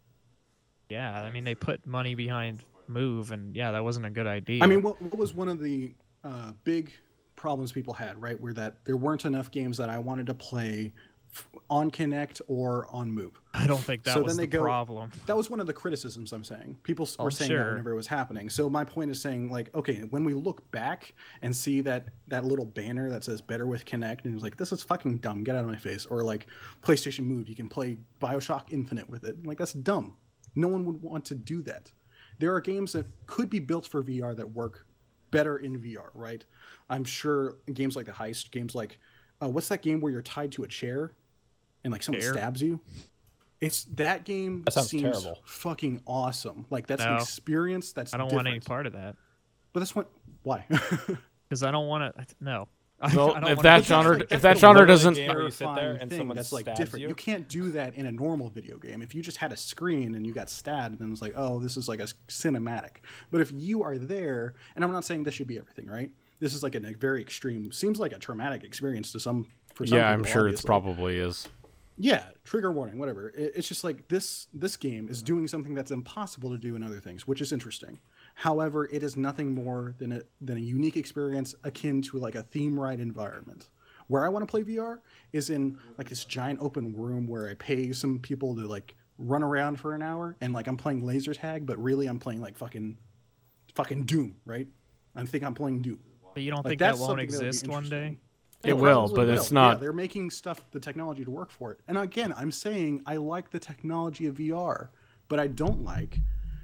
yeah, I mean they put money behind Move, and yeah, that wasn't a good idea. I mean, what, what was one of the uh, big problems people had, right? Were that there weren't enough games that I wanted to play f- on Kinect or on Move. I don't think that so was then the they go- problem. That was one of the criticisms I'm saying. People s- Oh, were saying that sure. whenever it was happening. So my point is saying, like, okay, when we look back and see that that little banner that says "Better with Kinect," and it's like, this is fucking dumb. Get out of my face. Or like PlayStation Move, you can play Bioshock Infinite with it. Like that's dumb. No one would want to do that. There are games that could be built for V R that work better in V R, right? I'm sure games like The Heist, games like uh, what's that game where you're tied to a chair and like someone Chair? stabs you? It's that game That sounds seems terrible. fucking awesome. Like that's an No. experience that's I don't want any different. part of that But that's what why? because I don't want to. No. Well, I don't if wanna that do genre, like- if that's that the genre one doesn't, game where you sit there terrifying and thing someone that's like stabs different. you. You can't do that in a normal video game. If you just had a screen and you got stabbed, then it's like, oh, this is like a cinematic. But if you are there, and I'm not saying this should be everything, right? This is like a very extreme, seems like a traumatic experience to some. For some yeah, I'm people, sure it's obviously. probably is. Yeah, trigger warning, whatever. It, it's just like this this game is doing something that's impossible to do in other things, which is interesting. However, it is nothing more than a than a unique experience akin to like a theme ride environment. Where I want to play V R is in like this giant open room where I pay some people to like run around for an hour and like I'm playing laser tag, but really I'm playing like fucking fucking Doom, right? I think I'm playing Doom. But you don't Like, think that's that won't something that would be exist one day? interesting. It will, probably but it's Yeah, not. they're making stuff, the technology to work for it. And again, I'm saying I like the technology of V R, but I don't like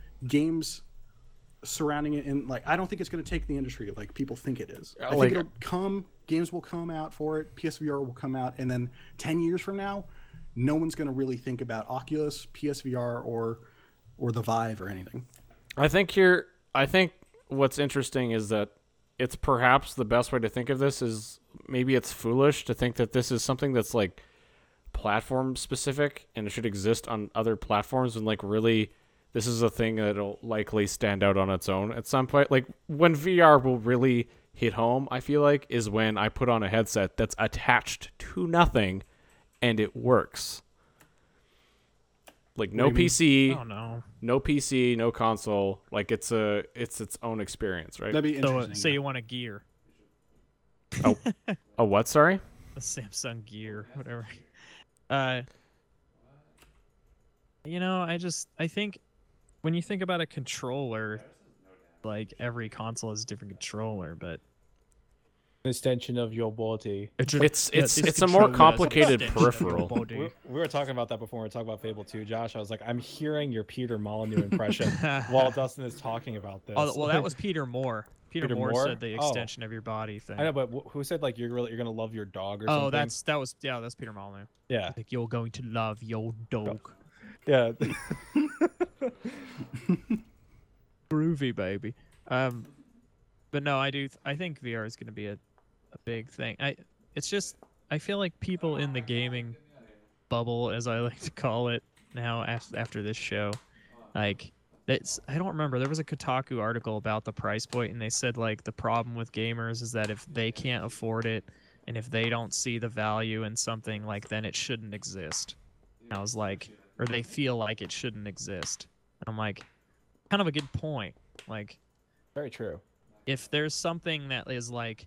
games surrounding it. In like, I don't think it's going to take the industry like people think it is. I Like- think it'll come. Games will come out for it. P S V R will come out, and then ten years from now, no one's going to really think about Oculus, P S V R, or or the Vive or anything. I think you're. I think what's interesting is that it's perhaps the best way to think of this is maybe it's foolish to think that this is something that's like platform specific and it should exist on other platforms and like really this is a thing that'll likely stand out on its own at some point. Like when V R will really hit home, I feel like, is when I put on a headset that's attached to nothing and it works. Like no What do you mean? P C, I don't know. no P C, no console. Like it's a it's its own experience, right? That'd be So, uh, interesting. say you want a gear, Oh, what? Sorry. a Samsung Gear, whatever. Uh, you know, I just I think when you think about a controller, like every console has a different controller, but extension of your body. It's Yeah, it's this it's a more controller is an complicated extension of your peripheral. body. We, we were talking about that before. We were talking about Fable two, Josh. I was like, I'm hearing your Peter Molyneux impression while Dustin is talking about this. Oh, well, that was Peter Moore. Peter, Peter Moore, Moore? said the Oh. extension of your body thing. I know, but wh- who said like you're really you're gonna love your dog or something? Oh, that's that was yeah, that's Peter Molyneux. yeah, Like you're going to love your dog. yeah. Groovy, baby. Um, but no, I do. Th- I think V R is going to be a, a big thing. I. It's just I feel like people in the gaming bubble, as I like to call it now, after after this show, like it's. I don't remember. There was a Kotaku article about the price point, and they said like the problem with gamers is that if they can't afford it, and if they don't see the value in something, like then it shouldn't exist. And I was like, or they feel like it shouldn't exist. And I'm like, kind of a good point. Like, Very true. if there's something that is like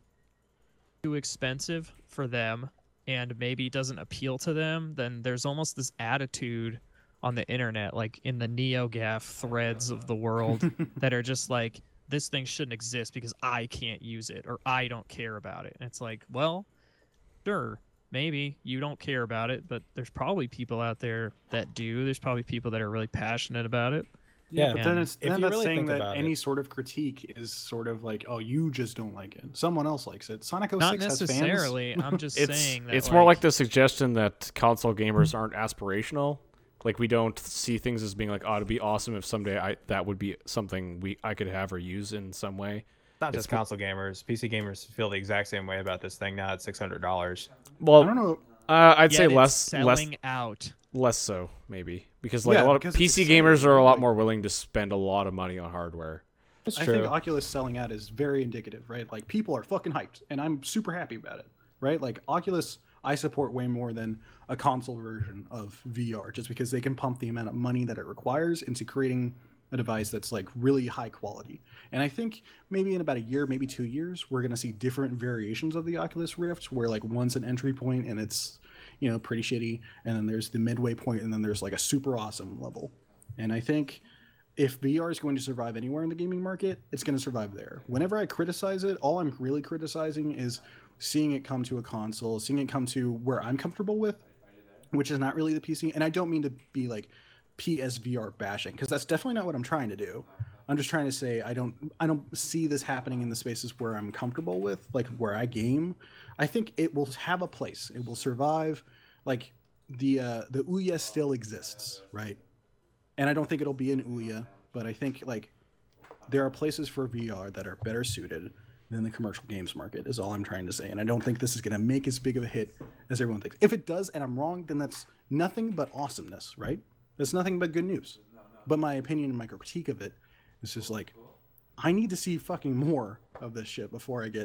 too expensive for them and maybe doesn't appeal to them, then there's almost this attitude on the internet, like in the NeoGAF threads of the world, that are just like, this thing shouldn't exist because I can't use it or I don't care about it. And it's like, well, sure, maybe you don't care about it, but there's probably people out there that do. There's probably people that are really passionate about it. Yeah, But then And it's if then you that's really saying think that about any it- sort of critique is sort of like, oh, you just don't like it. Someone else likes it. Sonic oh Not six has fans. necessarily. I'm just It's saying that it's more like like the suggestion that console gamers aren't aspirational. Like we don't see things as being like, oh, it'd be awesome if someday I that would be something we I could have or use in some way. Not It's just console gamers. P C gamers feel the exact same way about this thing now at six hundred dollars. Well, I don't know. Uh, I'd Yet say it's less, less, selling out. less so maybe because like Yeah, a lot of because P it's C selling, gamers are a lot like- more willing to spend a lot of money on hardware. That's I think Oculus selling out is very indicative, right? Like people are fucking hyped, and I'm super happy about it, right? Like Oculus, I support way more than a console version of V R, just because they can pump the amount of money that it requires into creating a device that's like really high quality. And I think maybe in about a year, maybe two years, we're gonna see different variations of the Oculus Rift, where like one's an entry point and it's, you know, pretty shitty, and then there's the midway point, and then there's like a super awesome level. And I think if V R is going to survive anywhere in the gaming market, it's going to survive there. Whenever I criticize it, all I'm really criticizing is seeing it come to a console, seeing it come to where I'm comfortable with, which is not really the P C. And I don't mean to be like P S V R bashing, because that's definitely not what I'm trying to do. I'm just trying to say I don't I don't see this happening in the spaces where I'm comfortable with, like where I game. I think it will have a place. It will survive. Like the uh, the Ouya still exists, right? And I don't think it'll be an Ouya, but I think like there are places for V R that are better suited than the commercial games market is all I'm trying to say. And I don't think this is going to make as big of a hit as everyone thinks. If it does and I'm wrong, then that's nothing but awesomeness, right? That's nothing but good news. But my opinion and my critique of it is just like, I need to see fucking more of this shit before I get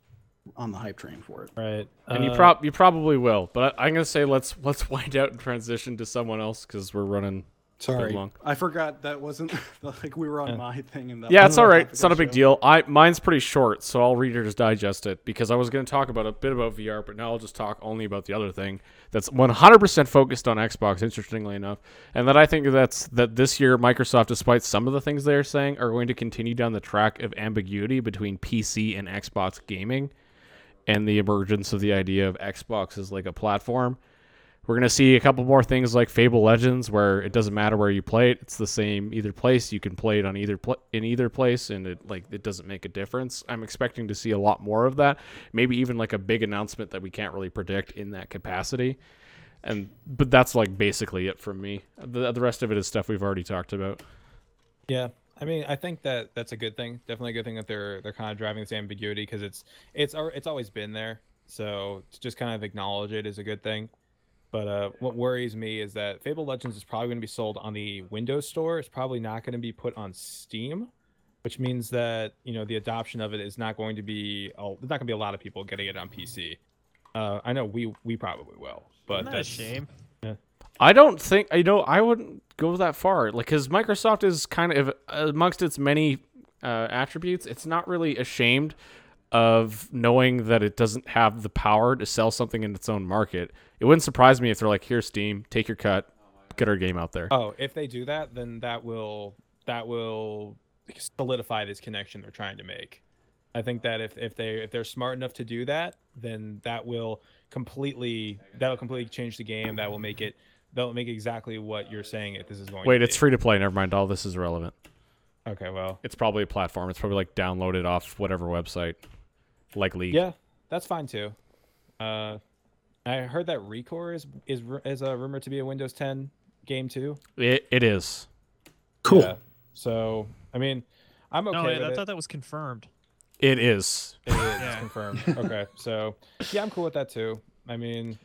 on the hype train for it. Right. And you Uh, prob you probably will, but I, I'm gonna say let's let's wind out and transition to someone else because we're running. Sorry, long. I forgot that wasn't like we were on my thing. And that Yeah, was it's the all right. topic It's not a of the big show. deal. I mine's pretty short, so I'll Reader's Digest it because I was going to talk about a bit about V R, but now I'll just talk only about the other thing that's one hundred percent focused on Xbox. Interestingly enough, and that I think that's that this year Microsoft, despite some of the things they're saying, are going to continue down the track of ambiguity between P C and Xbox gaming, and the emergence of the idea of Xbox as like a platform. We're going to see a couple more things like Fable Legends, where it doesn't matter where you play it; it's the same either place. You can play it on either pl- in either place, and it like it doesn't make a difference. I'm expecting to see a lot more of that. Maybe even like a big announcement that we can't really predict in that capacity. And but that's like basically it from me. The the rest of it is stuff we've already talked about. Yeah, I mean, I think that that's a good thing. Definitely a good thing that they're they're kind of driving this ambiguity because it's it's al- it's always been there. So to just kind of acknowledge it is a good thing. But uh, what worries me is that Fable Legends is probably going to be sold on the Windows Store. It's probably not going to be put on Steam, which means that you know the adoption of it is not going to be. Oh, there's not going to be a lot of people getting it on P C. Uh, I know we we probably will, but Isn't that a that's shame? I don't think I know. I wouldn't go that far, like because Microsoft is kind of amongst its many uh, attributes. It's not really ashamed of knowing that it doesn't have the power to sell something in its own market. It wouldn't surprise me if they're like, "Here's Steam, take your cut, get our game out there." Oh, if they do that, then that will that will solidify this connection they're trying to make. I think that if, if they if they're smart enough to do that, then that will completely that'll completely change the game. That will make it that'll make exactly what you're saying it this is going Wait, to it's be. free to play. Never mind. All this is irrelevant. Okay, well, It's probably a platform. It's probably like downloaded off whatever website, like League. yeah, that's fine too. Uh, I heard that Recore is is is a rumor to be a Windows ten game too. It it is. Cool. Yeah. So I mean, I'm okay no, with I it. thought that was confirmed. It is. It is Yeah. confirmed. Okay, so yeah, I'm cool with that too. I mean,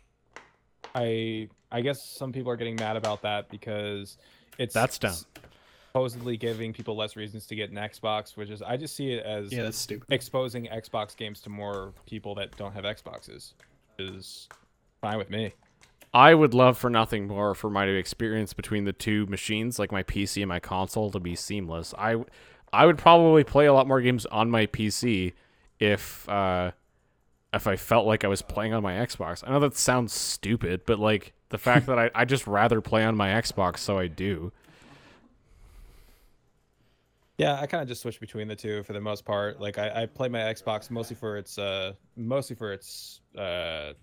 I I guess some people are getting mad about that because it's That's dumb. supposedly giving people less reasons to get an Xbox, which is I just see it as Yeah, that's stupid. exposing Xbox games to more people that don't have Xboxes. Is fine with me. I would love for nothing more for my experience between the two machines, like my P C and my console, to be seamless. I, I would probably play a lot more games on my P C if uh, if I felt like I was playing on my Xbox. I know that sounds stupid, but like the fact that I I just rather play on my Xbox, so I do. Yeah, I kind of just switch between the two for the most part. Like I, I play my Xbox mostly for its uh mostly for its uh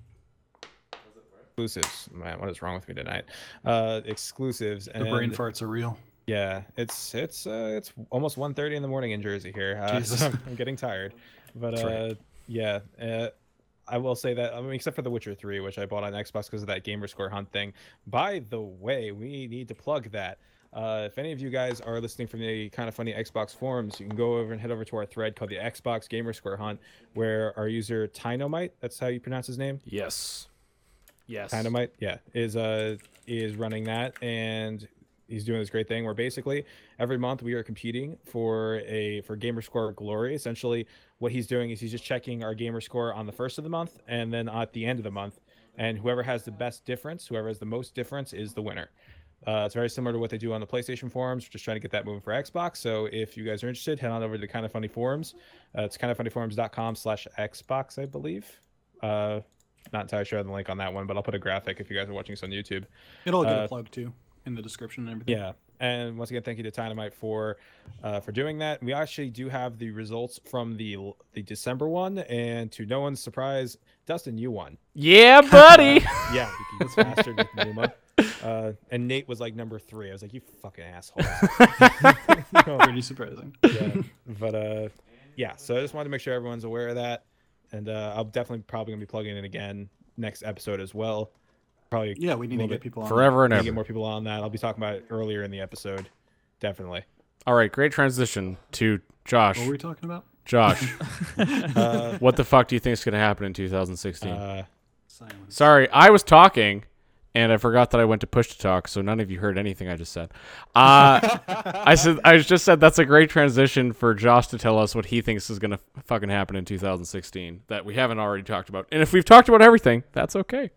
exclusives. Man, what is wrong with me tonight? Uh exclusives The and brain farts are real. yeah, it's it's uh it's almost one thirty in the morning in Jersey here. Uh, Jesus. so I'm, I'm getting tired. But That's uh right. yeah, uh, I will say that I mean except for The Witcher three, which I bought on Xbox because of that Gamerscore Hunt thing. By the way, we need to plug that. Uh, if any of you guys are listening from the Kind of Funny Xbox forums, you can go over and head over to our thread called the Xbox Gamerscore Hunt, where our user Tynomite, that's how you pronounce his name, Yes. Yes. Dynamite, yeah, is uh is running that, and he's doing this great thing where basically every month we are competing for a for Gamerscore Glory. Essentially, what he's doing is he's just checking our Gamerscore on the first of the month and then at the end of the month, and whoever has the best difference, whoever has the most difference, is the winner. Uh, it's very similar to what they do on the PlayStation forums. We're just trying to get that moving for Xbox. So if you guys are interested, head on over to the Kind of Funny forums. Uh, it's kindoffunnyforums.com slash Xbox, I believe. Uh, not entirely sure on the link on that one, but I'll put a graphic if you guys are watching this on YouTube. It'll get Uh, a plug too in the description and everything. Yeah. And once again, thank you to Dynamite for uh, for doing that. We actually do have the results from the the December one, and to no one's surprise, Dustin, you won. Yeah, buddy. Yeah, you was faster than Numa. Uh, and Nate was like number three. I was like, you fucking asshole. Pretty surprising. Yeah, but uh, yeah. So I just wanted to make sure everyone's aware of that, and uh, I'll definitely probably gonna be plugging it again next episode as well. Probably Yeah, we need to little get bit- people on. Forever and need to ever. get more people on that. I'll be talking about it earlier in the episode. Definitely. All right, great transition to Josh. What were we talking about? Josh, Uh, what the fuck do you think is going to happen in two thousand sixteen? uh, Silence. Sorry, I was talking, and I forgot that I went to push to talk, so none of you heard anything I just said. Uh, I said I just said that's a great transition for Josh to tell us what he thinks is going to fucking happen in two thousand sixteen that we haven't already talked about. And if we've talked about everything, that's okay.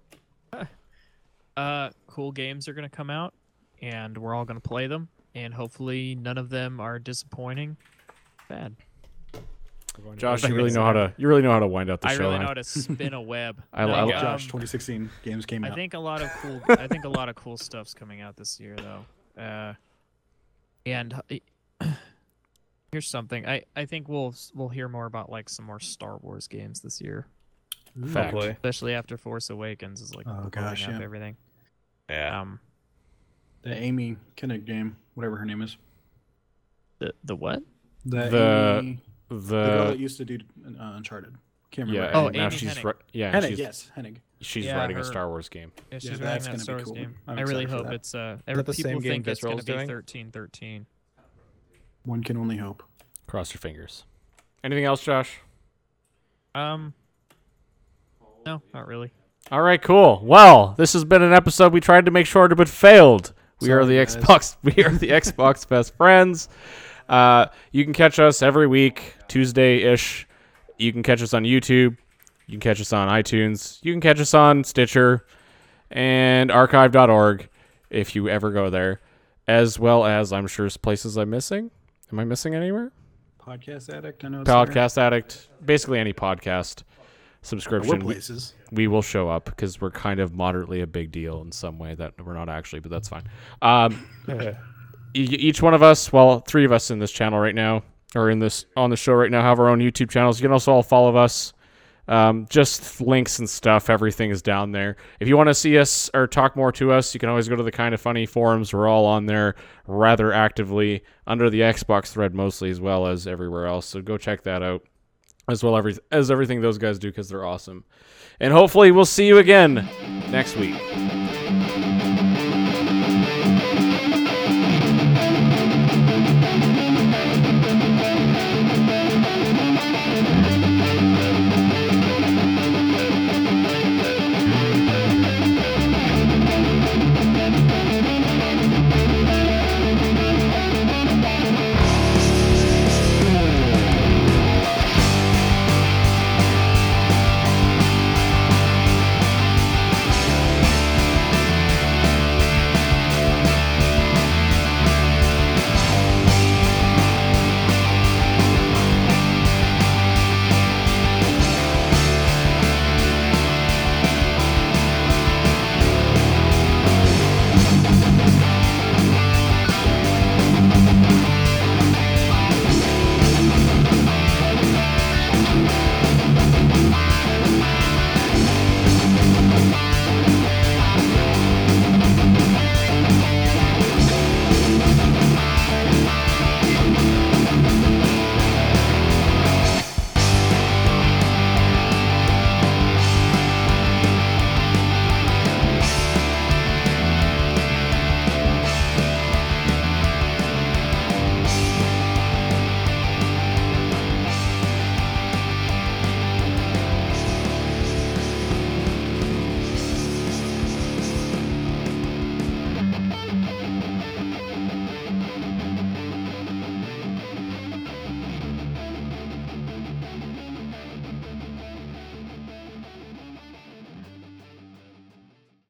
Uh, cool games are gonna come out, and we're all gonna play them, and hopefully none of them are disappointing. Bad. Josh, you really know how to you really know how to wind up the I show. really huh? know how to spin a web. I- No, I- um, Josh, twenty sixteen games came I out. think a lot of cool. I think a lot of cool stuff's coming out this year, though. Uh, and uh, here's something. I I think we'll we'll hear more about like some more Star Wars games this year, Fact. Hopefully. especially after Force Awakens is like Oh, blowing gosh, up yeah. everything. Yeah. Um, The Amy Kinnick game, whatever her name is. the the what? The, The- Amy, the girl that The used to do uh, Uncharted. Can't yeah, remember. Oh, and now Amy she's Hennig. ri- yeah, Hennig, she's, yes, Hennig. she's Yeah, writing her- a Star Wars game. Yeah, she's Yeah, writing that's that gonna Star be Wars cool. game. I'm I really excited for hope that. it's uh. that Every, the people same game think it's gonna Visceral's be doing? thirteen thirteen. One can only hope. Cross your fingers. Anything else, Josh? Um. No, not really. All right, cool. Well, this has been an episode we tried to make shorter but failed. We are Sorry, the guys. Xbox. We are the Xbox best friends. Uh, you can catch us every week, Tuesday-ish. You can catch us on YouTube. You can catch us on iTunes. You can catch us on Stitcher and archive dot org if you ever go there, as well as I'm sure places I'm missing. Am I missing anywhere? Podcast Addict, I know it's there. Podcast Addict, basically any podcast We're subscription. we- places. we will show up because we're kind of moderately a big deal in some way that we're not actually, but that's fine. Um, e- each one of us, well, three of us in this channel right now, are in this on the show right now have our own YouTube channels. You can also all follow us. Um, just links and stuff. Everything is down there. If you want to see us or talk more to us, you can always go to the Kind of Funny forums. We're all on there rather actively under the Xbox thread mostly, as well as everywhere else. So go check that out as well every, as everything those guys do because they're awesome. And hopefully we'll see you again next week.